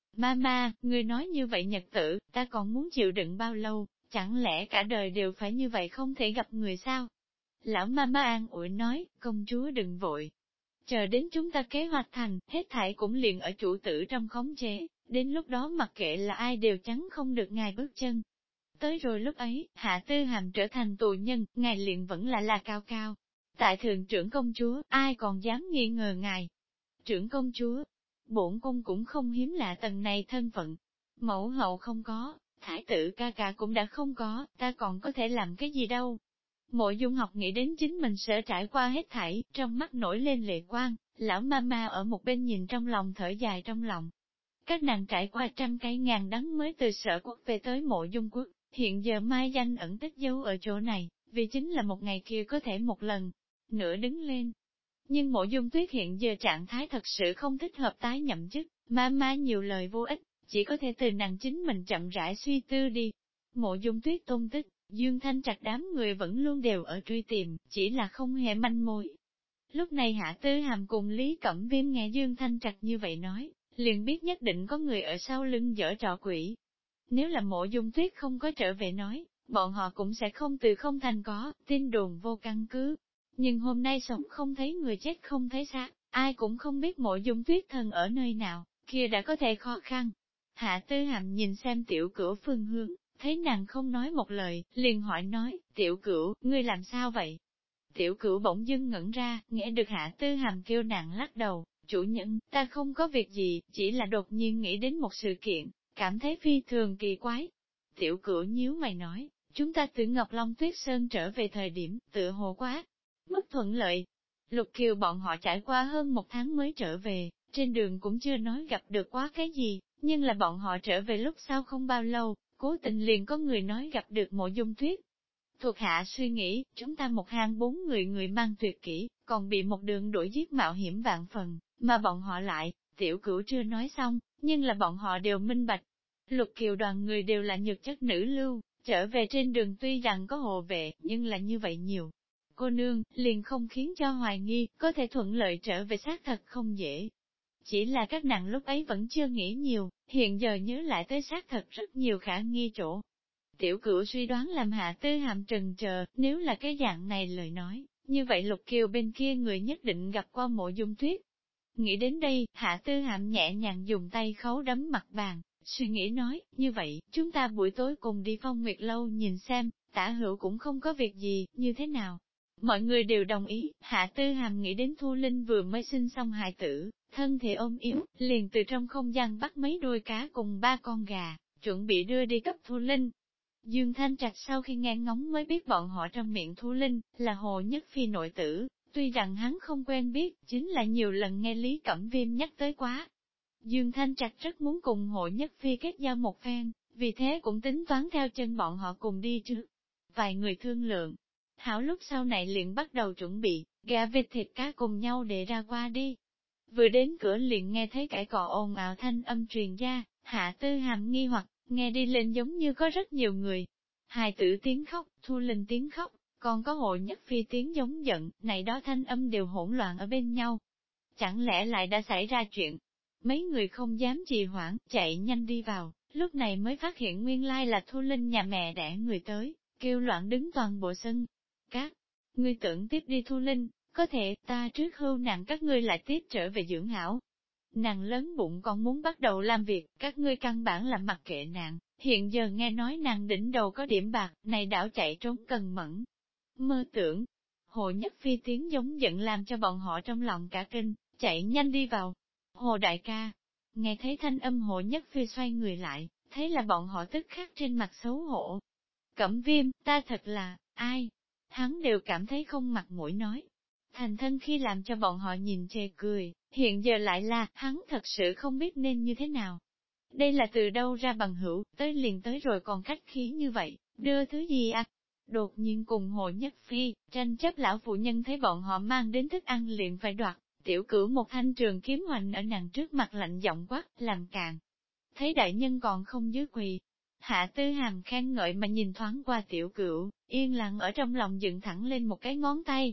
Mama, ngươi nói như vậy nhật tử, ta còn muốn chịu đựng bao lâu, chẳng lẽ cả đời đều phải như vậy không thể gặp người sao? Lão Mama an ủi nói, công chúa đừng vội. Chờ đến chúng ta kế hoạch thành, hết thảy cũng liền ở chủ tử trong khống chế, đến lúc đó mặc kệ là ai đều chắn không được ngài bước chân. Tới rồi lúc ấy, Hạ Tư Hàm trở thành tù nhân, ngài liền vẫn là cao cao. Tại thượng trưởng công chúa, ai còn dám nghi ngờ ngài? Trưởng công chúa, bổn cung cũng không hiếm lạ tầng này thân phận. Mẫu hậu không có, thái tử ca ca cũng đã không có, ta còn có thể làm cái gì đâu. Mộ Dung Học nghĩ đến chính mình sẽ trải qua hết thảy, trong mắt nổi lên lệ quang, lão mama ở một bên nhìn trong lòng thở dài trong lòng. Các nàng trải qua trăm cái ngàn đắng mới từ Sở Quốc về tới Mộ Dung Quốc, hiện giờ mai danh ẩn tích dấu ở chỗ này, vì chính là một ngày kia có thể một lần nữa đứng lên. Nhưng Mộ Dung Tuyết hiện giờ trạng thái thật sự không thích hợp tái nhậm chức, mama nhiều lời vô ích, chỉ có thể từ nàng chính mình chậm rãi suy tư đi. Mộ Dung Tuyết tung tích, Dương Thanh Trạch đám người vẫn luôn đều ở truy tìm, chỉ là không hề manh mối. Lúc này Hạ Tư Hàm cùng Lý Cẩm Viêm nghe Dương Thanh Trạch như vậy nói, liền biết nhất định có người ở sau lưng giở trò quỷ. Nếu là Mộ Dung Tuyết không có trở về nói, bọn họ cũng sẽ không từ không thành có, tin đồn vô căn cứ. Nhưng hôm nay sống không thấy người chết không thấy xác, ai cũng không biết Mộ Dung Tuyết thần ở nơi nào, kia đã có thể khó khăn. Hạ Tư Hàm nhìn xem tiểu cửu phương hướng, thấy nàng không nói một lời, liền hỏi nói, tiểu cửu, ngươi làm sao vậy? Tiểu cửu bỗng dưng ngẩn ra, nghe được Hạ Tư Hàm kêu nàng lắc đầu, chủ nhân, ta không có việc gì, chỉ là đột nhiên nghĩ đến một sự kiện, cảm thấy phi thường kỳ quái. Tiểu cửu nhíu mày nói, chúng ta từ Ngọc Long Tuyết Sơn trở về thời điểm, tựa hồ quá, mất thuận lợi. Lục Kiều bọn họ trải qua hơn một tháng mới trở về, trên đường cũng chưa nói gặp được quá cái gì, nhưng là bọn họ trở về lúc sau không bao lâu, cố tình liền có người nói gặp được Mộ Dung Tuyết. Thuộc hạ suy nghĩ, chúng ta một hàng 4 người người mang tuyệt kỹ, còn bị một đường đuổi giết mạo hiểm vạn phần, mà bọn họ lại, tiểu cửu chưa nói xong, nhưng là bọn họ đều minh bạch. Lục Kiều đoàn người đều là nhược chất nữ lưu, trở về trên đường tuy rằng có hộ vệ, nhưng là như vậy nhiều. Cô nương, liền không khiến cho hoài nghi, có thể thuận lợi trở về xác thật không dễ. Chỉ là các nàng lúc ấy vẫn chưa nghĩ nhiều, hiện giờ nhớ lại tới xác thật rất nhiều khả nghi chỗ. Tiểu cửu suy đoán làm Hạ Tư Hàm trần chờ, nếu là cái dạng này lời nói, như vậy Lục Kiều bên kia người nhất định gặp qua Mộ Dung Tuyết. Nghĩ đến đây, Hạ Tư Hàm nhẹ nhàng dùng tay khấu đấm mặt bàn, suy nghĩ nói, như vậy, chúng ta buổi tối cùng đi Phong Nguyệt Lâu nhìn xem, Tả Hữu cũng không có việc gì, như thế nào. Mọi người đều đồng ý, Hạ Tư Hàm nghĩ đến Thu Linh vừa mới sinh xong hài tử, thân thể ôm yếu, liền từ trong không gian bắt mấy đuôi cá cùng 3 con gà, chuẩn bị đưa đi cấp Thu Linh. Dương Thanh Trạch sau khi nghe ngóng mới biết bọn họ trong miệng Thu Linh, là Hồ Nhất Phi nội tử, tuy rằng hắn không quen biết, chính là nhiều lần nghe Lý Cẩm Viêm nhắc tới quá. Dương Thanh Trạch rất muốn cùng Hồ Nhất Phi kết giao một phen, vì thế cũng tính toán theo chân bọn họ cùng đi trước. Vài người thương lượng, hảo lúc sau này liền bắt đầu chuẩn bị, gà vịt thịt cá cùng nhau để ra qua đi. Vừa đến cửa liền nghe thấy cãi cọ ồn ào thanh âm truyền ra, Hạ Tư Hàm nghi hoặc, nghe đi lên giống như có rất nhiều người. Hài tử tiếng khóc, Thu Linh tiếng khóc, còn có Hồ Nhất Phi tiếng giống giận, này đó thanh âm đều hỗn loạn ở bên nhau. Chẳng lẽ lại đã xảy ra chuyện? Mấy người không dám trì hoãn, chạy nhanh đi vào, lúc này mới phát hiện nguyên lai là Thu Linh nhà mẹ đẻ người tới, kêu loạn đứng toàn bộ sân. Các ngươi tưởng tiếp đi Thu Linh, có thể ta trước hưu nàng các ngươi lại tiếp trở về dưỡng hảo. Nàng lớn bụng còn muốn bắt đầu làm việc, các ngươi căn bản là mặc kệ nàng, hiện giờ nghe nói nàng đỉnh đầu có điểm bạc, này đảo chạy trốn cần mẫn. Mơ tưởng, Hồ Nhất Phi tiếng giống giận làm cho bọn họ trong lòng cả kinh, chạy nhanh đi vào. Hồ đại ca, nghe thấy thanh âm Hồ Nhất Phi xoay người lại, thấy là bọn họ tức khắc trên mặt xấu hổ. Cẩm Viêm, ta thật là, ai? Hắn đều cảm thấy không mặt mũi nói. Thành thân khi làm cho bọn họ nhìn chê cười, hiện giờ lại là, hắn thật sự không biết nên như thế nào. Đây là từ đâu ra bằng hữu, tới liền tới rồi còn khách khí như vậy, đưa thứ gì à? Đột nhiên cùng Hồ Nhất Phi, tranh chấp lão phụ nhân thấy bọn họ mang đến thức ăn liền phải đoạt, tiểu cửu một thanh trường kiếm hoành ở nàng trước mặt lạnh giọng quát, làm càng. Thấy đại nhân còn không dưới quỳ. Hạ Tư Hàm khen ngợi mà nhìn thoáng qua tiểu cửu, yên lặng ở trong lòng dựng thẳng lên một cái ngón tay.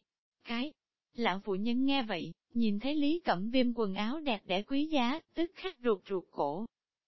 Lão phụ nhân nghe vậy, nhìn thấy Lý Cẩm Viêm quần áo đẹp đẽ quý giá, tức khắc ruột cổ.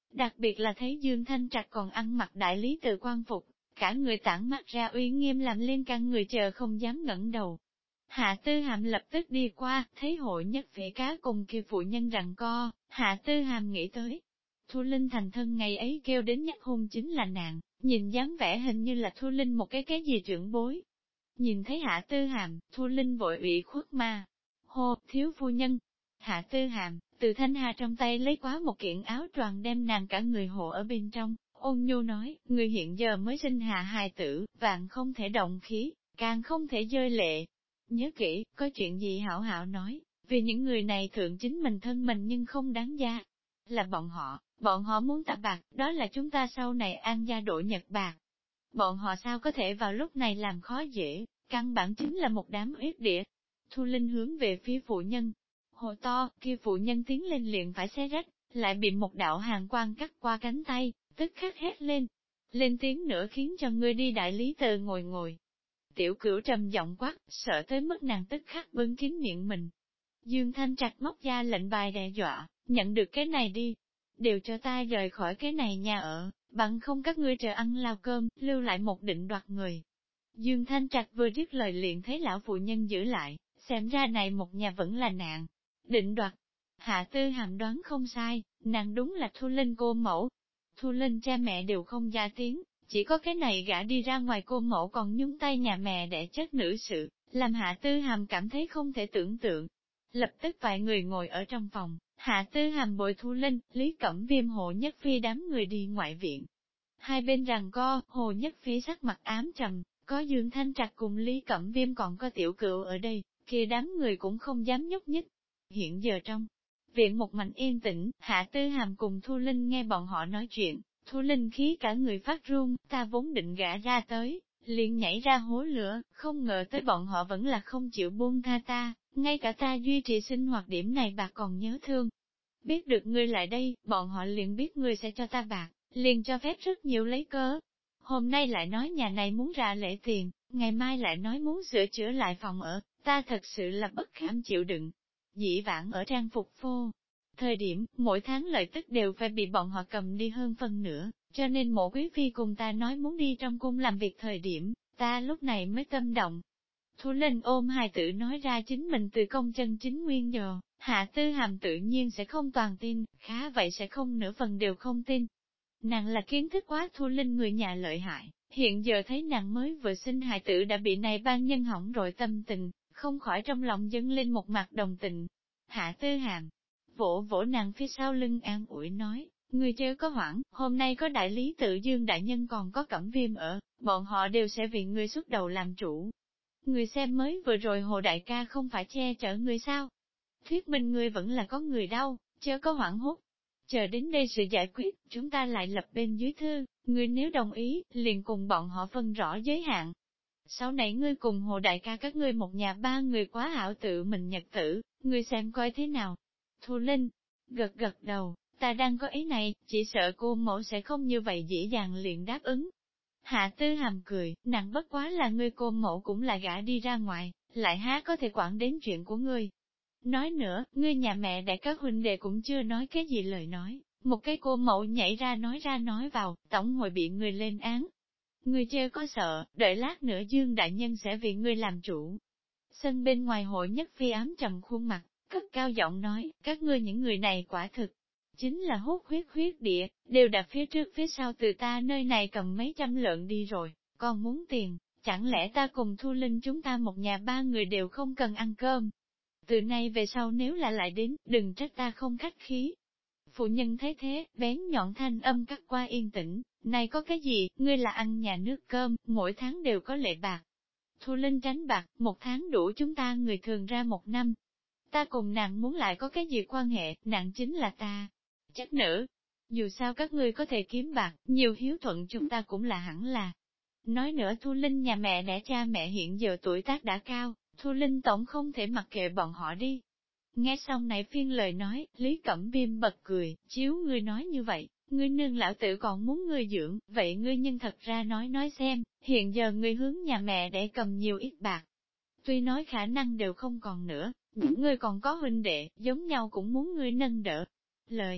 Đặc biệt là thấy Dương Thanh Trạch còn ăn mặc đại lý tự quan phục, cả người tản mắt ra uy nghiêm làm liên can người chờ không dám ngẩng đầu. Hạ Tư Hàm lập tức đi qua, thấy hội nhất phỉ cá cùng kia phụ nhân rằng co, Hạ Tư Hàm nghĩ tới. Thu Linh thành thân ngày ấy kêu đến nhắc hôn chính là nàng, nhìn dáng vẻ hình như là Thu Linh một cái gì trưởng bối. Nhìn thấy Hạ Tư Hàm, Thu Linh vội ủy khuất mà. Hô, thiếu phu nhân. Hạ Tư Hàm, từ Thanh Hà trong tay lấy quá một kiện áo choàng đem nàng cả người hộ ở bên trong, ôn nhu nói, người hiện giờ mới sinh hạ hài tử, vạn không thể động khí, càng không thể rơi lệ. Nhớ kỹ, có chuyện gì hảo hảo nói, vì những người này thượng chính mình thân mình nhưng không đáng giá. Là bọn họ muốn tạ bạc, đó là chúng ta sau này an gia độ nhật bạc. Bọn họ sao có thể vào lúc này làm khó dễ, căn bản chính là một đám uyết địa. Thu Linh hướng về phía phụ nhân, hồ to, kia phụ nhân tiến lên liền phải xé rách, lại bị một đạo hàn quang cắt qua cánh tay, tức khắc hét lên. Lên tiếng nữa khiến cho ngươi đi đại lý tự ngồi. Tiểu Cửu trầm giọng quát, sợ tới mức nàng tức khắc bưng kín miệng mình. Dương Thanh Trạch móc ra lệnh bài đe dọa, nhận được cái này đi. Đều cho ta rời khỏi cái này nhà ở, bằng không các ngươi chờ ăn lao cơm, lưu lại một định đoạt người. Dương Thanh Trạch vừa dứt lời liền thấy lão phụ nhân giữ lại, xem ra này một nhà vẫn là nạn. Định đoạt. Hạ Tư Hàm đoán không sai, nàng đúng là Thu Linh cô mẫu. Thu Linh cha mẹ đều không ra tiếng, chỉ có cái này gã đi ra ngoài cô mẫu còn nhúng tay nhà mẹ để chất nữ sự, làm Hạ Tư Hàm cảm thấy không thể tưởng tượng. Lập tức vài người ngồi ở trong phòng, Hạ Tư Hàm bồi Thu Linh, Lý Cẩm Viêm Hồ Nhất Phi đám người đi ngoại viện. Hai bên rằng co, Hồ Nhất Phi sắc mặt ám trầm, có Dương Thanh Trạch cùng Lý Cẩm Viêm còn có Tiểu Cựu ở đây, kia đám người cũng không dám nhúc nhích. Hiện giờ trong viện một mảnh yên tĩnh, Hạ Tư Hàm cùng Thu Linh nghe bọn họ nói chuyện, Thu Linh khí cả người phát run, ta vốn định gã ra tới, liền nhảy ra hố lửa, không ngờ tới bọn họ vẫn là không chịu buông tha ta, ngay cả ta duy trì sinh hoạt điểm này bạc còn nhớ thương. Biết được ngươi lại đây, bọn họ liền biết ngươi sẽ cho ta bạc, liền cho phép rất nhiều lấy cớ. Hôm nay lại nói nhà này muốn ra lễ tiền, ngày mai lại nói muốn sửa chữa lại phòng ở, ta thật sự là bất kham chịu đựng. Dĩ vãng ở trang phục phô, thời điểm, mỗi tháng lợi tức đều phải bị bọn họ cầm đi hơn phân nửa, cho nên mộ quý phi cùng ta nói muốn đi trong cung làm việc thời điểm, ta lúc này mới tâm động. Thu Linh ôm hài tử nói ra chính mình từ công chân chính nguyên giờ, Hạ Tư Hàm tự nhiên sẽ không toàn tin, khá vậy sẽ không nửa phần đều không tin. Nàng là kiến thức quá Thu Linh người nhà lợi hại, hiện giờ thấy nàng mới vừa sinh hài tử đã bị này ban nhân hỏng rồi tâm tình, không khỏi trong lòng dâng lên một mặt đồng tình. Hạ Tư Hàm vỗ vỗ nàng phía sau lưng an ủi nói, người chớ có hoảng, hôm nay có đại lý tự Dương đại nhân còn có Cẩm Viêm ở, bọn họ đều sẽ vì người xuất đầu làm chủ. Người xem mới vừa rồi Hồ đại ca không phải che chở người sao? Thuyết minh người vẫn là có người đau, chớ có hoảng hốt. Chờ đến đây sự giải quyết, chúng ta lại lập bên dưới thư, người nếu đồng ý, liền cùng bọn họ phân rõ giới hạn. Sau này ngươi cùng Hồ đại ca các ngươi một nhà ba người quá hảo tự mình nhật tử, ngươi xem coi thế nào. Thu Linh, gật gật đầu, ta đang có ý này, chỉ sợ cô mẫu sẽ không như vậy dễ dàng liền đáp ứng. Hạ Tư Hàm cười, nàng bất quá là ngươi cô mẫu cũng là gã đi ra ngoài, lại há có thể quản đến chuyện của ngươi. Nói nữa, ngươi nhà mẹ để các huynh đệ cũng chưa nói cái gì lời nói, một cái cô mẫu nhảy ra nói vào, tổng hội bị người lên án. Ngươi chớ có sợ, đợi lát nữa Dương đại nhân sẽ vì ngươi làm chủ. Sân bên ngoài hội nhất phi ám trầm khuôn mặt, cất cao giọng nói, các ngươi những người này quả thực, chính là hút huyết địa, đều đặt phía trước phía sau từ ta nơi này cầm mấy trăm lợn đi rồi, còn muốn tiền, chẳng lẽ ta cùng Thu Linh chúng ta một nhà ba người đều không cần ăn cơm. Từ nay về sau nếu là lại đến, đừng trách ta không khách khí. Phụ nhân thấy thế, bén nhọn thanh âm cắt qua yên tĩnh, này có cái gì, ngươi là ăn nhà nước cơm, mỗi tháng đều có lệ bạc. Thu Linh tránh bạc, một tháng đủ chúng ta người thường ra một năm. Ta cùng nàng muốn lại có cái gì quan hệ, nàng chính là ta. Chất nữ, dù sao các ngươi có thể kiếm bạc, nhiều hiếu thuận chúng ta cũng là hẳn là. Nói nữa Thu Linh nhà mẹ đẻ cha mẹ hiện giờ tuổi tác đã cao, Thu Linh tổng không thể mặc kệ bọn họ đi. Nghe xong này phiên lời nói, Lý Cẩm Viêm bật cười, chiếu ngươi nói như vậy, ngươi nương lão tử còn muốn ngươi dưỡng, vậy ngươi nhân thật ra nói xem, hiện giờ ngươi hướng nhà mẹ để cầm nhiều ít bạc. Tuy nói khả năng đều không còn nữa, những ngươi còn có huynh đệ, giống nhau cũng muốn ngươi nâng đỡ. Lời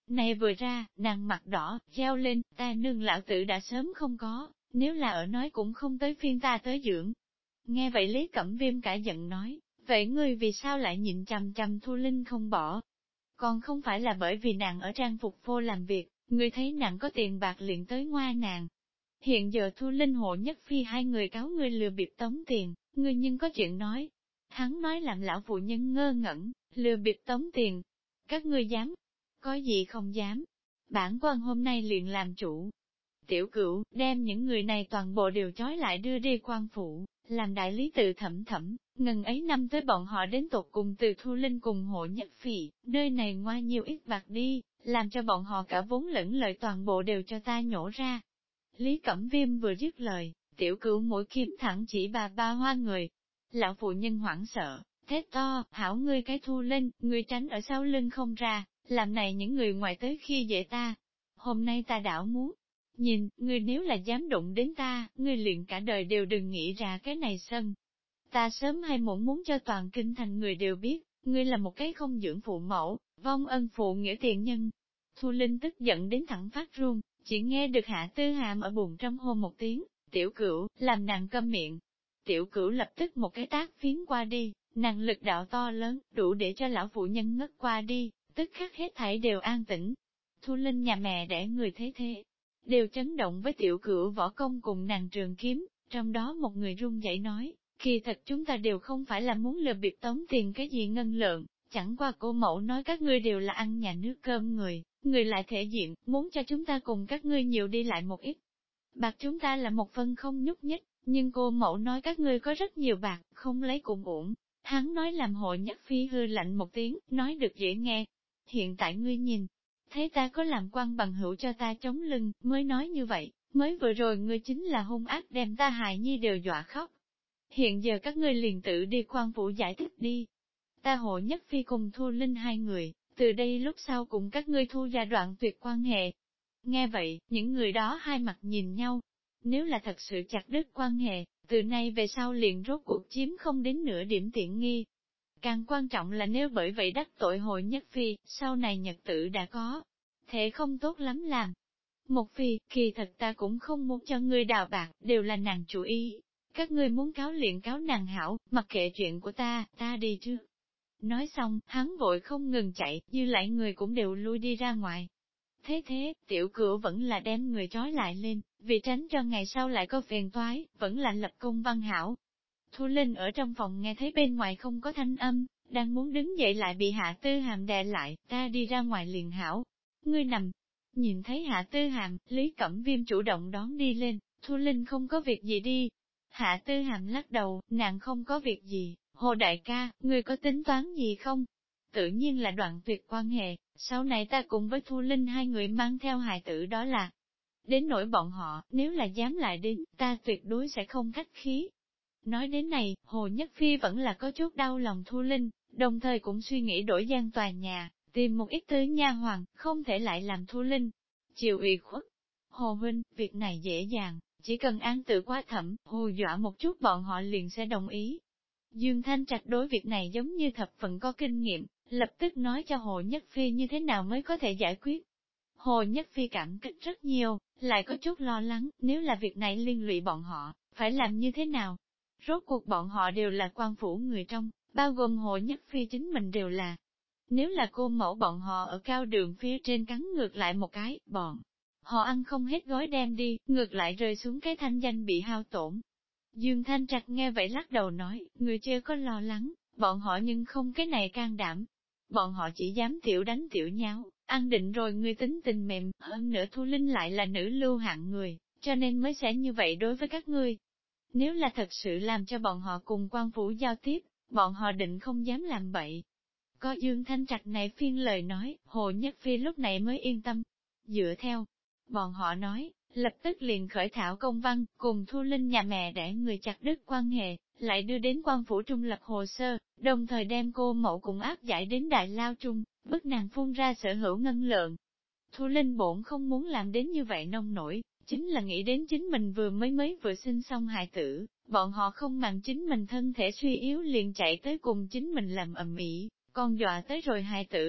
Này vừa ra, nàng mặt đỏ, treo lên, ta nương lão tử đã sớm không có, nếu là ở nói cũng không tới phiên ta tới dưỡng. Nghe vậy Lý Cẩm Viêm cả giận nói, vậy ngươi vì sao lại nhịn chằm chằm Thu Linh không bỏ? Còn không phải là bởi vì nàng ở trang phục phô làm việc, ngươi thấy nàng có tiền bạc liền tới ngoa nàng. Hiện giờ Thu Linh Hộ Nhất Phi hai người cáo ngươi lừa bịp tống tiền, ngươi nhưng có chuyện nói. Hắn nói làm lão phụ nhân ngơ ngẩn, lừa bịp tống tiền. Các ngươi dám? Có gì không dám? Bản quan hôm nay liền làm chủ. Tiểu Cửu đem những người này toàn bộ đều trói lại đưa đi quan phủ, làm đại lý tự thẩm thẩm, ngần ấy năm tới bọn họ đến tột cùng từ Thu Linh cùng Hộ Nhất Phi, nơi này ngoa nhiều ít bạc đi, làm cho bọn họ cả vốn lẫn lợi toàn bộ đều cho ta nhổ ra. Lý Cẩm Viêm vừa dứt lời, Tiểu Cửu mũi kiếm thẳng chỉ ba hoa người. Lão phụ nhân hoảng sợ, thét to, hảo ngươi cái Thu Linh, ngươi tránh ở sau lưng không ra, làm này những người ngoài tới khi dễ ta. Hôm nay ta đảo muốn. Nhìn, ngươi nếu là dám đụng đến ta, ngươi liền cả đời đều đừng nghĩ ra cái này sân. Ta sớm hay muộn muốn cho toàn kinh thành người đều biết, ngươi là một cái không dưỡng phụ mẫu, vong ân phụ nghĩa tiền nhân. Thu Linh tức giận đến thẳng phát run, chỉ nghe được Hạ Tư Hàm ở buồng trong hô một tiếng, Tiểu Cửu, làm nàng câm miệng. Tiểu Cửu lập tức một cái tác phiến qua đi, nàng lực đạo to lớn, đủ để cho lão phụ nhân ngất qua đi, tức khắc hết thảy đều an tĩnh. Thu Linh nhà mẹ đẻ người thế thế, đều chấn động với Tiểu Cửu võ công cùng nàng trường kiếm, trong đó một người run rẩy nói, kỳ thật chúng ta đều không phải là muốn lừa bịp tống tiền cái gì ngân lượng, chẳng qua cô mẫu nói các ngươi đều là ăn nhà nước cơm người lại thể diện, muốn cho chúng ta cùng các ngươi nhiều đi lại một ít. Bạc chúng ta là một phân không nhúc nhích, nhưng cô mẫu nói các ngươi có rất nhiều bạc, không lấy cũng ổn. Hắn nói làm Hộ Nhất Phi hư lạnh một tiếng, nói được dễ nghe. Hiện tại ngươi nhìn, thấy ta có làm quan bằng hữu cho ta chống lưng, mới nói như vậy, mới vừa rồi ngươi chính là hung ác đem ta hài nhi đều dọa khóc. Hiện giờ các ngươi liền tự đi quan phủ giải thích đi. Ta Hộ Nhất Phi cùng Thu Linh hai người, từ đây lúc sau cùng các ngươi Thu gia đoạn tuyệt quan hệ. Nghe vậy, những người đó hai mặt nhìn nhau. Nếu là thật sự chặt đứt quan hệ, từ nay về sau liền rốt cuộc chiếm không đến nửa điểm tiện nghi. Càng quan trọng là nếu bởi vậy đắc tội Hộ Nhất Phi, sau này nhật tử đã có, thể không tốt lắm làm. Một Phi, kỳ thật ta cũng không muốn cho ngươi đào bạc, đều là nàng chủ ý. Các ngươi muốn cáo liền cáo nàng hảo, mặc kệ chuyện của ta đi trước. Nói xong, hắn vội không ngừng chạy, dư lại người cũng đều lui đi ra ngoài. Thế, Tiểu Cửu vẫn là đem người trói lại lên, vì tránh cho ngày sau lại có phiền toái, vẫn là lập công văn hảo. Thu Linh ở trong phòng nghe thấy bên ngoài không có thanh âm, đang muốn đứng dậy lại bị Hạ Tư Hàm đè lại, ta đi ra ngoài liền hảo. Ngươi nằm, nhìn thấy Hạ Tư Hàm, Lý Cẩm Viêm chủ động đón đi lên, Thu Linh không có việc gì đi. Hạ Tư Hàm lắc đầu, nàng không có việc gì, Hồ đại ca, ngươi có tính toán gì không? Tự nhiên là đoạn tuyệt quan hệ, sau này ta cùng với Thu Linh hai người mang theo hài tử đó là. Đến nỗi bọn họ, nếu là dám lại đến, ta tuyệt đối sẽ không khách khí. Nói đến này, Hồ Nhất Phi vẫn là có chút đau lòng Thu Linh, đồng thời cũng suy nghĩ đổi gian tòa nhà, tìm một ít tứ nha hoàng, không thể lại làm Thu Linh chịu ủy khuất. Hồ huynh, việc này dễ dàng, chỉ cần án tự qua thẩm, hù dọa một chút bọn họ liền sẽ đồng ý. Dương Thanh Trạch đối việc này giống như thập phần có kinh nghiệm, lập tức nói cho Hồ Nhất Phi như thế nào mới có thể giải quyết. Hồ Nhất Phi cảm kích rất nhiều, lại có chút lo lắng, nếu là việc này liên lụy bọn họ, phải làm như thế nào? Rốt cuộc bọn họ đều là quan phủ người trong, bao gồm Hồ Nhất Phi chính mình đều là. Nếu là cô mẫu bọn họ ở cao đường phía trên cắn ngược lại một cái, bọn họ ăn không hết gói đem đi, ngược lại rơi xuống cái thanh danh bị hao tổn. Dương Thanh Trạch nghe vậy lắc đầu nói, người chưa có lo lắng, bọn họ nhưng không cái này can đảm. Bọn họ chỉ dám tiểu đánh tiểu nháo, ăn định rồi người tính tình mềm, hơn nữa Thu Linh lại là nữ lưu hạng người, cho nên mới sẽ như vậy đối với các ngươi. Nếu là thật sự làm cho bọn họ cùng quan phủ giao tiếp, bọn họ định không dám làm bậy. Có Dương Thanh Trạch này phiên lời nói, Hồ Nhất Phi lúc này mới yên tâm. Dựa theo, bọn họ nói, lập tức liền khởi thảo công văn, cùng Thu Linh nhà mẹ để người chặt đứt quan hệ, lại đưa đến quan phủ trung lập hồ sơ, đồng thời đem cô mẫu cùng áp giải đến Đại Lao Trung, bức nàng phun ra sở hữu ngân lượng. Thu Linh bổn không muốn làm đến như vậy nông nổi, chính là nghĩ đến chính mình vừa sinh xong hài tử, bọn họ không màng chính mình thân thể suy yếu liền chạy tới cùng chính mình làm ầm ĩ, còn dọa tới rồi hài tử.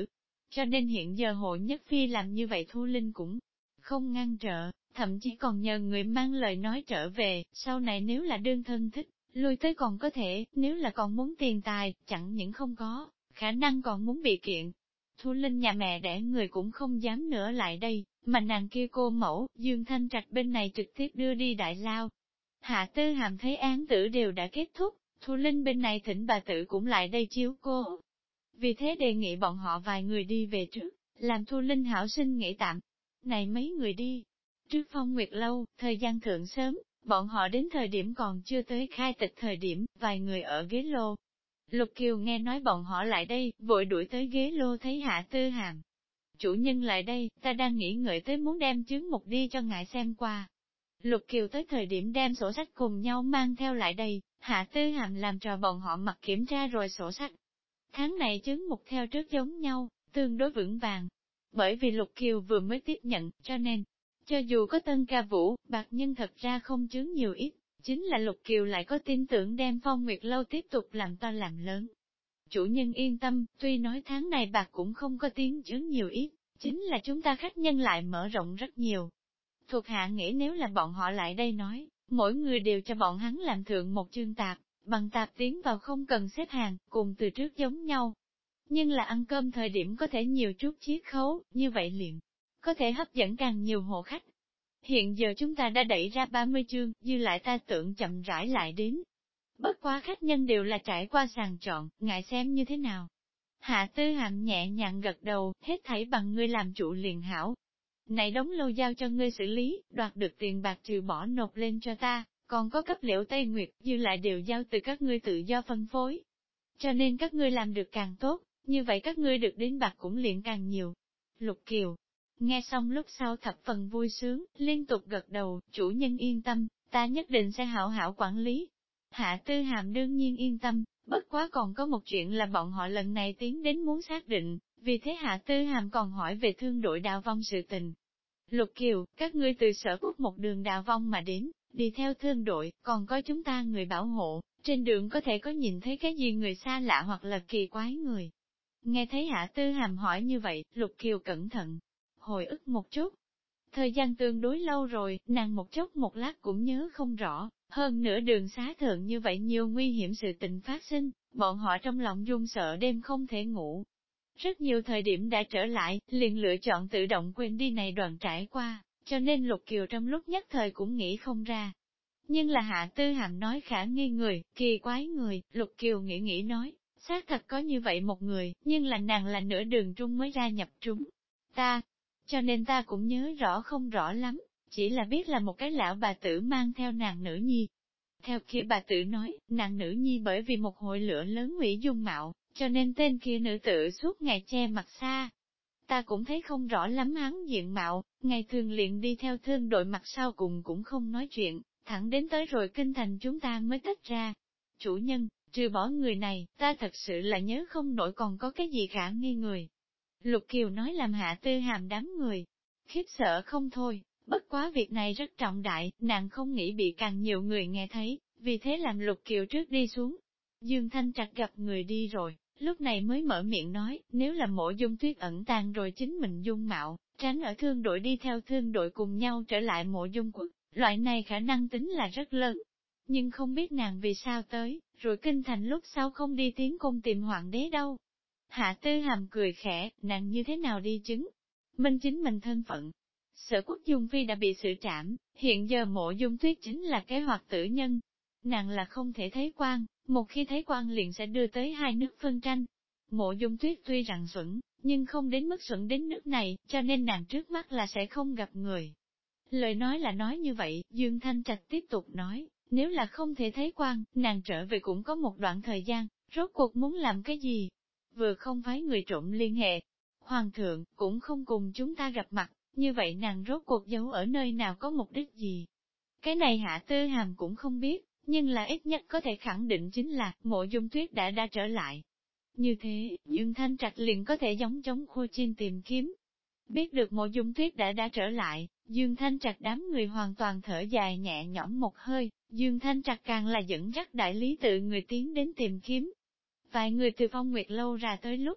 cho nên hiện giờ Hộ Nhất Phi làm như vậy Thu Linh cũng không ngăn trở, thậm chí còn nhờ người mang lời nói trở về, sau này nếu là đương thân thích, lui tới còn có thể, nếu là còn muốn tiền tài, chẳng những không có, khả năng còn muốn bị kiện. Thu Linh nhà mẹ đẻ người cũng không dám nữa lại đây, mà nàng kia cô mẫu, Dương Thanh Trạch bên này trực tiếp đưa đi đại lao. Hạ Tư Hàm thấy án tử đều đã kết thúc, Thu Linh bên này thỉnh bà tử cũng lại đây chiếu cô. Vì thế đề nghị bọn họ vài người đi về trước, làm Thu Linh hảo sinh nghỉ tạm. Này mấy người đi, trước Phong Nguyệt lâu, thời gian thượng sớm, bọn họ đến thời điểm còn chưa tới khai tịch thời điểm, vài người ở ghế lô. Lục Kiều nghe nói bọn họ lại đây, vội đuổi tới ghế lô thấy Hạ Tư Hàm. Chủ nhân lại đây, ta đang nghĩ ngợi tới muốn đem chứng mục đi cho ngài xem qua. Lục Kiều tới thời điểm đem sổ sách cùng nhau mang theo lại đây, Hạ Tư Hàm làm trò bọn họ mặc kiểm tra rồi sổ sách. Tháng này chứng mục theo trước giống nhau, tương đối vững vàng. Bởi vì Lục Kiều vừa mới tiếp nhận, cho nên, cho dù có tân ca vũ, bạc nhân thật ra không chứng nhiều ít, chính là Lục Kiều lại có tin tưởng đem Phong Nguyệt lâu tiếp tục làm to làm lớn. Chủ nhân yên tâm, tuy nói tháng này bạc cũng không có tiến chứng nhiều ít, chính là chúng ta khách nhân lại mở rộng rất nhiều. Thuộc hạ nghĩ nếu là bọn họ lại đây nói, mỗi người đều cho bọn hắn làm thượng một chương tạp, bằng tạp tiến vào không cần xếp hàng, cùng từ trước giống nhau. Nhưng là ăn cơm thời điểm có thể nhiều chút chiết khấu, như vậy liền, có thể hấp dẫn càng nhiều hộ khách. Hiện giờ chúng ta đã đẩy ra 30 chương, dư lại ta tưởng chậm rãi lại đến. Bất quá khách nhân đều là trải qua sàng chọn, ngại xem như thế nào. Hạ Tư Hàm nhẹ nhàng gật đầu, hết thảy bằng ngươi làm chủ liền hảo. Này đóng lâu giao cho ngươi xử lý, đoạt được tiền bạc trừ bỏ nộp lên cho ta, còn có cấp liệu Tây Nguyệt, dư lại đều giao từ các ngươi tự do phân phối. Cho nên các ngươi làm được càng tốt, như vậy các ngươi được đến bạc cũng liền càng nhiều. Lục Kiều, nghe xong lúc sau thập phần vui sướng, liên tục gật đầu, chủ nhân yên tâm, ta nhất định sẽ hảo hảo quản lý. Hạ Tư Hàm đương nhiên yên tâm, bất quá còn có một chuyện là bọn họ lần này tiến đến muốn xác định, vì thế Hạ Tư Hàm còn hỏi về thương đội đào vong sự tình. Lục Kiều, các ngươi từ Sở Quốc một đường đào vong mà đến, đi theo thương đội, còn có chúng ta người bảo hộ, trên đường có thể có nhìn thấy cái gì người xa lạ hoặc là kỳ quái người. Nghe thấy Hạ Tư Hàm hỏi như vậy, Lục Kiều cẩn thận, hồi ức một chút. Thời gian tương đối lâu rồi, nàng một chốc một lát cũng nhớ không rõ, hơn nữa đường xá thượng như vậy nhiều nguy hiểm sự tình phát sinh, bọn họ trong lòng run sợ đêm không thể ngủ. Rất nhiều thời điểm đã trở lại, liền lựa chọn tự động quên đi này đoạn trải qua, cho nên Lục Kiều trong lúc nhất thời cũng nghĩ không ra. Nhưng là Hạ Tư Hàm nói khả nghi người, kỳ quái người, Lục Kiều nghĩ nói, xác thật có như vậy một người, nhưng là nàng là nửa đường trung mới ra nhập trúng. Ta, cho nên ta cũng nhớ rõ không rõ lắm, chỉ là biết là một cái lão bà tử mang theo nàng nữ nhi. Theo kia bà tử nói, nàng nữ nhi bởi vì một hội lửa lớn hủy dung mạo, cho nên tên kia nữ tử suốt ngày che mặt xa. Ta cũng thấy không rõ lắm hắn diện mạo, ngày thường liền đi theo thương đội mặt sau cùng cũng không nói chuyện, thẳng đến tới rồi kinh thành chúng ta mới tách ra. Chủ nhân, trừ bỏ người này, ta thật sự là nhớ không nổi còn có cái gì khả nghi người. Lục Kiều nói làm Hạ Tư Hàm đám người, khiếp sợ không thôi, bất quá việc này rất trọng đại, nàng không nghĩ bị càng nhiều người nghe thấy, vì thế làm Lục Kiều trước đi xuống. Dương Thanh Trạch gặp người đi rồi, lúc này mới mở miệng nói, nếu là Mộ Dung Tuyết ẩn tàng rồi chính mình dung mạo, tránh ở thương đội đi theo thương đội cùng nhau trở lại Mộ Dung Quốc, loại này khả năng tính là rất lớn. Nhưng không biết nàng vì sao tới, rồi kinh thành lúc sau không đi tiến cung tìm hoàng đế đâu. Hạ Tư Hàm cười khẽ, nàng như thế nào đi chứng? Minh chính mình thân phận. Sở Quốc Dung Phi đã bị xử trảm, hiện giờ Mộ Dung Tuyết chính là kế hoạch tử nhân. Nàng là không thể thấy quan, một khi thấy quan liền sẽ đưa tới hai nước phân tranh. Mộ Dung Tuyết tuy rằng xuẩn, nhưng không đến mức xuẩn đến nước này, cho nên nàng trước mắt là sẽ không gặp người. Lời nói là nói như vậy, Dương Thanh Trạch tiếp tục nói, nếu là không thể thấy quan, nàng trở về cũng có một đoạn thời gian, rốt cuộc muốn làm cái gì? Vừa không phái người trộm liên hệ, Hoàng thượng cũng không cùng chúng ta gặp mặt, như vậy nàng rốt cuộc giấu ở nơi nào có mục đích gì? Cái này Hạ Tư Hàm cũng không biết, nhưng là ít nhất có thể khẳng định chính là Mộ Dung Tuyết đã trở lại. Như thế, Dương Thanh Trạch liền có thể giống chống khô chiên tìm kiếm. Biết được Mộ Dung Tuyết đã trở lại, Dương Thanh Trạch đám người hoàn toàn thở dài nhẹ nhõm một hơi, Dương Thanh Trạch càng là dẫn dắt đại lý tự người tiến đến tìm kiếm. Vài người từ Phong Nguyệt lâu ra tới lúc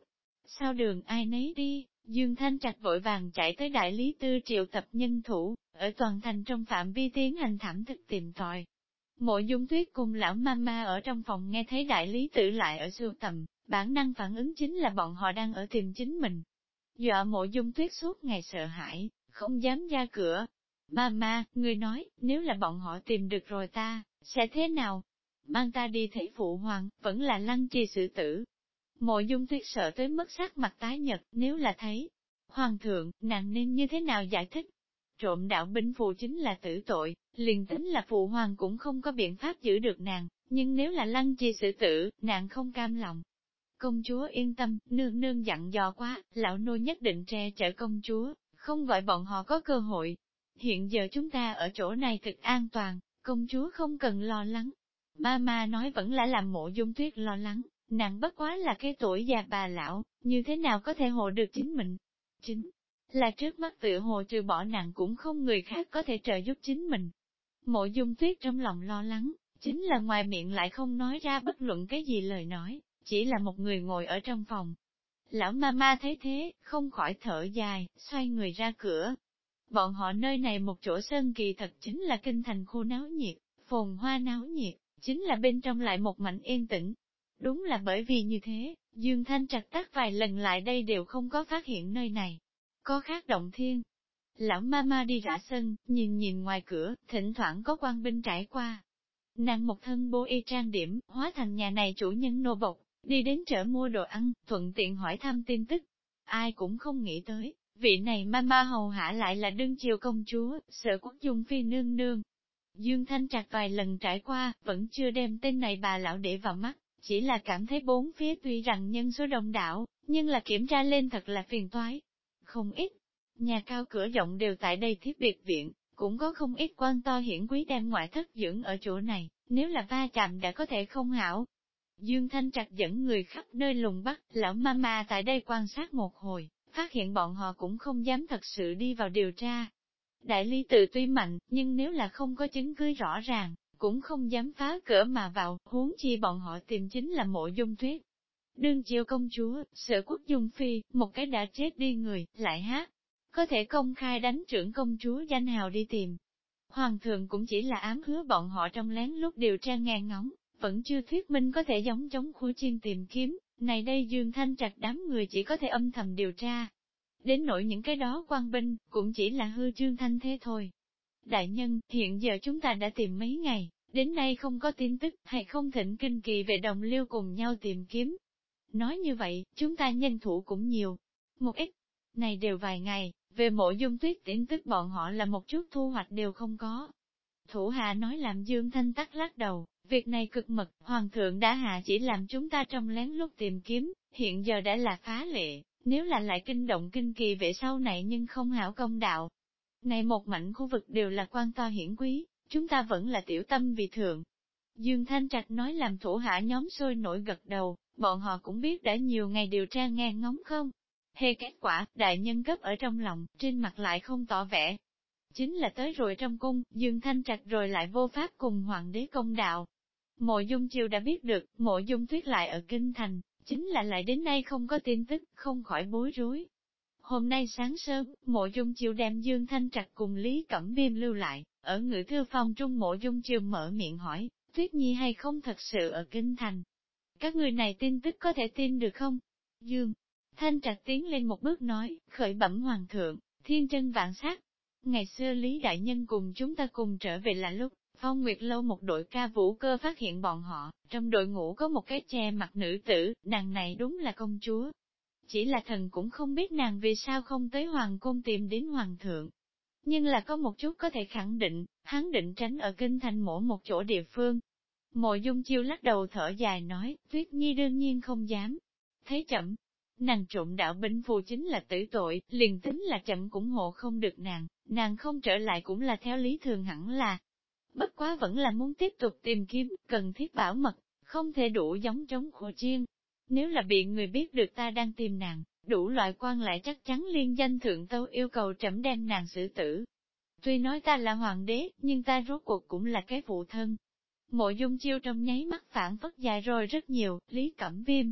Sao đường ai nấy đi, Dương Thanh Trạch vội vàng chạy tới đại lý tư triệu tập nhân thủ, ở toàn thành trong phạm vi tiến hành thẩm thực tìm tòi. Mộ Dung Tuyết cùng lão mama ở trong phòng nghe thấy đại lý tự lại ở sưu tầm, bản năng phản ứng chính là bọn họ đang ở tìm chính mình. Dọa Mộ Dung Tuyết suốt ngày sợ hãi, không dám ra cửa. Mama, người nói, nếu là bọn họ tìm được rồi ta, sẽ thế nào? Mang ta đi thấy phụ hoàng, vẫn là lăng trì xử tử. Mộ Dung Tuyết sợ tới mức sắc mặt tái nhật, nếu là thấy hoàng thượng, nàng nên như thế nào giải thích? Trộm đạo binh phù chính là tử tội, liền tính là phụ hoàng cũng không có biện pháp giữ được nàng, nhưng nếu là lăng trì xử tử, nàng không cam lòng. Công chúa yên tâm, nương nương dặn dò quá, lão nô nhất định che chở công chúa, không gọi bọn họ có cơ hội. Hiện giờ chúng ta ở chỗ này thực an toàn, công chúa không cần lo lắng. Mama nói vẫn là làm Mộ Dung Tuyết lo lắng, nàng bất quá là cái tuổi già bà lão, như thế nào có thể hộ được chính mình. Chính là trước mắt tựa hồ trừ bỏ nàng cũng không người khác có thể trợ giúp chính mình. Mộ Dung Tuyết trong lòng lo lắng, chính là ngoài miệng lại không nói ra bất luận cái gì lời nói, chỉ là một người ngồi ở trong phòng. Lão mama thấy thế, không khỏi thở dài, xoay người ra cửa. Bọn họ nơi này một chỗ sơn kỳ thật chính là kinh thành khu náo nhiệt, phồn hoa náo nhiệt, chính là bên trong lại một mảnh yên tĩnh. Đúng là bởi vì như thế, Dương Thanh Trạch tác vài lần lại đây đều không có phát hiện nơi này. Có khác động thiên. Lão mama đi ra sân, nhìn nhìn ngoài cửa, thỉnh thoảng có quan binh trải qua. Nàng một thân bố y trang điểm, hóa thành nhà này chủ nhân nô bộc, đi đến chợ mua đồ ăn, thuận tiện hỏi thăm tin tức. Ai cũng không nghĩ tới, vị này mama hầu hạ lại là đương triều công chúa, Sở Quốc Dung phi nương nương. Dương Thanh Trạch vài lần trải qua, vẫn chưa đem tên này bà lão để vào mắt, chỉ là cảm thấy bốn phía tuy rằng nhân số đông đảo, nhưng là kiểm tra lên thật là phiền toái. Không ít, nhà cao cửa rộng đều tại đây thiết biệt viện, cũng có không ít quan to hiển quý đem ngoại thất dưỡng ở chỗ này, nếu là va chạm đã có thể không hảo. Dương Thanh Trạch dẫn người khắp nơi lùng bắt, lão mama tại đây quan sát một hồi, phát hiện bọn họ cũng không dám thật sự đi vào điều tra. Đại lý tự tuy mạnh, nhưng nếu là không có chứng cứ rõ ràng, cũng không dám phá cửa mà vào, huống chi bọn họ tìm chính là Mộ Dung Tuyết. Đương triều công chúa, Sở Quốc Dung phi, một cái đã chết đi người, lại hát, có thể công khai đánh trưởng công chúa danh hào đi tìm. Hoàng thượng cũng chỉ là ám hứa bọn họ trong lén lút điều tra nghe ngóng, vẫn chưa thuyết minh có thể giống chống khua chiên tìm kiếm, này đây Dương Thanh Trạch đám người chỉ có thể âm thầm điều tra. Đến nỗi những cái đó quan binh, cũng chỉ là hư trương thanh thế thôi. Đại nhân, hiện giờ chúng ta đã tìm mấy ngày, đến nay không có tin tức, hay không thỉnh kinh kỳ về đồng liêu cùng nhau tìm kiếm. Nói như vậy, chúng ta nhân thủ cũng nhiều. Một ít, này đều vài ngày, về Mộ Dung Tuyết tin tức bọn họ là một chút thu hoạch đều không có. Thủ hạ nói làm Dương Thanh tắc lắc đầu, việc này cực mật, Hoàng thượng đã hạ chỉ làm chúng ta trong lén lút tìm kiếm, hiện giờ đã là phá lệ, nếu là lại kinh động kinh kỳ về sau này nhưng không hảo công đạo. Này một mảnh khu vực đều là quan to hiển quý, chúng ta vẫn là tiểu tâm vì thượng. Dương Thanh Trạch nói làm thủ hạ nhóm sôi nổi gật đầu, bọn họ cũng biết đã nhiều ngày điều tra nghe ngóng không. Hề kết quả, đại nhân cấp ở trong lòng, trên mặt lại không tỏ vẻ. Chính là tới rồi trong cung, Dương Thanh Trạch rồi lại vô pháp cùng hoàng đế công đạo. Mộ Dung Chiêu đã biết được, Mộ Dung Tuyết lại ở Kinh Thành, chính là lại đến nay không có tin tức, không khỏi bối rối. Hôm nay sáng sớm, Mộ Dung Chiêu đem Dương Thanh Trạch cùng Lý Cẩm Viêm lưu lại, ở ngự thư phòng trung Mộ Dung Chiêu mở miệng hỏi, Tuyết Nhi hay không thật sự ở Kinh Thành? Các người này tin tức có thể tin được không? Dương Thanh Trạch tiến lên một bước nói, khởi bẩm hoàng thượng, thiên chân vạn sát. Ngày xưa Lý Đại Nhân cùng chúng ta cùng trở về là lúc, Phong Nguyệt Lâu một đội ca vũ cơ phát hiện bọn họ, trong đội ngũ có một cái che mặt nữ tử, nàng này đúng là công chúa. Chỉ là thần cũng không biết nàng vì sao không tới hoàng cung tìm đến hoàng thượng. Nhưng là có một chút có thể khẳng định, hắn định tránh ở kinh thành mỗi một chỗ địa phương. Mộ Dung Chiêu lắc đầu thở dài nói, Tuyết Nhi đương nhiên không dám. Thấy chậm, nàng trộm đạo binh phù chính là tử tội, liền tính là chậm cũng hộ không được nàng không trở lại cũng là theo lý thường hẳn là. Bất quá vẫn là muốn tiếp tục tìm kiếm, cần thiết bảo mật, không thể đủ giống trống khổ chiên. Nếu là bị người biết được ta đang tìm nàng, đủ loại quan lại chắc chắn liên danh thượng tâu yêu cầu trẫm đem nàng xử tử. Tuy nói ta là hoàng đế, nhưng ta rốt cuộc cũng là cái phụ thân. Mộ Dung Chiêu trong nháy mắt phản phất dài rồi rất nhiều, Lý Cẩm Viêm.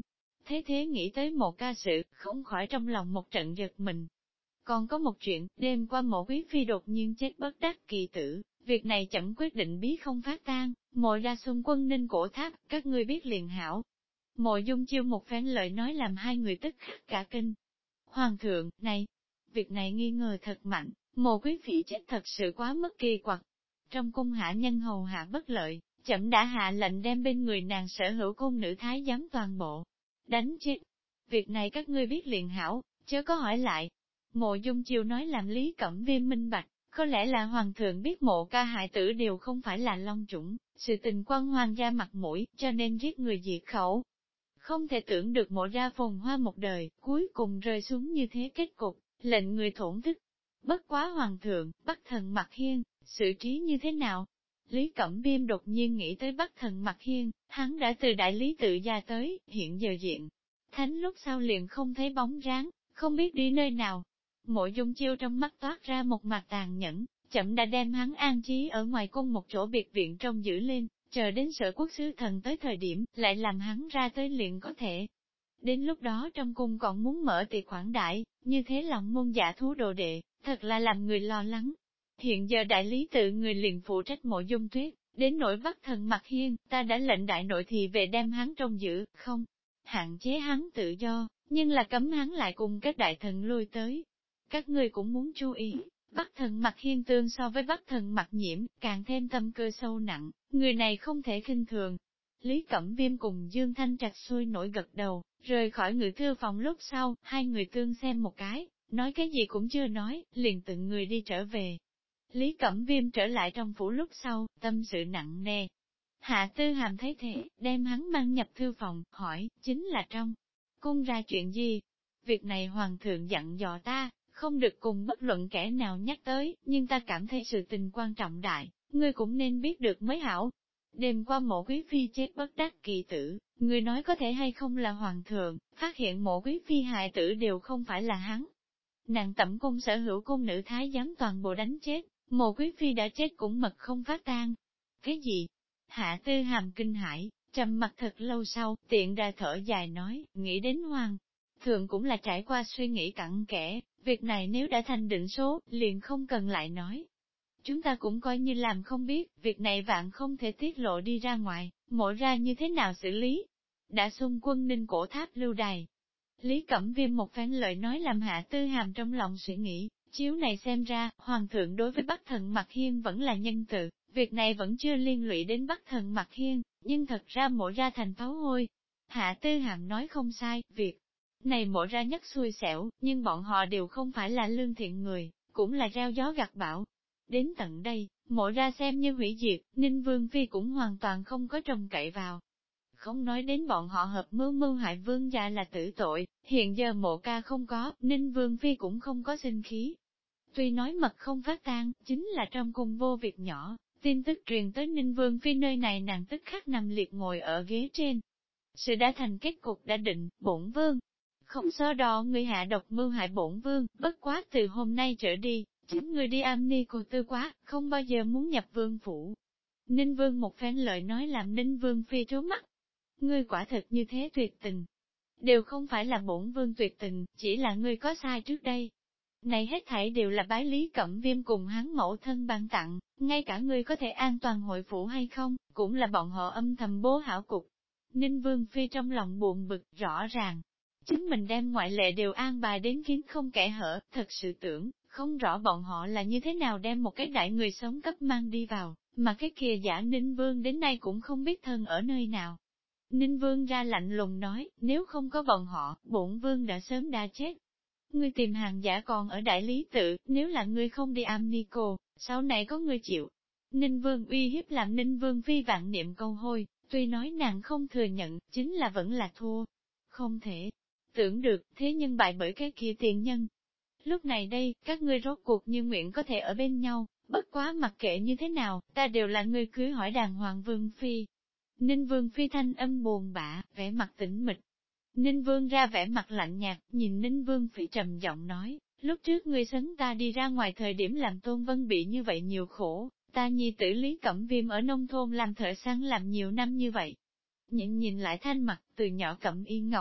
Thế nghĩ tới một ca sự, không khỏi trong lòng một trận giật mình. Còn có một chuyện, đêm qua mộ quý phi đột nhiên chết bất đắc kỳ tử, việc này chậm quyết định bí không phát tan, mộ ra xung quân ninh cổ tháp, các ngươi biết liền hảo. Mộ dung chiêu một phen lời nói làm hai người tức khắc cả kinh. Hoàng thượng, này, việc này nghi ngờ thật mạnh, mộ quý phi chết thật sự quá mất kỳ quặc. Trong cung hạ nhân hầu hạ bất lợi, chậm đã hạ lệnh đem bên người nàng sở hữu cung nữ thái giám toàn bộ đánh chết. Việc này các ngươi biết liền hảo, chớ có hỏi lại. Mộ dung chiêu nói làm Lý Cẩm Viêm minh bạch, có lẽ là hoàng thượng biết mộ ca hại tử đều không phải là long chủng, sự tình quan hoàng gia mặt mũi, cho nên giết người diệt khẩu. Không thể tưởng được mộ ra phồn hoa một đời, cuối cùng rơi xuống như thế kết cục, lệnh người thổn thức. Bất quá hoàng thượng, Bắc Thần Mặc Hiên, xử trí như thế nào? Lý Cẩm Viêm đột nhiên nghĩ tới Bắc Thần Mặc Hiên, hắn đã từ đại lý tự gia tới, hiện giờ diện. Thánh lúc sau liền không thấy bóng dáng, không biết đi nơi nào. Mộ dung chiêu trong mắt toát ra một mặt tàn nhẫn, chậm đã đem hắn an trí ở ngoài cung một chỗ biệt viện trong giữ lên, chờ đến sở quốc sứ thần tới thời điểm, lại làm hắn ra tới liền có thể. Đến lúc đó trong cung còn muốn mở tiệc khoản đại, như thế lòng môn giả thú đồ đệ, thật là làm người lo lắng. Hiện giờ đại lý tự người liền phụ trách mộ dung tuyết, đến nỗi Bắc Thần Mặc Hiên, ta đã lệnh đại nội thì về đem hắn trông giữ, không hạn chế hắn tự do, nhưng là cấm hắn lại cùng các đại thần lui tới. Các ngươi cũng muốn chú ý, Bắc Thần Mặc Hiên tương so với Bắc Thần Mặc Nhiễm, càng thêm tâm cơ sâu nặng, người này không thể khinh thường. Lý Cẩm Viêm cùng Dương Thanh Trạch sôi nổi gật đầu, rời khỏi ngự thư phòng lúc sau, hai người tương xem một cái, nói cái gì cũng chưa nói, liền từng người đi trở về. Lý Cẩm Viêm trở lại trong phủ lúc sau, tâm sự nặng nề. Hạ Tư Hàm thấy thế, đem hắn mang nhập thư phòng, hỏi, chính là trong cung ra chuyện gì? Việc này hoàng thượng dặn dò ta, không được cùng bất luận kẻ nào nhắc tới, nhưng ta cảm thấy sự tình quan trọng đại, ngươi cũng nên biết được mới hảo. Đêm qua mộ quý phi chết bất đắc kỳ tử, ngươi nói có thể hay không là hoàng thượng, phát hiện mộ quý phi hại tử đều không phải là hắn. Nàng tẩm cung sở hữu cung nữ thái giám toàn bộ đánh chết, mộ quý phi đã chết cũng mật không phát tan. Cái gì? Hạ Tư Hàm kinh hãi, trầm mặt thật lâu sau, tiện ra thở dài nói, nghĩ đến hoàng thượng cũng là trải qua suy nghĩ cặn kẽ, việc này nếu đã thành định số, liền không cần lại nói. Chúng ta cũng coi như làm không biết, việc này vạn không thể tiết lộ đi ra ngoài, mộ ra như thế nào xử lý. Đã xung quân ninh cổ tháp lưu đày. Lý Cẩm Viêm một phen lời nói làm Hạ Tư Hàm trong lòng suy nghĩ, chiếu này xem ra, Hoàng thượng đối với Bắc Thần Mặc Hiên vẫn là nhân từ, việc này vẫn chưa liên lụy đến Bắc Thần Mặc Hiên, nhưng thật ra mộ ra thành pháo hôi. Hạ Tư Hàm nói không sai, việc này mộ ra nhất xui xẻo, nhưng bọn họ đều không phải là lương thiện người, cũng là gieo gió gặt bão. Đến tận đây, mộ ra xem như hủy diệt, Ninh Vương Phi cũng hoàn toàn không có trông cậy vào. Không nói đến bọn họ hợp mưu hại vương gia là tử tội, hiện giờ mộ ca không có, Ninh Vương Phi cũng không có sinh khí. Tuy nói mật không phát tan, chính là trong cung vô việc nhỏ, tin tức truyền tới Ninh Vương Phi nơi này nàng tức khắc nằm liệt ngồi ở ghế trên. Sự đã thành kết cục đã định, bổn vương. Không so đo người hạ độc mưu hại bổn vương, bất quá từ hôm nay trở đi, chính người đi am ni cô tư quá, không bao giờ muốn nhập vương phủ. Ninh Vương một phen lời nói làm Ninh Vương Phi trố mắt. Ngươi quả thật như thế tuyệt tình. Đều không phải là bổn vương tuyệt tình, chỉ là ngươi có sai trước đây. Này hết thảy đều là bái Lý Cẩm Viêm cùng hắn mẫu thân ban tặng, ngay cả ngươi có thể an toàn hội phủ hay không, cũng là bọn họ âm thầm bố hảo cục. Ninh Vương Phi trong lòng buồn bực, rõ ràng. Chính mình đem ngoại lệ đều an bài đến kín không kẽ hở, thật sự tưởng, không rõ bọn họ là như thế nào đem một cái đại người sống cấp mang đi vào, mà cái kia giả Ninh Vương đến nay cũng không biết thân ở nơi nào. Ninh Vương ra lạnh lùng nói, nếu không có bọn họ, bổn vương đã sớm đã chết. Ngươi tìm hàng giả còn ở đại lý tự, nếu là ngươi không đi am ni cô, sau này có ngươi chịu. Ninh Vương uy hiếp làm Ninh Vương Phi vạn niệm câu hôi, tuy nói nàng không thừa nhận, chính là vẫn là thua. Không thể tưởng được, thế nhưng bại bởi cái kia tiền nhân. Lúc này đây, các ngươi rốt cuộc như nguyện có thể ở bên nhau, bất quá mặc kệ như thế nào, ta đều là ngươi cưới hỏi đàng hoàng Vương Phi. Ninh Vương Phi thanh âm buồn bã, vẻ mặt tĩnh mịch. Ninh Vương ra vẻ mặt lạnh nhạt, nhìn Ninh Vương Phi trầm giọng nói, lúc trước ngươi sấn ta đi ra ngoài thời điểm làm Tôn Vân bị như vậy nhiều khổ, ta nhi tử Lý Cẩm Viêm ở nông thôn làm thợ săn làm nhiều năm như vậy. Nhìn lại thanh mặt, từ nhỏ Cẩm Yên Ngọc,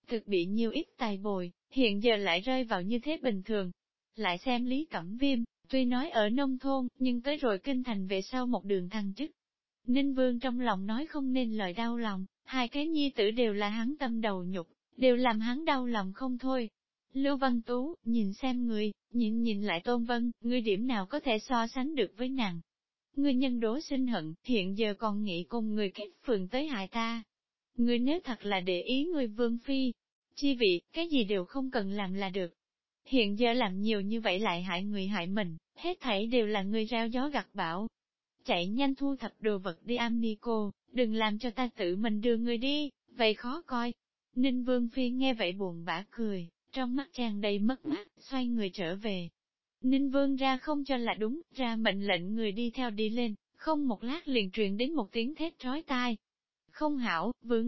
thực bị nhiều ít tài bồi, hiện giờ lại rơi vào như thế bình thường. Lại xem Lý Cẩm Viêm, tuy nói ở nông thôn, nhưng tới rồi kinh thành về sau một đường thăng chức. Ninh Vương trong lòng nói không nên lời đau lòng, hai cái nhi tử đều là hắn tâm đầu nhục, đều làm hắn đau lòng không thôi. Lưu Văn Tú, nhìn xem người, nhìn lại Tôn Vân, ngươi điểm nào có thể so sánh được với nàng. Ngươi nhân đố sinh hận, hiện giờ còn nghĩ cùng người kết phường tới hại ta. Ngươi nếu thật là để ý người Vương Phi, chi vị, cái gì đều không cần làm là được. Hiện giờ làm nhiều như vậy lại hại người hại mình, hết thảy đều là người rao gió gặt bão. Chạy nhanh thu thập đồ vật đi am ni cô, đừng làm cho ta tự mình đưa người đi, vậy khó coi. Ninh Vương Phi nghe vậy buồn bã cười, trong mắt tràn đầy mất mát, xoay người trở về. Ninh Vương ra không cho là đúng, ra mệnh lệnh người đi theo đi lên, không một lát liền truyền đến một tiếng thét trói tai. Không hảo,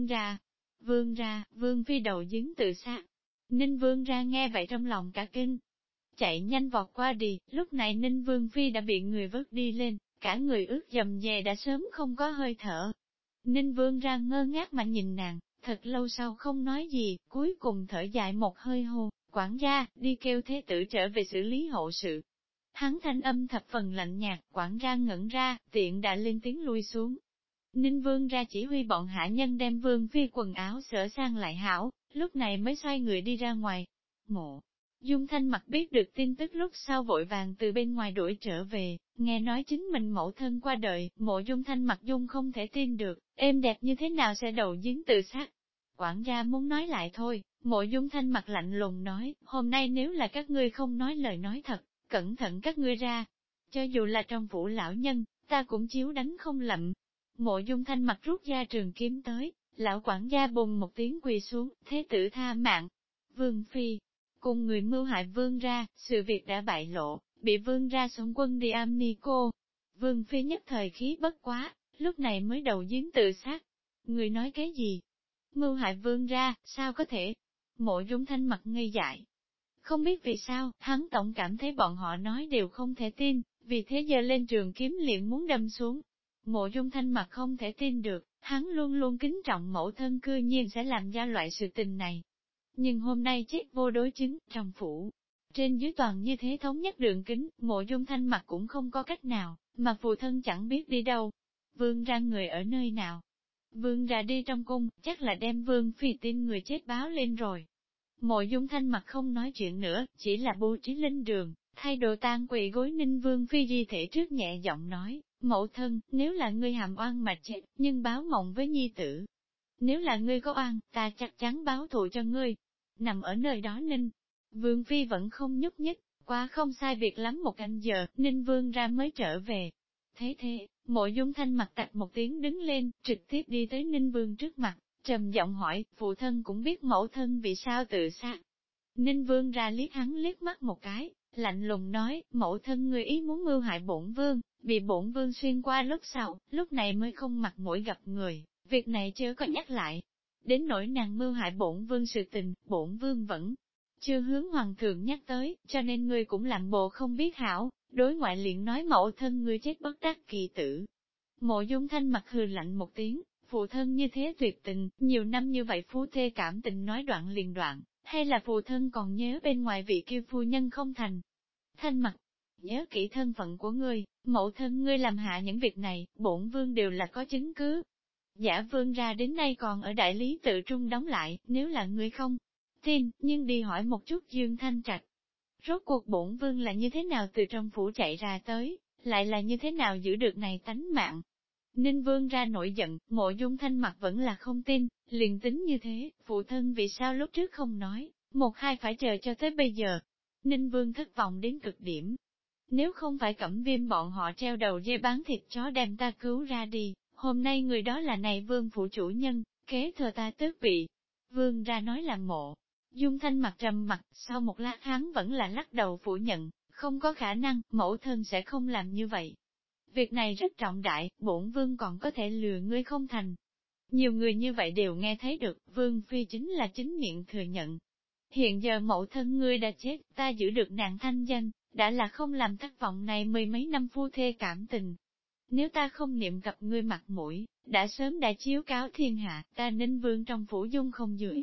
Vương ra, Vương Phi đầu dính tự sát. Ninh Vương ra nghe vậy trong lòng cả kinh. Chạy nhanh vọt qua đi, lúc này Ninh Vương Phi đã bị người vớt đi lên, cả người ướt dầm dề đã sớm không có hơi thở. Ninh Vương ra ngơ ngác mà nhìn nàng, thật lâu sau không nói gì, cuối cùng thở dài một hơi hô, quản gia, đi kêu thế tử trở về xử lý hậu sự. Hắn thanh âm thập phần lạnh nhạt, quản gia ngẩn ra, tiện đã lên tiếng lui xuống. Ninh Vương ra chỉ huy bọn hạ nhân đem Vương Phi quần áo sửa sang lại hảo, lúc này mới xoay người đi ra ngoài. Mộ Dung Thanh Mặc biết được tin tức lúc sau vội vàng từ bên ngoài đuổi trở về, nghe nói chính mình mẫu thân qua đời, Mộ Dung Thanh Mặc Dung không thể tin được, êm đẹp như thế nào sẽ đầu giếng tự sát. Quản gia muốn nói lại thôi, Mộ Dung Thanh Mặc lạnh lùng nói, hôm nay nếu là các ngươi không nói lời nói thật, cẩn thận các ngươi ra. Cho dù là trong phủ lão nhân, ta cũng chiếu đánh không lậm. Mộ Dung Thanh Mặc rút ra trường kiếm tới, lão quản gia bùng một tiếng quỳ xuống, thế tử tha mạng. Vương Phi cùng người mưu hại vương ra, sự việc đã bại lộ, bị vương ra xung quân đi am ni cô. Vương Phi nhất thời khí bất quá, lúc này mới đầu giếng tự sát. Người nói cái gì? Mưu hại vương ra, sao có thể? Mộ Dung Thanh Mặc ngây dại. Không biết vì sao, hắn tổng cảm thấy bọn họ nói đều không thể tin, vì thế giờ lên trường kiếm liền muốn đâm xuống. Mộ Dung Thanh Mặc không thể tin được, hắn luôn luôn kính trọng mẫu thân cư nhiên sẽ làm ra loại sự tình này. Nhưng hôm nay chết vô đối chứng, trong phủ, trên dưới toàn như thế thống nhất đường kính, Mộ Dung Thanh Mặc cũng không có cách nào, mà phụ thân chẳng biết đi đâu. Vương ra người ở nơi nào? Vương ra đi trong cung, chắc là đem Vương Phi tin người chết báo lên rồi. Mộ Dung Thanh Mặc không nói chuyện nữa, chỉ là bố trí linh đường, thay đồ tang quỳ gối Ninh Vương Phi di thể trước nhẹ giọng nói, mẫu thân, nếu là ngươi hàm oan mà chết, nhưng báo mộng với nhi tử. Nếu là ngươi có oan, ta chắc chắn báo thù cho ngươi. Nằm ở nơi đó Ninh Vương Phi vẫn không nhúc nhích, qua không sai biệt lắm một canh giờ, Ninh Vương ra mới trở về. Thế, Mộ Dung Thanh Mặc tạch một tiếng đứng lên, trực tiếp đi tới Ninh Vương trước mặt, trầm giọng hỏi, phụ thân cũng biết mẫu thân vì sao tự sát. Ninh Vương ra liếc hắn liếc mắt một cái, lạnh lùng nói, mẫu thân người ý muốn mưu hại bổn vương, bị bổn vương xuyên qua lúc sau, lúc này mới không mặt mũi gặp người, việc này chưa có nhắc lại. Đến nỗi nàng mưu hại bổn vương sự tình, bổn vương vẫn chưa hướng hoàng thượng nhắc tới, cho nên ngươi cũng làm bộ không biết hảo, đối ngoại liền nói mẫu thân ngươi chết bất đắc kỳ tử. Mộ Dung Thanh Mặc hừ lạnh một tiếng, phụ thân như thế tuyệt tình, nhiều năm như vậy phu thê cảm tình nói đoạn liền đoạn, hay là phụ thân còn nhớ bên ngoài vị kiêu phu nhân không thành. Thanh Mặc, nhớ kỹ thân phận của ngươi, mẫu thân ngươi làm hạ những việc này, bổn vương đều là có chứng cứ. Giả vương ra đến nay còn ở đại lý tự trung đóng lại, nếu là ngươi không tin, nhưng đi hỏi một chút Dương Thanh Trạch. Rốt cuộc bổn vương là như thế nào từ trong phủ chạy ra tới, lại là như thế nào giữ được này tánh mạng. Ninh Vương ra nổi giận, Mộ Dung Thanh Mặc vẫn là không tin, liền tính như thế, phụ thân vì sao lúc trước không nói, một hai phải chờ cho tới bây giờ. Ninh Vương thất vọng đến cực điểm. Nếu không phải Cẩm Viêm bọn họ treo đầu dê bán thịt chó đem ta cứu ra đi, hôm nay người đó là này Vương phụ chủ nhân, kế thừa ta tước vị. Vương ra nói là Mộ Dung Thanh Mặc trầm mặt, sau một lát hắn vẫn là lắc đầu phủ nhận, không có khả năng, mẫu thân sẽ không làm như vậy. Việc này rất trọng đại, bổn vương còn có thể lừa ngươi không thành. Nhiều người như vậy đều nghe thấy được, vương phi chính là chính miệng thừa nhận. Hiện giờ mẫu thân ngươi đã chết, ta giữ được nàng thanh danh, đã là không làm thất vọng này mười mấy năm phu thê cảm tình. Nếu ta không niệm gặp ngươi mặt mũi, đã sớm đã chiếu cáo thiên hạ, ta Ninh Vương trong phủ dung không dưới.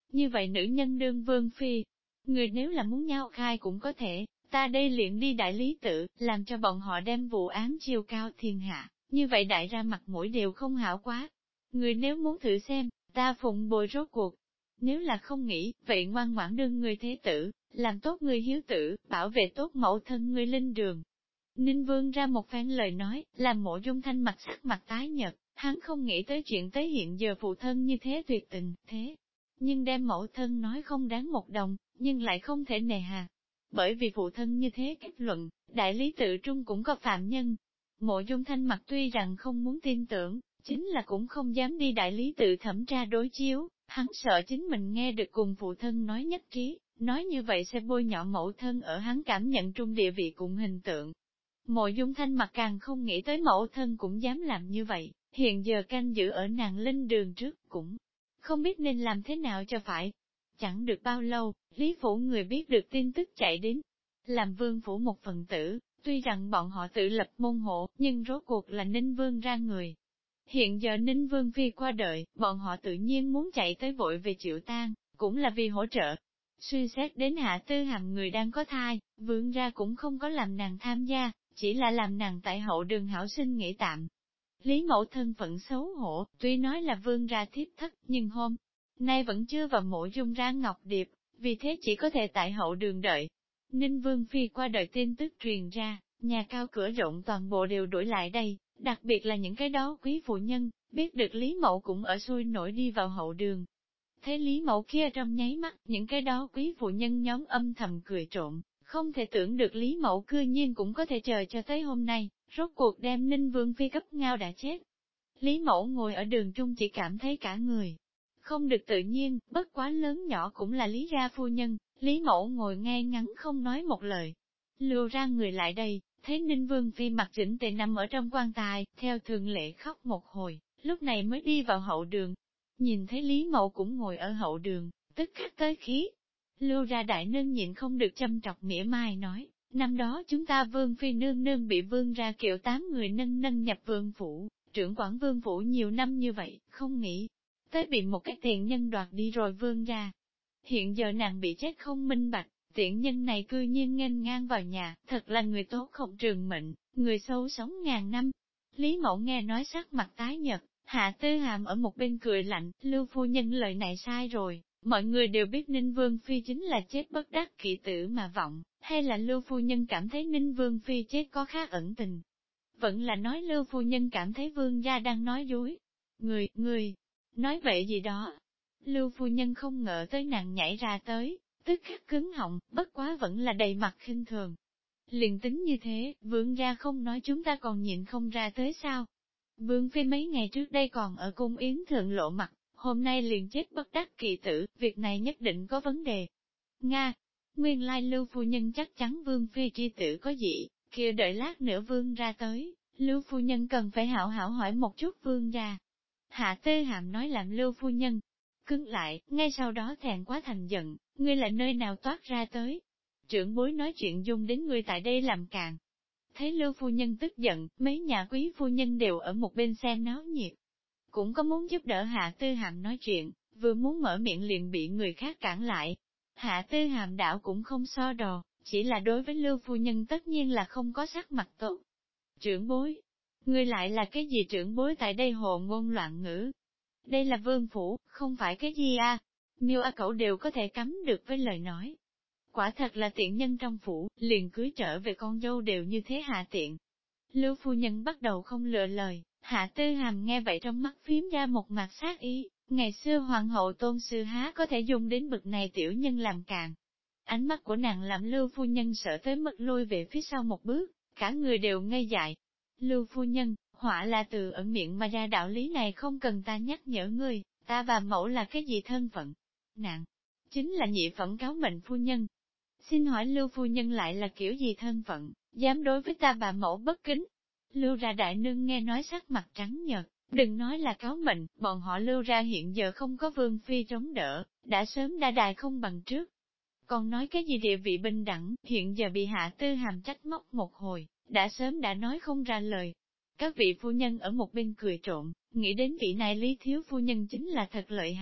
Như vậy nữ nhân đương vương phi, người nếu là muốn nhau khai cũng có thể, ta đây liền đi đại lý tự, làm cho bọn họ đem vụ án chiêu cao thiên hạ, như vậy đại ra mặt mũi đều không hảo quá. Người nếu muốn thử xem, ta phụng bồi rốt cuộc. Nếu là không nghĩ, vậy ngoan ngoãn đương người thế tử, làm tốt người hiếu tử, bảo vệ tốt mẫu thân người linh đường. Ninh Vương ra một phen lời nói, làm Mộ Dung Thanh mặt sắc mặt tái nhợt, hắn không nghĩ tới chuyện tới hiện giờ phụ thân như thế tuyệt tình, thế. Nhưng đem mẫu thân nói không đáng một đồng, nhưng lại không thể nề hà. Bởi vì phụ thân như thế kết luận, đại lý tự trung cũng có phạm nhân. Mộ Dung Thanh mặt tuy rằng không muốn tin tưởng, chính là cũng không dám đi đại lý tự thẩm tra đối chiếu, hắn sợ chính mình nghe được cùng phụ thân nói nhất trí, nói như vậy sẽ bôi nhọ mẫu thân ở hắn cảm nhận trung địa vị cùng hình tượng. Mộ Dung Thanh mặt càng không nghĩ tới mẫu thân cũng dám làm như vậy, hiện giờ canh giữ ở nàng linh đường trước cũng không biết nên làm thế nào cho phải. Chẳng được bao lâu, Lý Phủ người biết được tin tức chạy đến, làm Vương Phủ một phần tử, tuy rằng bọn họ tự lập môn hộ, nhưng rốt cuộc là Ninh Vương ra người. Hiện giờ Ninh Vương Phi qua đời, bọn họ tự nhiên muốn chạy tới vội về chịu tang, cũng là vì hỗ trợ. Suy xét đến Hạ Tư Hàm người đang có thai, Vương ra cũng không có làm nàng tham gia, chỉ là làm nàng tại hậu đường hảo sinh nghỉ tạm. Lý Mẫu thân phận xấu hổ, tuy nói là Vương ra thiếp thất, nhưng hôm nay vẫn chưa vào Mộ Dung ra Ngọc Điệp, vì thế chỉ có thể tại hậu đường đợi. Ninh Vương Phi qua đời tin tức truyền ra, nhà cao cửa rộng toàn bộ đều đuổi lại đây, đặc biệt là những cái đó quý phụ nhân, biết được Lý Mẫu cũng ở sôi nổi đi vào hậu đường. Thấy Lý Mẫu kia trong nháy mắt, những cái đó quý phụ nhân nhóm âm thầm cười trộm, không thể tưởng được Lý Mẫu cư nhiên cũng có thể chờ cho tới hôm nay, rốt cuộc đem Ninh Vương Phi cấp ngao đã chết. Lý Mẫu ngồi ở đường trung chỉ cảm thấy cả người không được tự nhiên, bất quá lớn nhỏ cũng là Lý gia phu nhân, Lý Mẫu ngồi ngay ngắn không nói một lời. Lưu ra người lại đây, thấy Ninh Vương Phi mặt chỉnh tề nằm ở trong quan tài, theo thường lệ khóc một hồi, lúc này mới đi vào hậu đường. Nhìn thấy Lý Mẫu cũng ngồi ở hậu đường, tức khắc tới khí. Lưu ra đại nương nhịn không được châm trọc mỉa mai nói, năm đó chúng ta Vương Phi nương nương bị Vương ra kiệu 8 người nâng nâng nhập Vương Phủ, trưởng quản Vương Phủ nhiều năm như vậy, không nghĩ tới bị một cái tiện nhân đoạt đi rồi Vương ra. Hiện giờ nàng bị chết không minh bạch, tiện nhân này cư nhiên nghênh ngang vào nhà, thật là người tốt không trường mệnh, người sâu sống ngàn năm. Lý Mẫu nghe nói sắc mặt tái nhợt, Hạ Tư Hàm ở một bên cười lạnh, Lưu phu nhân lời này sai rồi, mọi người đều biết Ninh Vương Phi chính là chết bất đắc kỳ tử mà vọng, hay là Lưu phu nhân cảm thấy Ninh Vương Phi chết có khác ẩn tình. Vẫn là nói Lưu phu nhân cảm thấy Vương gia đang nói dối. Người, nói vậy gì đó. Lưu phu nhân không ngờ tới nàng nhảy ra tới, tức khắc cứng họng, bất quá vẫn là đầy mặt khinh thường. Liền tính như thế, Vương gia không nói chúng ta còn nhịn không ra tới sao? Vương Phi mấy ngày trước đây còn ở cung yến thượng lộ mặt, hôm nay liền chết bất đắc kỳ tử, việc này nhất định có vấn đề. Nga, nguyên lai Lưu phu nhân chắc chắn Vương Phi tri tử có gì, kia đợi lát nữa Vương ra tới, Lưu phu nhân cần phải hảo hảo hỏi một chút Vương ra. Hạ Tư Hàm nói làm Lưu phu nhân cứng lại, ngay sau đó thẹn quá thành giận, ngươi là nơi nào toát ra tới. Trưởng bối nói chuyện dung đến ngươi tại đây làm càng. Thấy Lưu phu nhân tức giận, mấy nhà quý phu nhân đều ở một bên xem náo nhiệt. Cũng có muốn giúp đỡ Hạ Tư Hàm nói chuyện, vừa muốn mở miệng liền bị người khác cản lại. Hạ Tư Hàm đảo cũng không so đò, chỉ là đối với Lưu phu nhân tất nhiên là không có sắc mặt tốt. Trưởng bối, ngươi lại là cái gì trưởng bối tại đây hồ ngôn loạn ngữ? Đây là vương phủ, không phải cái gì à? Miêu A Cẩu đều có thể cấm được với lời nói. Quả thật là tiện nhân trong phủ, liền cưới trở về con dâu đều như thế hạ tiện. Lưu phu nhân bắt đầu không lựa lời, Hạ Tư Hàm nghe vậy trong mắt phím ra một mặt sát ý, ngày xưa hoàng hậu Tôn Sư há có thể dùng đến bực này tiểu nhân làm càng. Ánh mắt của nàng làm Lưu phu nhân sợ tới mức lui về phía sau một bước, cả người đều ngây dại. Lưu phu nhân, họa là từ ở miệng mà ra đạo lý này không cần ta nhắc nhở ngươi, ta và mẫu là cái gì thân phận? Nàng, chính là nhị phẩm cáo mệnh phu nhân. Xin hỏi Lưu phu nhân lại là kiểu gì thân phận, dám đối với ta bà mẫu bất kính? Lưu ra đại nương nghe nói sắc mặt trắng nhợt, đừng nói là cáo mệnh, bọn họ Lưu ra hiện giờ không có vương phi chống đỡ, đã sớm đã đài không bằng trước. Còn nói cái gì địa vị bình đẳng, hiện giờ bị Hạ Tư Hàm trách móc một hồi, đã sớm đã nói không ra lời. Các vị phu nhân ở một bên cười trộn, nghĩ đến vị này Lý thiếu phu nhân chính là thật lợi hại,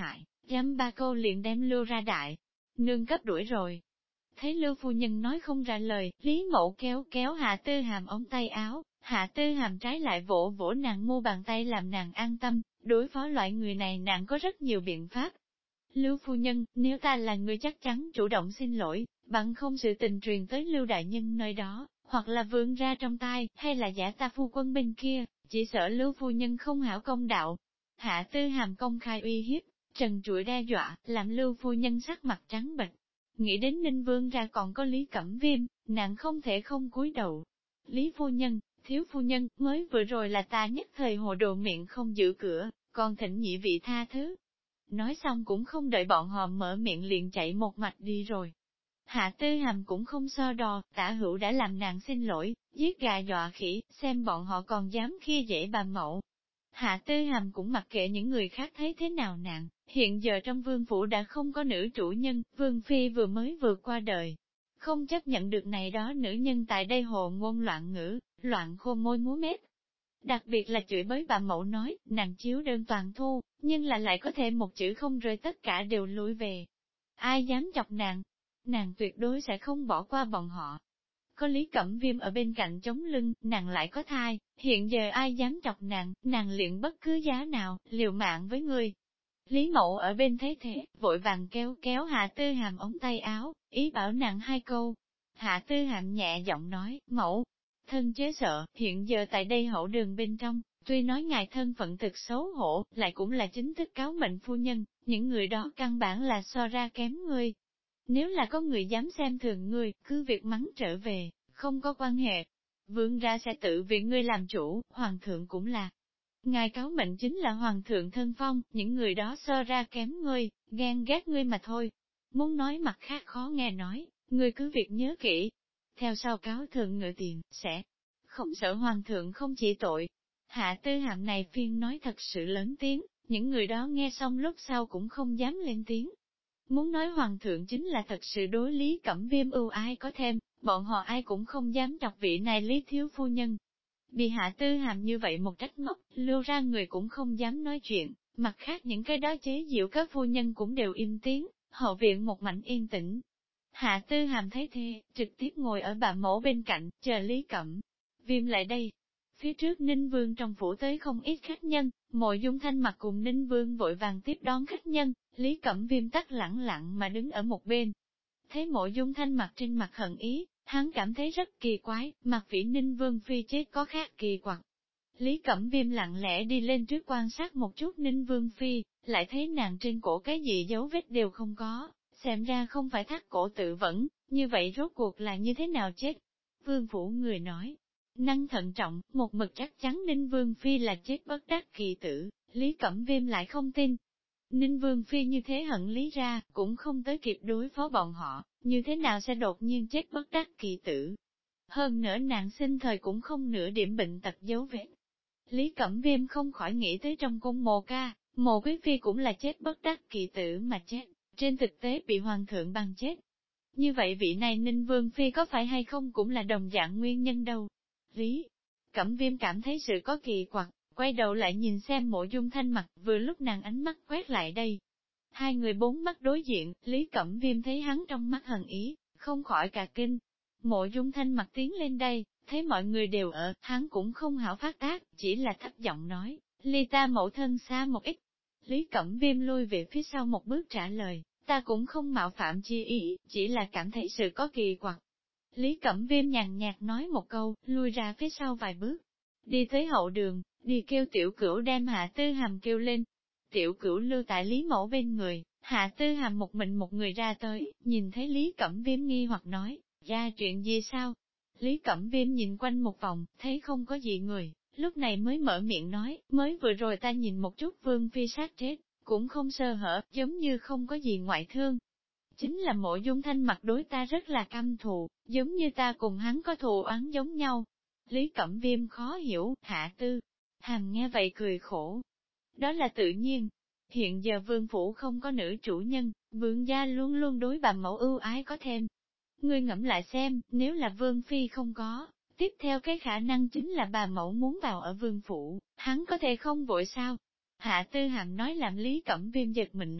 Dăm ba câu liền đem Lưu ra đại. Nương cấp đuổi rồi. Thấy Lưu phu nhân nói không ra lời, Lý Mẫu kéo kéo Hạ Tư Hàm ống tay áo, Hạ Tư Hàm trái lại vỗ vỗ nàng mu bàn tay làm nàng an tâm, đối phó loại người này nàng có rất nhiều biện pháp. Lưu phu nhân, nếu ta là người chắc chắn chủ động xin lỗi, bằng không sự tình truyền tới Lưu đại nhân nơi đó, hoặc là vươn ra trong tay, hay là giả ta phu quân bên kia, chỉ sợ Lưu phu nhân không hảo công đạo. Hạ Tư Hàm công khai uy hiếp, trần trụi đe dọa, làm Lưu phu nhân sắc mặt trắng bệch. Nghĩ đến Ninh Vương ra còn có Lý Cẩm Viêm, nàng không thể không cúi đầu. Lý phu nhân, thiếu phu nhân, mới vừa rồi là ta nhất thời hồ đồ miệng không giữ cửa, còn thỉnh nhị vị tha thứ. Nói xong cũng không đợi bọn họ mở miệng liền chạy một mạch đi rồi. Hạ Tư Hàm cũng không so đo, Tả Hữu đã làm nàng xin lỗi, giết gà dọa khỉ, xem bọn họ còn dám khi dễ bà mẫu. Hạ Tư Hàm cũng mặc kệ những người khác thấy thế nào nàng, hiện giờ trong vương phủ đã không có nữ chủ nhân, vương phi vừa mới vượt qua đời. Không chấp nhận được này đó nữ nhân tại đây hồ ngôn loạn ngữ, loạn khô môi múa mép. Đặc biệt là chửi bới bà mẫu nói, nàng chiếu đơn toàn thu, nhưng là lại có thể một chữ không rơi tất cả đều lùi về. Ai dám chọc nàng? Nàng tuyệt đối sẽ không bỏ qua bọn họ. Có Lý Cẩm Viêm ở bên cạnh chống lưng, nàng lại có thai, hiện giờ ai dám chọc nàng, nàng luyện bất cứ giá nào, liều mạng với người. Lý Mậu ở bên thấy thế, vội vàng kéo kéo Hạ Tư Hàm ống tay áo, ý bảo nàng hai câu. Hạ Tư Hàm nhẹ giọng nói, Mẫu, thân chớ sợ, hiện giờ tại đây hậu đường bên trong, tuy nói ngài thân phận thực xấu hổ, lại cũng là chính thức cáo mệnh phu nhân, những người đó căn bản là so ra kém ngươi. Nếu là có người dám xem thường ngươi, cứ việc mắng trở về, không có quan hệ. Vương ra sẽ tự viện ngươi làm chủ, hoàng thượng cũng là. Ngài cáo mệnh chính là hoàng thượng thân phong, những người đó so ra kém ngươi, ghen ghét ngươi mà thôi. Muốn nói mặt khác khó nghe nói, ngươi cứ việc nhớ kỹ. Theo sau cáo thượng ngự tiền, sẽ không sợ hoàng thượng không chỉ tội. Hạ Tư Hàm này phiên nói thật sự lớn tiếng, những người đó nghe xong lúc sau cũng không dám lên tiếng. Muốn nói hoàng thượng chính là thật sự đối Lý Cẩm Viêm ưu ái có thêm, bọn họ ai cũng không dám chọc vị này Lý thiếu phu nhân. Bị Hạ Tư Hàm như vậy một trách móc, lưu ra người cũng không dám nói chuyện, mặt khác những cái đó chế giễu các phu nhân cũng đều im tiếng, hậu viện một mảnh yên tĩnh. Hạ Tư Hàm thấy thế, trực tiếp ngồi ở bà mẫu bên cạnh, chờ Lý Cẩm Viêm lại đây. Phía trước Ninh Vương trong phủ tới không ít khách nhân, Mộ Dung Thanh Mặc cùng Ninh Vương vội vàng tiếp đón khách nhân, Lý Cẩm Viêm tắt lẳng lặng mà đứng ở một bên. Thấy Mộ Dung Thanh Mặc trên mặt hận ý, hắn cảm thấy rất kỳ quái, mặc vĩ Ninh Vương phi chết có khác kỳ quặc. Lý Cẩm Viêm lặng lẽ đi lên trước quan sát một chút Ninh Vương phi, lại thấy nàng trên cổ cái gì dấu vết đều không có, xem ra không phải thắt cổ tự vẫn, như vậy rốt cuộc là như thế nào chết. Vương phủ người nói, năng thận trọng, một mực chắc chắn Ninh Vương phi là chết bất đắc kỳ tử, Lý Cẩm Viêm lại không tin. Ninh Vương phi như thế hận Lý ra, cũng không tới kịp đối phó bọn họ, như thế nào sẽ đột nhiên chết bất đắc kỳ tử. Hơn nữa nàng sinh thời cũng không nửa điểm bệnh tật dấu vết. Lý Cẩm Viêm không khỏi nghĩ tới trong cung Mộ ca, Mộ quý phi cũng là chết bất đắc kỳ tử mà chết, trên thực tế bị hoàng thượng băng chết. Như vậy vị này Ninh Vương phi có phải hay không cũng là đồng dạng nguyên nhân đâu. Lý Cẩm Viêm cảm thấy sự có kỳ quặc, quay đầu lại nhìn xem Mộ Dung Thanh Mặc, vừa lúc nàng ánh mắt quét lại đây. Hai người bốn mắt đối diện, Lý Cẩm Viêm thấy hắn trong mắt hận ý, không khỏi cả kinh. Mộ Dung Thanh Mặc tiến lên đây, thấy mọi người đều ở, hắn cũng không hảo phát tác, chỉ là thấp giọng nói, ly ta mẫu thân xa một ít. Lý Cẩm Viêm lui về phía sau một bước trả lời, ta cũng không mạo phạm chi ý, chỉ là cảm thấy sự có kỳ quặc. Lý Cẩm Viêm nhàn nhạt nói một câu, lui ra phía sau vài bước, đi tới hậu đường, đi kêu Tiểu Cửu đem Hạ Tư Hàm kêu lên. Tiểu Cửu lưu tại Lý Mẫu bên người, Hạ Tư Hàm một mình một người ra tới, nhìn thấy Lý Cẩm Viêm nghi hoặc nói, ra chuyện gì sao? Lý Cẩm Viêm nhìn quanh một vòng, thấy không có gì người, lúc này mới mở miệng nói, mới vừa rồi ta nhìn một chút Vương phi sát chết, cũng không sơ hở, giống như không có gì ngoại thương. Chính là Mộ Dung Thanh Mặc đối ta rất là căm thù, giống như ta cùng hắn có thù oán giống nhau. Lý Cẩm Viêm khó hiểu, Hạ Tư Hàm nghe vậy cười khổ. Đó là tự nhiên. Hiện giờ vương phủ không có nữ chủ nhân, vương gia luôn luôn đối bà mẫu ưu ái có thêm. Ngươi ngẫm lại xem, nếu là vương phi không có, tiếp theo cái khả năng chính là bà mẫu muốn vào ở vương phủ, hắn có thể không vội sao? Hạ Tư Hàm nói làm Lý Cẩm Viêm giật mình nói,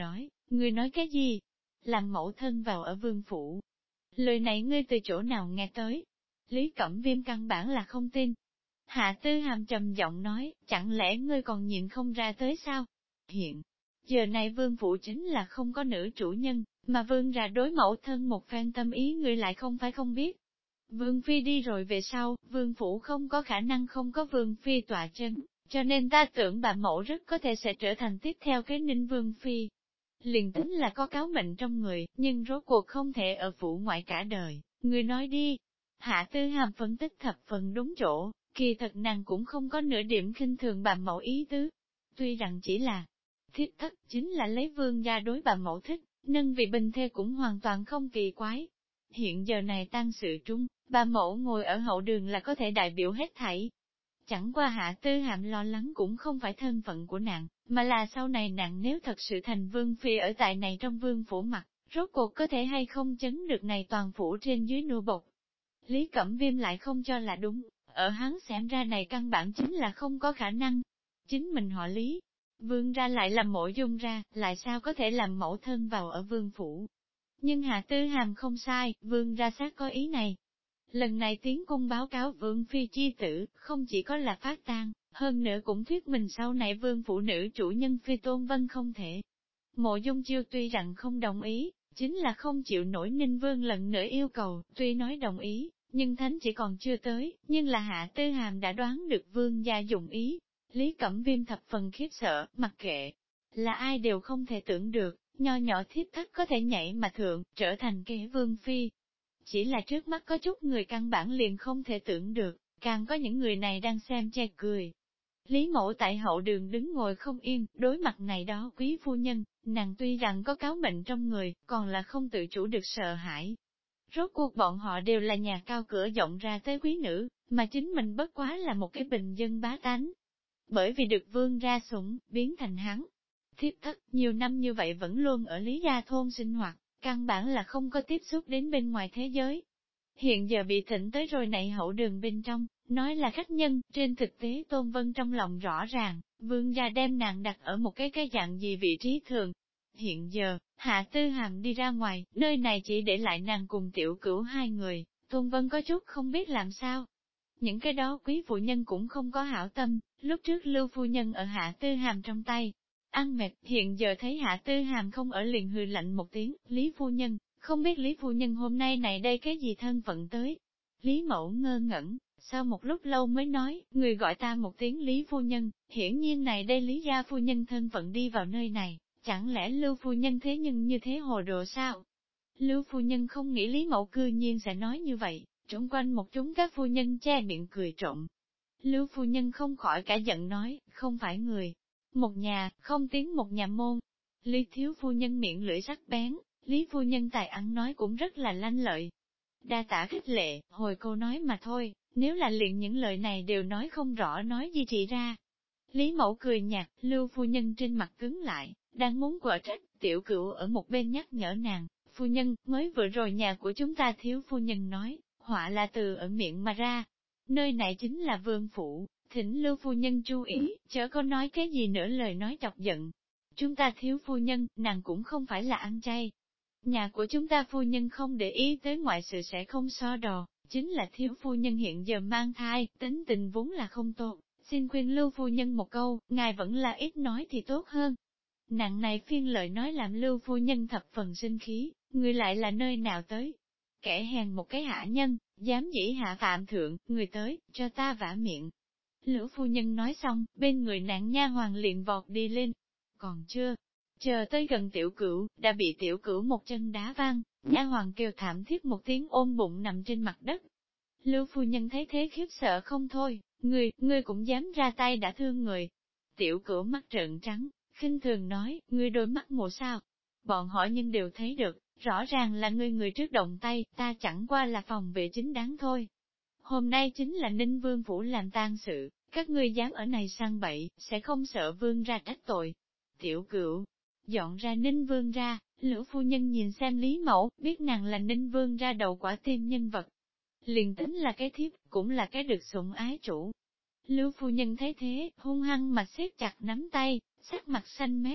Ngươi nói cái gì? Làm mẫu thân vào ở vương phủ. Lời này ngươi từ chỗ nào nghe tới? Lý Cẩm Viêm căn bản là không tin. Hạ Tư Hàm trầm giọng nói, chẳng lẽ ngươi còn nhìn không ra tới sao? Hiện giờ này vương phủ chính là không có nữ chủ nhân, mà vương ra đối mẫu thân một phen tâm ý ngươi lại không phải không biết. Vương Phi đi rồi về sau, vương phủ không có khả năng không có vương Phi tọa chân, cho nên ta tưởng bà mẫu rất có thể sẽ trở thành tiếp theo cái Ninh Vương Phi. Liền tính là có cáo mệnh trong người, nhưng rốt cuộc không thể ở phủ ngoại cả đời, người nói đi. Hạ Tư Hàm phân tích thập phần đúng chỗ, kỳ thật nàng cũng không có nửa điểm khinh thường bà mẫu ý tứ. Tuy rằng chỉ là thiết thất chính là lấy vương gia đối bà mẫu thích, nâng vì bình thê cũng hoàn toàn không kỳ quái. Hiện giờ này tang sự trung, bà mẫu ngồi ở hậu đường là có thể đại biểu hết thảy. Chẳng qua Hạ Tư Hàm lo lắng cũng không phải thân phận của nàng, mà là sau này nàng nếu thật sự thành vương phi ở tại này trong vương phủ mặt, rốt cuộc có thể hay không chấn được này toàn phủ trên dưới nô bộc. Lý Cẩm Viêm lại không cho là đúng, ở hắn xem ra này căn bản chính là không có khả năng. Chính mình họ Lý, vương ra lại làm mộ dung ra, lại sao có thể làm mẫu thân vào ở vương phủ. Nhưng Hạ Tư Hàm không sai, vương ra xác có ý này. Lần này tiến cung báo cáo vương phi chi tử, không chỉ có là phát tang, hơn nữa cũng thuyết mình sau này vương phụ nữ chủ nhân phi Tôn Vân không thể. Mộ Dung Chiêu tuy rằng không đồng ý, chính là không chịu nổi Ninh Vương lần nữa yêu cầu, tuy nói đồng ý, nhưng thánh chỉ còn chưa tới, nhưng là Hạ Tư Hàm đã đoán được vương gia dụng ý. Lý Cẩm Viêm thập phần khiếp sợ, mặc kệ là ai đều không thể tưởng được, nho nhỏ thiếp thất có thể nhảy mà thượng, trở thành kế vương phi. Chỉ là trước mắt có chút người căn bản liền không thể tưởng được, càng có những người này đang xem che cười. Lý Mẫu tại hậu đường đứng ngồi không yên, đối mặt này đó quý phu nhân, nàng tuy rằng có cáo mệnh trong người, còn là không tự chủ được sợ hãi. Rốt cuộc bọn họ đều là nhà cao cửa rộng ra tới quý nữ, mà chính mình bất quá là một cái bình dân bá tánh. Bởi vì được vương ra sủng, biến thành hắn. Thiếp thất, nhiều năm như vậy vẫn luôn ở Lý Gia Thôn sinh hoạt, căn bản là không có tiếp xúc đến bên ngoài thế giới. Hiện giờ bị thỉnh tới rồi này hậu đường bên trong, nói là khách nhân, trên thực tế Tôn Vân trong lòng rõ ràng, vương gia đem nàng đặt ở một cái dạng gì vị trí thường. Hiện giờ, Hạ Tư Hàm đi ra ngoài, nơi này chỉ để lại nàng cùng tiểu cửu hai người, Tôn Vân có chút không biết làm sao. Những cái đó quý phụ nhân cũng không có hảo tâm, lúc trước Lưu phu nhân ở Hạ Tư Hàm trong tay. Ăn mệt, hiện giờ thấy Hạ Tư Hàm không ở liền hừ lạnh một tiếng, Lý phu nhân, không biết Lý phu nhân hôm nay này đây cái gì thân phận tới. Lý Mẫu ngơ ngẩn, sau một lúc lâu mới nói, người gọi ta một tiếng Lý phu nhân, hiển nhiên này đây Lý gia phu nhân thân phận đi vào nơi này, chẳng lẽ Lưu phu nhân thế nhưng như thế hồ đồ sao? Lưu phu nhân không nghĩ Lý Mẫu cư nhiên sẽ nói như vậy, trống quanh một chúng các phu nhân che miệng cười trộm. Lưu phu nhân không khỏi cả giận nói, không phải người. Một nhà, không tiếng một nhà môn. Lý thiếu phu nhân miệng lưỡi sắc bén, Lý phu nhân tài ăn nói cũng rất là lanh lợi. Đa tả khích lệ, hồi câu nói mà thôi, nếu là liền những lời này đều nói không rõ nói gì chị ra. Lý mẫu cười nhạt, Lưu phu nhân trên mặt cứng lại, đang muốn quở trách, tiểu cửu ở một bên nhắc nhở nàng, phu nhân, mới vừa rồi nhà của chúng ta thiếu phu nhân nói, họa là từ ở miệng mà ra. Nơi này chính là vương phủ, thỉnh Lưu phu nhân chú ý, chớ có nói cái gì nữa lời nói chọc giận. Chúng ta thiếu phu nhân, nàng cũng không phải là ăn chay. Nhà của chúng ta phu nhân không để ý tới ngoại sự sẽ không so đò, chính là thiếu phu nhân hiện giờ mang thai, tính tình vốn là không tốt. Xin khuyên Lưu phu nhân một câu, ngài vẫn là ít nói thì tốt hơn. Nặng này phiên lời nói làm Lưu phu nhân thập phần sinh khí, người lại là nơi nào tới? Kẻ hèn một cái hạ nhân, dám dĩ hạ phạm thượng, người tới, cho ta vả miệng. Lữ phu nhân nói xong, bên người nạn nha hoàng liền vọt đi lên. Còn chưa, chờ tới gần tiểu cửu, đã bị tiểu cửu một chân đá văng, nha hoàng kêu thảm thiết một tiếng ôm bụng nằm trên mặt đất. Lưu phu nhân thấy thế khiếp sợ không thôi, ngươi cũng dám ra tay đã thương người. Tiểu cửu mắt trợn trắng, khinh thường nói, ngươi đôi mắt mù sao? Bọn họ nhưng đều thấy được, rõ ràng là ngươi người trước động tay, ta chẳng qua là phòng vệ chính đáng thôi. Hôm nay chính là Ninh Vương Phủ làm tang sự, các ngươi dám ở này săn bậy, sẽ không sợ Vương ra trách tội. Tiểu cửu, dọn ra Ninh Vương ra, Lữ phu nhân nhìn xem Lý Mẫu, biết nàng là Ninh Vương ra đầu quả tim nhân vật. Liền tính là cái thiếp, cũng là cái được sủng ái chủ. Lưu phu nhân thấy thế, hung hăng mà siết chặt nắm tay, sắc mặt xanh mét.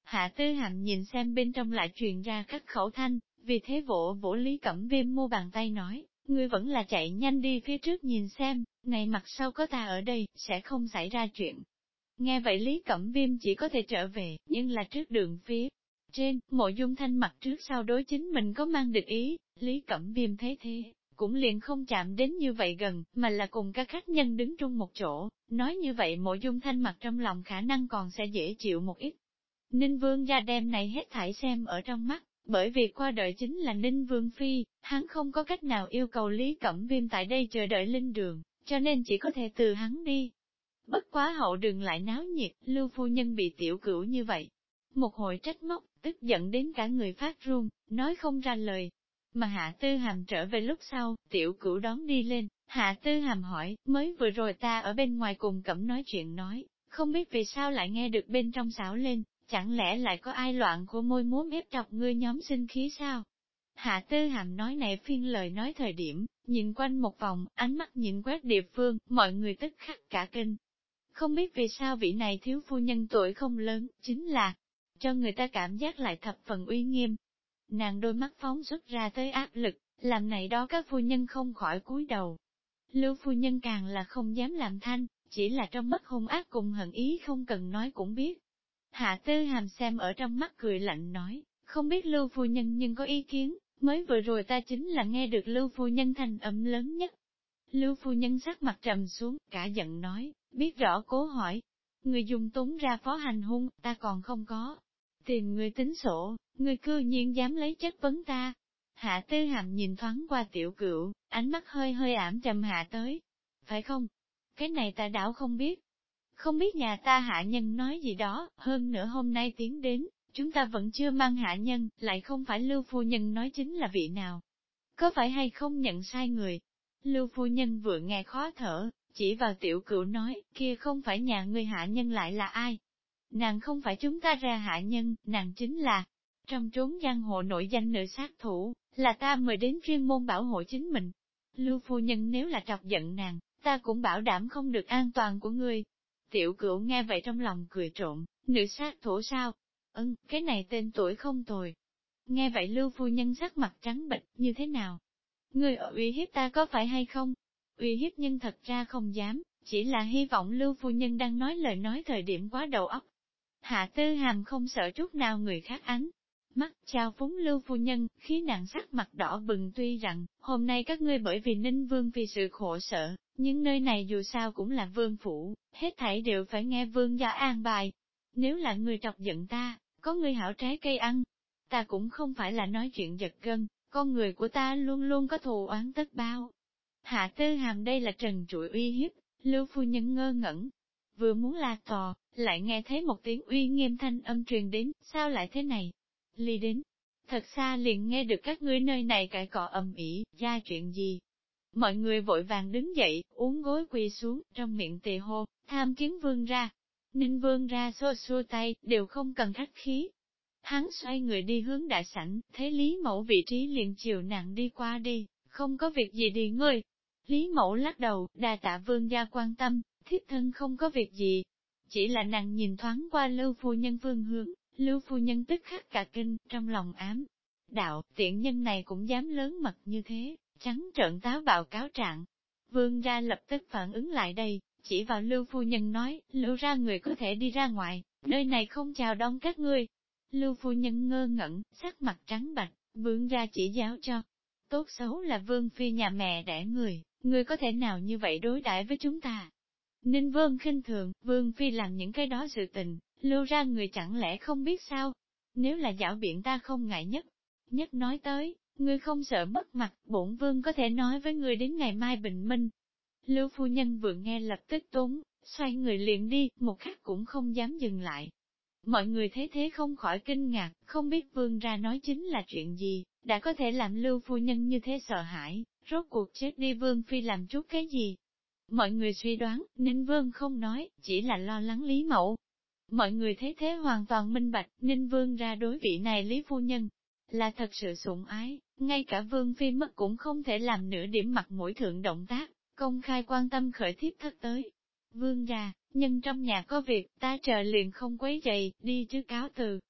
Hạ Tư Hàm nhìn xem bên trong lại truyền ra các khẩu thanh, vì thế vỗ vỗ Lý Cẩm Viêm mu bàn tay nói, ngươi vẫn là chạy nhanh đi phía trước nhìn xem, này mặt sau có ta ở đây, sẽ không xảy ra chuyện. Nghe vậy Lý Cẩm Viêm chỉ có thể trở về, nhưng là trước đường phía trên, Mộ Dung Thanh mặt trước sau đối chính mình có mang địch ý, Lý Cẩm Viêm thấy thế, cũng liền không chạm đến như vậy gần, mà là cùng các khách nhân đứng chung một chỗ, nói như vậy Mộ Dung Thanh mặt trong lòng khả năng còn sẽ dễ chịu một ít. Ninh Vương gia đem này hết thảy xem ở trong mắt, bởi vì qua đợi chính là Ninh Vương Phi, hắn không có cách nào yêu cầu Lý Cẩm Viêm tại đây chờ đợi linh đường, cho nên chỉ có thể từ hắn đi. Bất quá hậu đường lại náo nhiệt, Lưu phu nhân bị tiểu cửu như vậy. Một hồi trách móc, tức giận đến cả người phát run, nói không ra lời. Mà Hạ Tư Hàm trở về lúc sau, tiểu cửu đón đi lên, Hạ Tư Hàm hỏi, mới vừa rồi ta ở bên ngoài cùng Cẩm nói chuyện nói, không biết vì sao lại nghe được bên trong xảo lên, chẳng lẽ lại có ai loạn của môi muốn ép chọc ngươi nhóm sinh khí sao? Hạ Tư Hàm nói này phiên lời nói thời điểm, nhìn quanh một vòng, ánh mắt nhìn quét địa phương, mọi người tức khắc cả kinh. Không biết vì sao vị này thiếu phu nhân tuổi không lớn, chính là cho người ta cảm giác lại thập phần uy nghiêm. Nàng đôi mắt phóng xuất ra tới áp lực, làm này đó các phu nhân không khỏi cúi đầu. Lưu phu nhân càng là không dám làm thanh, chỉ là trong mắt hung ác cùng hận ý không cần nói cũng biết. Hạ Tư Hàm xem ở trong mắt cười lạnh nói, không biết Lưu phu nhân nhưng có ý kiến, mới vừa rồi ta chính là nghe được Lưu phu nhân thành âm lớn nhất. Lưu phu nhân sắc mặt trầm xuống, cả giận nói, biết rõ cố hỏi. Người dùng túng ra phó hành hung, ta còn không có. Tìm người tính sổ, người cư nhiên dám lấy chất vấn ta. Hạ Tư Hàm nhìn thoáng qua tiểu cựu, ánh mắt hơi hơi ảm trầm hạ tới. Phải không? Cái này ta đảo không biết. Không biết nhà ta hạ nhân nói gì đó, hơn nữa hôm nay tiến đến, chúng ta vẫn chưa mang hạ nhân, lại không phải Lưu phu nhân nói chính là vị nào. Có phải hay không nhận sai người? Lưu phu nhân vừa nghe khó thở, chỉ vào tiểu cửu nói, kia không phải nhà ngươi hạ nhân lại là ai? Nàng không phải chúng ta ra hạ nhân, nàng chính là, trong trốn giang hồ nổi danh nữ sát thủ, là ta mời đến chuyên môn bảo hộ chính mình. Lưu phu nhân nếu là trọc giận nàng, ta cũng bảo đảm không được an toàn của ngươi. Tiểu cửu nghe vậy trong lòng cười trộm, nữ sát thủ sao? Cái này tên tuổi không tồi. Nghe vậy Lưu phu nhân sắc mặt trắng bệch, như thế nào? Ngươi ở uy hiếp ta có phải hay không? Uy hiếp nhưng thật ra không dám, chỉ là hy vọng Lưu phu nhân đang nói lời nói thời điểm quá đầu óc. Hạ Tư Hàm không sợ chút nào người khác ánh. Mắt chào phúng Lưu phu nhân, khí nàng sắc mặt đỏ bừng tuy rằng, hôm nay các ngươi bởi vì Ninh Vương vì sự khổ sở, nhưng nơi này dù sao cũng là vương phủ, hết thảy đều phải nghe vương gia an bài. Nếu là người trọc giận ta, có người hảo trái cây ăn, ta cũng không phải là nói chuyện giật gân, con người của ta luôn luôn có thù oán tất báo. Hạ Tư Hàm đây là trần trụi uy hiếp, Lưu phu nhân ngơ ngẩn, vừa muốn la to, lại nghe thấy một tiếng uy nghiêm thanh âm truyền đến, sao lại thế này? Ly đến, thật xa liền nghe được các ngươi nơi này cãi cọ ầm ĩ, ra chuyện gì? Mọi người vội vàng đứng dậy, uốn gối quỳ xuống, trong miệng tề hô, tham kiến vương ra. Ninh vương ra xua xua tay, đều không cần khách khí. Hắn xoay người đi hướng đại sảnh, thấy Lý Mẫu vị trí liền chiều nặng đi qua đi, không có việc gì đi ngươi. Lý Mẫu lắc đầu, đà tạ vương gia quan tâm, thiếp thân không có việc gì. Chỉ là nàng nhìn thoáng qua Lưu phu nhân phương hướng, Lưu phu nhân tức khắc cả kinh, trong lòng ám. Đạo, tiện nhân này cũng dám lớn mật như thế, trắng trợn táo bạo cáo trạng. Vương gia lập tức phản ứng lại đây, chỉ vào Lưu phu nhân nói, Lưu ra người có thể đi ra ngoài, nơi này không chào đón các ngươi. Lưu phu nhân ngơ ngẩn, sắc mặt trắng bạch, vương gia chỉ giáo cho. Tốt xấu là vương phi nhà mẹ đẻ người có thể nào như vậy đối đãi với chúng ta? Ninh vương khinh thường, vương phi làm những cái đó sự tình, Lưu ra người chẳng lẽ không biết sao? Nếu là giảo biện ta không ngại nhất nói tới, ngươi không sợ mất mặt, bổn vương có thể nói với ngươi đến ngày mai bình minh. Lưu phu nhân vừa nghe lập tức tốn, xoay người liền đi, một khắc cũng không dám dừng lại. Mọi người thấy thế không khỏi kinh ngạc, không biết vương ra nói chính là chuyện gì, đã có thể làm Lưu phu nhân như thế sợ hãi, rốt cuộc chết đi vương phi làm chút cái gì. Mọi người suy đoán, Ninh Vương không nói, chỉ là lo lắng Lý Mẫu. Mọi người thấy thế hoàn toàn minh bạch, Ninh Vương ra đối vị này Lý Phu Nhân, là thật sự sủng ái, ngay cả Vương Phi mất cũng không thể làm nửa điểm mặt mũi thượng động tác, công khai quan tâm khởi thiếp thất tới. Vương ra, nhân trong nhà có việc, ta chờ liền không quấy giày, đi trước cáo từ.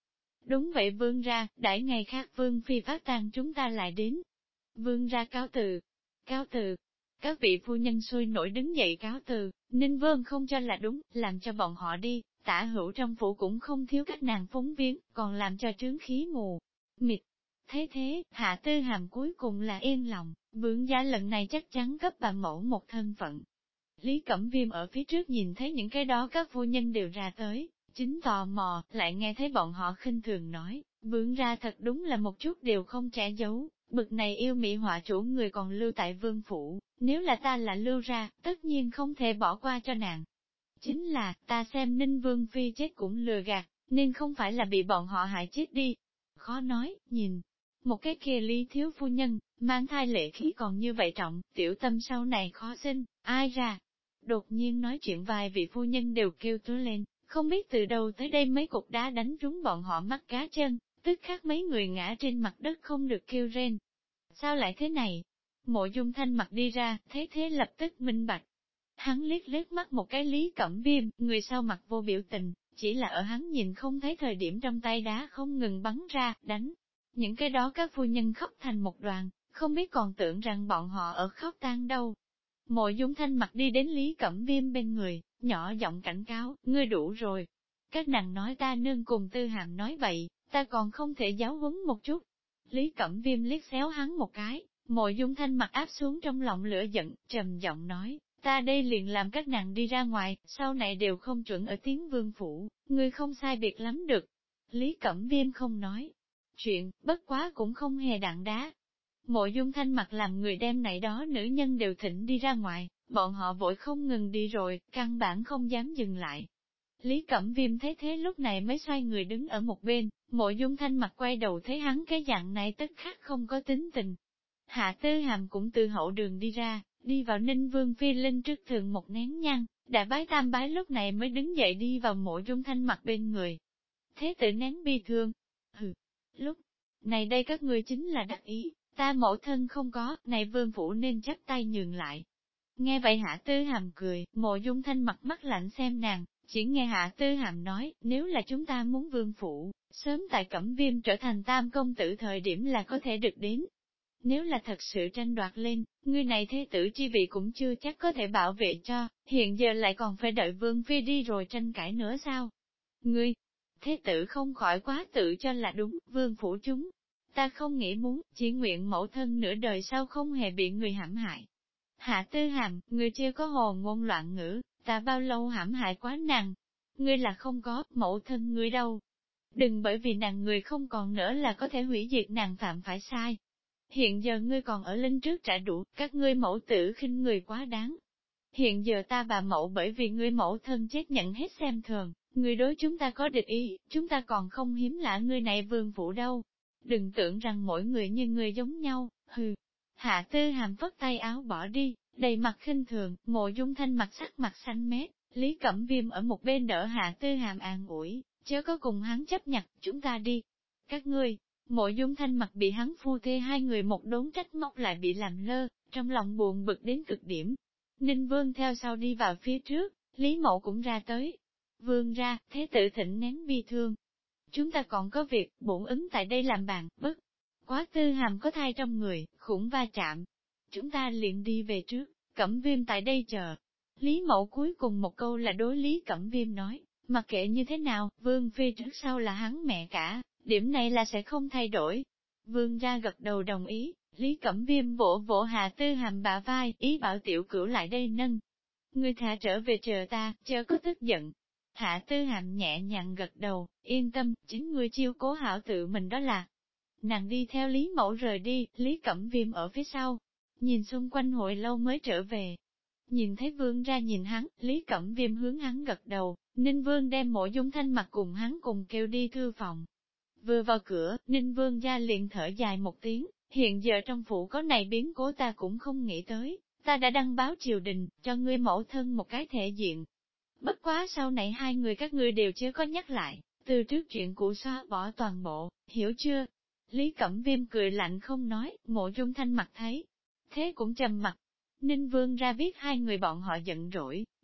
Đúng vậy vương ra, đãi ngày khác vương phi phát tang chúng ta lại đến. Vương ra cáo từ, cáo từ. Các vị phu nhân sôi nổi đứng dậy cáo từ, Ninh Vương không cho là đúng, làm cho bọn họ đi, Tả Hữu trong phủ cũng không thiếu các nàng phúng viếng, còn làm cho trướng khí mù mịt. Thế thế, Hạ Tư Hàm cuối cùng là yên lòng, vương gia lần này chắc chắn cấp bà mẫu một thân phận. Lý Cẩm Viêm ở phía trước nhìn thấy những cái đó các phu nhân đều ra tới, chính tò mò, lại nghe thấy bọn họ khinh thường nói, vương ra thật đúng là một chút đều không che giấu, bực này yêu mỹ họa chủ người còn lưu tại vương phủ, nếu là ta là lưu ra, tất nhiên không thể bỏ qua cho nàng. Chính là, ta xem Ninh Vương Phi chết cũng lừa gạt, nên không phải là bị bọn họ hại chết đi. Khó nói, nhìn, một cái kia Lý thiếu phu nhân, mang thai lệ khí còn như vậy trọng, tiểu tâm sau này khó sinh, ai ra. Đột nhiên nói chuyện vài vị phu nhân đều kêu tú lên, không biết từ đâu tới đây mấy cục đá đánh trúng bọn họ mắt cá chân, tức khắc mấy người ngã trên mặt đất không được kêu rên. Sao lại thế này? Mộ Dung Thanh mặt đi ra, thế thế lập tức minh bạch. Hắn liếc liếc mắt một cái Lý Cẩm Viêm, người sau mặt vô biểu tình, chỉ là ở hắn nhìn không thấy thời điểm trong tay đá không ngừng bắn ra, đánh. Những cái đó các phu nhân khóc thành một đoàn, không biết còn tưởng rằng bọn họ ở khóc tang đâu. Mộ Dung Thanh mặt đi đến Lý Cẩm Viêm bên người, nhỏ giọng cảnh cáo, ngươi đủ rồi. Các nàng nói ta nương cùng Tư Hàm nói vậy, ta còn không thể giáo huấn một chút. Lý Cẩm Viêm liếc xéo hắn một cái, Mộ Dung Thanh mặt áp xuống trong lòng lửa giận, trầm giọng nói, ta đây liền làm các nàng đi ra ngoài, sau này đều không chuẩn ở tiếng vương phủ, ngươi không sai biệt lắm được. Lý Cẩm Viêm không nói chuyện, bất quá cũng không hề đạn đá. Mộ Dung Thanh mặt làm người đem này đó nữ nhân đều thỉnh đi ra ngoài, bọn họ vội không ngừng đi rồi, căn bản không dám dừng lại. Lý Cẩm Viêm thấy thế lúc này mới xoay người đứng ở một bên, Mộ Dung Thanh mặt quay đầu thấy hắn cái dạng này tức khắc không có tính tình. Hạ Tư Hàm cũng từ hậu đường đi ra, đi vào Ninh Vương Phi Linh trước thường một nén nhang, đã bái tam bái lúc này mới đứng dậy đi vào Mộ Dung Thanh mặt bên người. Thế tử nén bi thương. Hừ, lúc này đây các ngươi chính là đắc ý, ta mẫu thân không có, này vương phủ nên chắp tay nhường lại. Nghe vậy Hạ Tư Hàm cười, Mộ Dung Thanh mặt mắt lạnh xem nàng, chỉ nghe Hạ Tư Hàm nói, nếu là chúng ta muốn vương phủ, sớm tại Cẩm Viêm trở thành tam công tử thời điểm là có thể được đến. Nếu là thật sự tranh đoạt lên, người này thế tử chi vị cũng chưa chắc có thể bảo vệ cho, hiện giờ lại còn phải đợi vương phi đi rồi tranh cãi nữa sao? Ngươi, thế tử không khỏi quá tự cho là đúng, vương phủ chúng. Ta không nghĩ muốn, chỉ nguyện mẫu thân nửa đời sau không hề bị người hãm hại. Hạ Tư Hàm, người chưa có hồ ngôn loạn ngữ, ta bao lâu hãm hại quá nàng. Ngươi là không có, mẫu thân ngươi đâu. Đừng bởi vì nàng người không còn nữa là có thể hủy diệt nàng phạm phải sai. Hiện giờ ngươi còn ở linh trước trả đủ, các ngươi mẫu tử khinh người quá đáng. Hiện giờ ta bà mẫu bởi vì ngươi mẫu thân chết nhận hết xem thường, ngươi đối chúng ta có địch ý, chúng ta còn không hiếm lạ ngươi này vương phủ đâu. Đừng tưởng rằng mỗi người như người giống nhau, hừ. Hạ Tư Hàm phất tay áo bỏ đi, đầy mặt khinh thường, Mộ Dung Thanh mặt sắc mặt xanh mét, Lý Cẩm Viêm ở một bên đỡ Hạ Tư Hàm an ủi, chớ có cùng hắn chấp nhặt, chúng ta đi. Các ngươi, Mộ Dung Thanh mặt bị hắn phu thê hai người một đốn trách móc lại bị làm lơ, trong lòng buồn bực đến cực điểm. Ninh Vương theo sau đi vào phía trước, Lý Mậu cũng ra tới. Vương ra, thế tự thỉnh nén bi thương. Chúng ta còn có việc, bổn ứng tại đây làm bạn, bất. Quá Tư Hàm có thai trong người, khủng va chạm. Chúng ta liền đi về trước, Cẩm Viêm tại đây chờ. Lý Mậu cuối cùng một câu là đối Lý Cẩm Viêm nói, mặc kệ như thế nào, Vương Phi trước sau là hắn mẹ cả, điểm này là sẽ không thay đổi. Vương ra gật đầu đồng ý, Lý Cẩm Viêm vỗ vỗ Hạ Tư Hàm bả vai, ý bảo tiểu cửu lại đây nâng. Ngươi thả trở về chờ ta, chớ có tức giận. Hạ Tư Hàm nhẹ nhàng gật đầu, yên tâm, chính ngươi chiêu cố hảo tự mình đó là. Nàng đi theo Lý Mẫu rời đi, Lý Cẩm Viêm ở phía sau, nhìn xung quanh hồi lâu mới trở về. Nhìn thấy Vương ra nhìn hắn, Lý Cẩm Viêm hướng hắn gật đầu, Ninh Vương đem Mộ Dung Thanh mặt cùng hắn cùng kêu đi thư phòng. Vừa vào cửa, Ninh Vương gia liền thở dài một tiếng, hiện giờ trong phủ có này biến cố ta cũng không nghĩ tới, ta đã đăng báo triều đình, cho ngươi mẫu thân một cái thể diện. Bất quá sau này hai người các ngươi đều chưa có nhắc lại, từ trước chuyện cũ xóa bỏ toàn bộ, hiểu chưa? Lý Cẩm Viêm cười lạnh không nói, Mộ Dung Thanh mặt thấy. Thế cũng trầm mặt. Ninh Vương ra biết hai người bọn họ giận dỗi,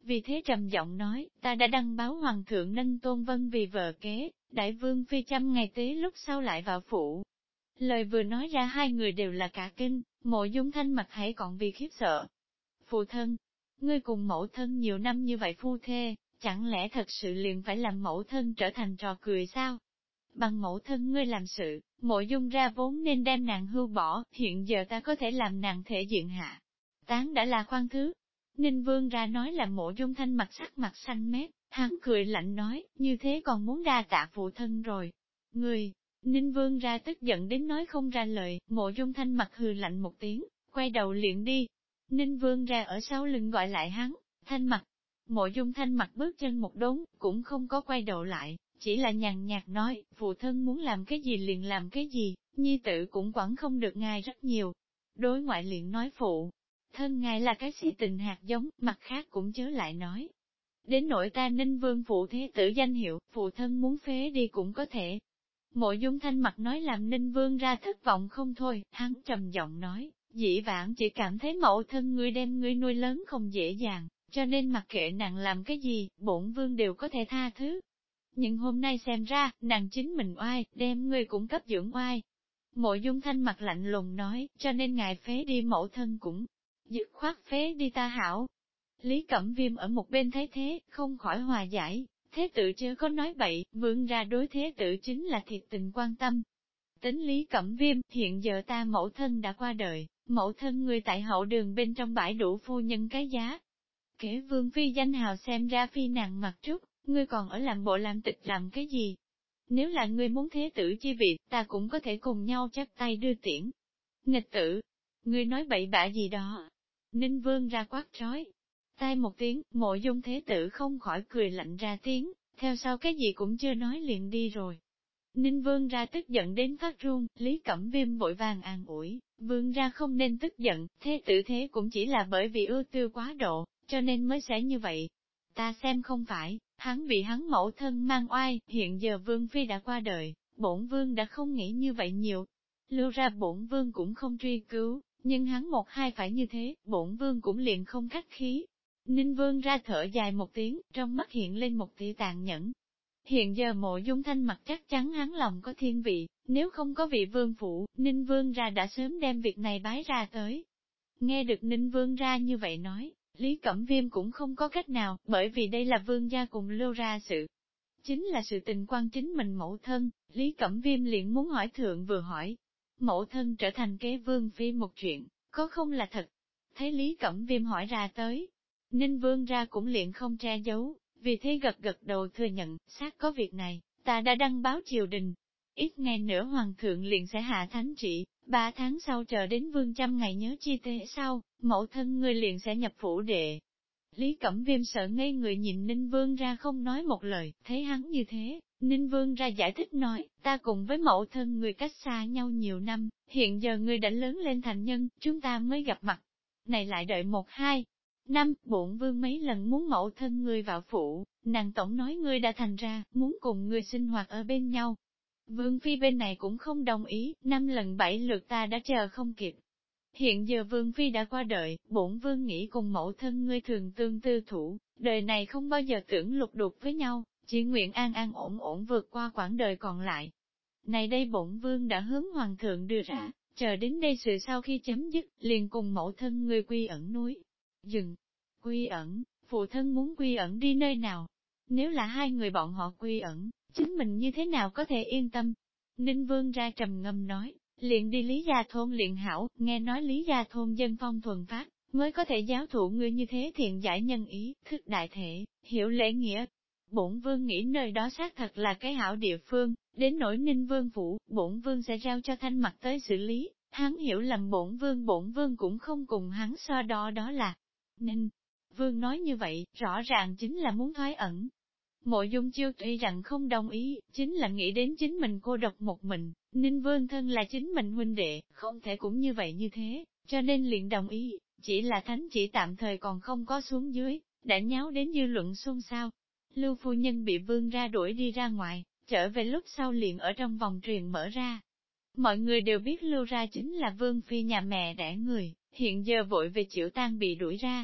Vì thế trầm giọng nói, ta đã đăng báo hoàng thượng nâng Tôn Vân vì vợ kế, đại vương phi 100 ngày tế lúc sau lại vào phủ. Lời vừa nói ra hai người đều là cả kinh, Mộ Dung Thanh mặt hãy còn vì khiếp sợ. Phụ thân, ngươi cùng mẫu thân nhiều năm như vậy phu thê, chẳng lẽ thật sự liền phải làm mẫu thân trở thành trò cười sao? Bằng mẫu thân ngươi làm sự, Mộ Dung ra vốn nên đem nàng hưu bỏ, hiện giờ ta có thể làm nàng thể diện hạ. Tán đã là khoan thứ. Ninh Vương ra nói là Mộ Dung Thanh sắc mặt xanh mét, hắn cười lạnh nói, như thế còn muốn đa tạ phụ thân rồi. Ngươi, Ninh Vương ra tức giận đến nói không ra lời, Mộ Dung Thanh hừ lạnh một tiếng, quay đầu liền đi. Ninh Vương ra ở sau lưng gọi lại hắn, Thanh Mặc. Mộ Dung Thanh bước chân một đốn, cũng không có quay đầu lại, chỉ là nhàn nhạt nói, phụ thân muốn làm cái gì liền làm cái gì, nhi tử cũng quản không được ngài rất nhiều. Đối ngoại liền nói phụ thân ngài là cái si tình hạt giống, mặt khác cũng chớ lại nói. Đến nỗi ta Ninh Vương phụ thế tử danh hiệu, phụ thân muốn phế đi cũng có thể. Mộ Dung Thanh nói làm Ninh Vương ra thất vọng không thôi, hắn trầm giọng nói, dĩ vãng chỉ cảm thấy mẫu thân ngươi đem ngươi nuôi lớn không dễ dàng, cho nên mặc kệ nàng làm cái gì, bổn vương đều có thể tha thứ. Nhưng hôm nay xem ra, nàng chính mình oai, đem ngươi cũng cấp dưỡng oai. Mộ Dung Thanh lạnh lùng nói, cho nên ngài phế đi mẫu thân cũng dứt khoát phế đi ta hảo. Lý Cẩm Viêm ở một bên thấy thế, không khỏi hòa giải, thế tử chưa có nói bậy, vương ra đối thế tử chính là thiệt tình quan tâm. Tính Lý Cẩm Viêm, hiện giờ ta mẫu thân đã qua đời, mẫu thân người tại hậu đường bên trong bãi đủ phu nhân cái giá. Kể vương phi danh hào xem ra phi nàng mặt trúc, ngươi còn ở làm bộ làm tịch làm cái gì? Nếu là ngươi muốn thế tử chi vị, ta cũng có thể cùng nhau chắp tay đưa tiễn. Nghịch tử, ngươi nói bậy bạ gì đó? Ninh Vương ra quát trói. Tai một tiếng, Mộ Dung thế tử không khỏi cười lạnh ra tiếng, theo sau cái gì cũng chưa nói liền đi rồi. Ninh Vương ra tức giận đến phát run, Lý Cẩm Viêm vội vàng an ủi, Vương ra không nên tức giận, thế tử thế cũng chỉ là bởi vì ưa tiêu quá độ, cho nên mới sẽ như vậy. Ta xem không phải, hắn bị hắn mẫu thân mang oai, hiện giờ Vương Phi đã qua đời, bổn Vương đã không nghĩ như vậy nhiều. Lưu ra bổn Vương cũng không truy cứu, nhưng hắn một hai phải như thế, bổn Vương cũng liền không khách khí. Ninh Vương ra thở dài một tiếng, trong mắt hiện lên một tia tàn nhẫn. Hiện giờ Mộ Dung Thanh chắc chắn hắn lòng có thiên vị, nếu không có vị vương phụ, Ninh Vương ra đã sớm đem việc này bái ra tới. Nghe được Ninh Vương ra như vậy nói, Lý Cẩm Viêm cũng không có cách nào, bởi vì đây là vương gia cùng lưu ra sự. Chính là sự tình quan chính mình mẫu thân, Lý Cẩm Viêm liền muốn hỏi thượng vừa hỏi. Mẫu thân trở thành kế vương phi một chuyện, có không là thật? Thấy Lý Cẩm Viêm hỏi ra tới, Ninh Vương ra cũng liền không che giấu, vì thế gật gật đầu thừa nhận, xác có việc này, ta đã đăng báo triều đình. Ít ngày nữa hoàng thượng liền sẽ hạ thánh trị, 3 tháng sau chờ đến vương 100 ngày nhớ chi tế sau, mẫu thân ngươi liền sẽ nhập phủ đệ. Lý Cẩm Viêm sợ ngây người nhìn Ninh Vương ra không nói một lời, thấy hắn như thế, Ninh Vương ra giải thích nói, ta cùng với mẫu thân người cách xa nhau nhiều năm, hiện giờ ngươi đã lớn lên thành nhân, chúng ta mới gặp mặt. Này lại đợi 1-2 năm, bổn vương mấy lần muốn mẫu thân ngươi vào phủ, nàng tổng nói ngươi đã thành ra, muốn cùng ngươi sinh hoạt ở bên nhau. Vương phi bên này cũng không đồng ý, 5 lần 7 lượt ta đã chờ không kịp. Hiện giờ vương phi đã qua đời, bổn vương nghĩ cùng mẫu thân ngươi thường tương tư thủ, đời này không bao giờ tưởng lục đục với nhau, chỉ nguyện an an ổn ổn vượt qua quãng đời còn lại. Này đây bổn vương đã hướng hoàng thượng đưa ra, chờ đến đây sự sau khi chấm dứt, liền cùng mẫu thân ngươi quy ẩn núi. Dừng. Quy ẩn, phụ thân muốn quy ẩn đi nơi nào? Nếu là hai người bọn họ quy ẩn, chính mình như thế nào có thể yên tâm? Ninh Vương ra trầm ngâm nói, liền đi Lý Gia Thôn liền hảo, nghe nói Lý Gia Thôn dân phong thuần phát, mới có thể giáo thụ ngươi như thế thiện giải nhân ý, thức đại thể, hiểu lễ nghĩa. Bổn Vương nghĩ nơi đó xác thật là cái hảo địa phương, đến nỗi Ninh Vương phủ, bổn Vương sẽ giao cho Thanh Mặc tới xử lý, hắn hiểu lầm bổn Vương cũng không cùng hắn so đo đó là Ninh Vương nói như vậy, rõ ràng chính là muốn thoái ẩn. Mộ Dung Chiêu tuy rằng không đồng ý, chính là nghĩ đến chính mình cô độc một mình, Ninh Vương thân là chính mình huynh đệ, không thể cũng như vậy như thế, cho nên liền đồng ý, chỉ là thánh chỉ tạm thời còn không có xuống dưới, đã nháo đến dư luận xôn xao. Lưu phu nhân bị vương ra đuổi đi ra ngoài, trở về lúc sau liền ở trong vòng truyền mở ra. Mọi người đều biết Lưu ra chính là vương phi nhà mẹ đẻ người, hiện giờ vội về chịu tang bị đuổi ra.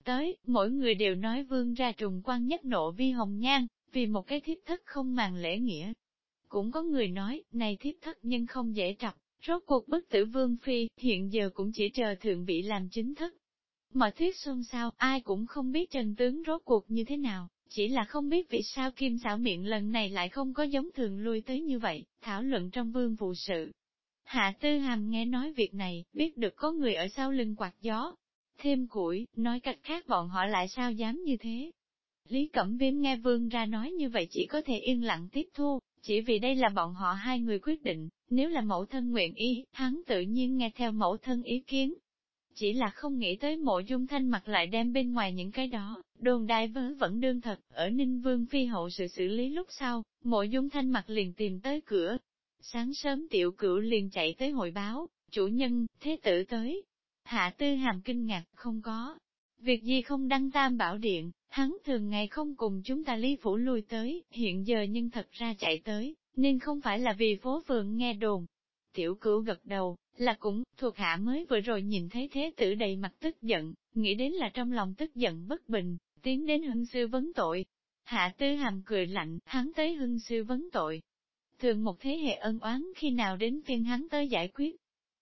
tới, mỗi người đều nói vương ra trùng quan nhất nộ vi hồng nhan, vì một cái thiếp thất không màng lễ nghĩa. Cũng có người nói, này thiếp thất nhưng không dễ trọc, rốt cuộc bất tử vương phi, hiện giờ cũng chỉ chờ thượng bị làm chính thức. Mọi thuyết xôn xao, ai cũng không biết trần tướng rốt cuộc như thế nào, chỉ là không biết vì sao Kim xảo miệng lần này lại không có giống thường lui tới như vậy, thảo luận trong vương vụ sự. Hạ Tư Hàm nghe nói việc này, biết được có người ở sau lưng quạt gió, thêm củi, nói cách khác bọn họ lại sao dám như thế. Lý Cẩm Viêm nghe vương ra nói như vậy chỉ có thể yên lặng tiếp thu, chỉ vì đây là bọn họ hai người quyết định, nếu là mẫu thân nguyện ý, hắn tự nhiên nghe theo mẫu thân ý kiến. Chỉ là không nghĩ tới Mộ Dung Thanh Mặc lại đem bên ngoài những cái đó, đồn đại vớ vẫn đương thật, ở Ninh Vương Phi hậu sự xử lý lúc sau, Mộ Dung Thanh Mặc liền tìm tới cửa. Sáng sớm Tiểu Cửu liền chạy tới hội báo, chủ nhân, thế tử tới. Hạ Tư Hàm kinh ngạc, không có. Việc gì không đăng Tam Bảo Điện, hắn thường ngày không cùng chúng ta Lý Phủ lui tới, hiện giờ nhưng thật ra chạy tới, nên không phải là vì phố phường nghe đồn. Tiểu Cửu gật đầu, là cũng, thuộc hạ mới vừa rồi nhìn thấy thế tử đầy mặt tức giận, nghĩ đến là trong lòng tức giận bất bình, tiến đến hưng sư vấn tội. Hạ Tư Hàm cười lạnh, hắn tới hưng sư vấn tội. Thường một thế hệ ân oán khi nào đến phiên hắn tới giải quyết.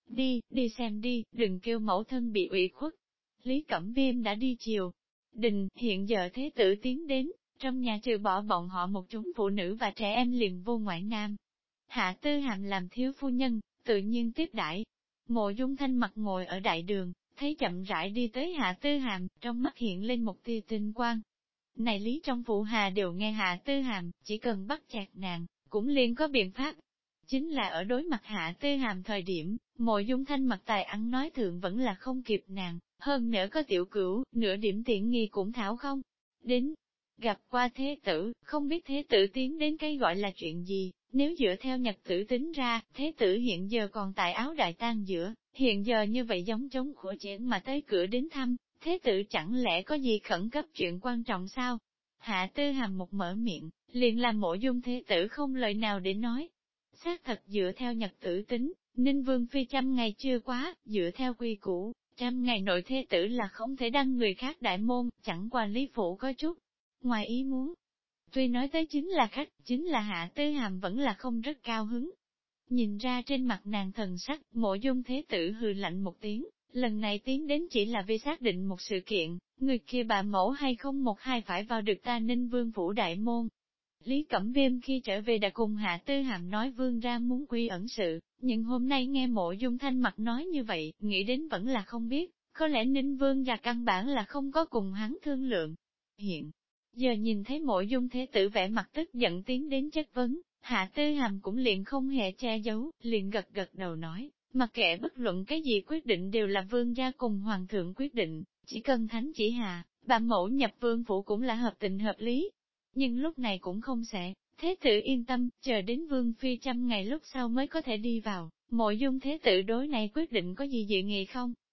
Đi xem đi, đừng kêu mẫu thân bị ủy khuất. Lý Cẩm Viêm đã đi chiều. Đình, hiện giờ thế tử tiến đến, trong nhà trừ bỏ bọn họ một chúng phụ nữ và trẻ em liền vô ngoại nam. Hạ Tư Hàm làm thiếu phu nhân, tự nhiên tiếp đãi. Mộ Dung Thanh Mặc ngồi ở đại đường, thấy chậm rãi đi tới Hạ Tư Hàm, trong mắt hiện lên một tia tinh quang. Này Lý trong phụ hà đều nghe Hạ Tư Hàm, chỉ cần bắt chặt nàng, cũng liền có biện pháp. Chính là ở đối mặt Hạ Tư Hàm thời điểm, Mộ Dung Thanh Mặc tài ăn nói thượng vẫn là không kịp nàng, hơn nữa có Tiểu Cửu, nửa điểm tiện nghi cũng thảo không. Đến, gặp qua thế tử, không biết thế tử tiến đến cái gọi là chuyện gì, nếu dựa theo nhật tử tính ra, thế tử hiện giờ còn tại áo đại tang giữa, hiện giờ như vậy giống trống khổ chén mà tới cửa đến thăm, thế tử chẳng lẽ có gì khẩn cấp chuyện quan trọng sao? Hạ Tư Hàm một mở miệng, liền làm Mộ Dung thế tử không lời nào để nói. Xác thật dựa theo nhật tử tính, Ninh Vương Phi 100 ngày chưa quá, dựa theo quy củ, 100 ngày nội thế tử là không thể đăng người khác đại môn, chẳng qua Lý Phủ có chút ngoài ý muốn. Tuy nói tới chính là khách, chính là Hạ Tư Hàm vẫn là không rất cao hứng. Nhìn ra trên mặt nàng thần sắc, Mộ Dung thế tử hừ lạnh một tiếng, lần này tiến đến chỉ là vì xác định một sự kiện, người kia bà mẫu hay không một hai phải vào được ta Ninh Vương Phủ đại môn. Lý Cẩm Viêm khi trở về đã cùng Hạ Tư Hàm nói vương ra muốn quy ẩn sự, nhưng hôm nay nghe Mộ Dung Thanh Mặc nói như vậy, nghĩ đến vẫn là không biết, có lẽ Ninh Vương ra căn bản là không có cùng hắn thương lượng. Hiện giờ nhìn thấy Mộ Dung thế tử vẻ mặt tức giận tiến đến chất vấn, Hạ Tư Hàm cũng liền không hề che giấu, liền gật gật đầu nói, mặc kệ bất luận cái gì quyết định đều là vương gia cùng hoàng thượng quyết định, chỉ cần thánh chỉ hạ, bà mẫu nhập vương phủ cũng là hợp tình hợp lý. Nhưng lúc này cũng không sẽ, thế tử yên tâm, chờ đến vương phi 100 ngày lúc sau mới có thể đi vào, Mộ Dung thế tử đối này quyết định có gì dị nghị không?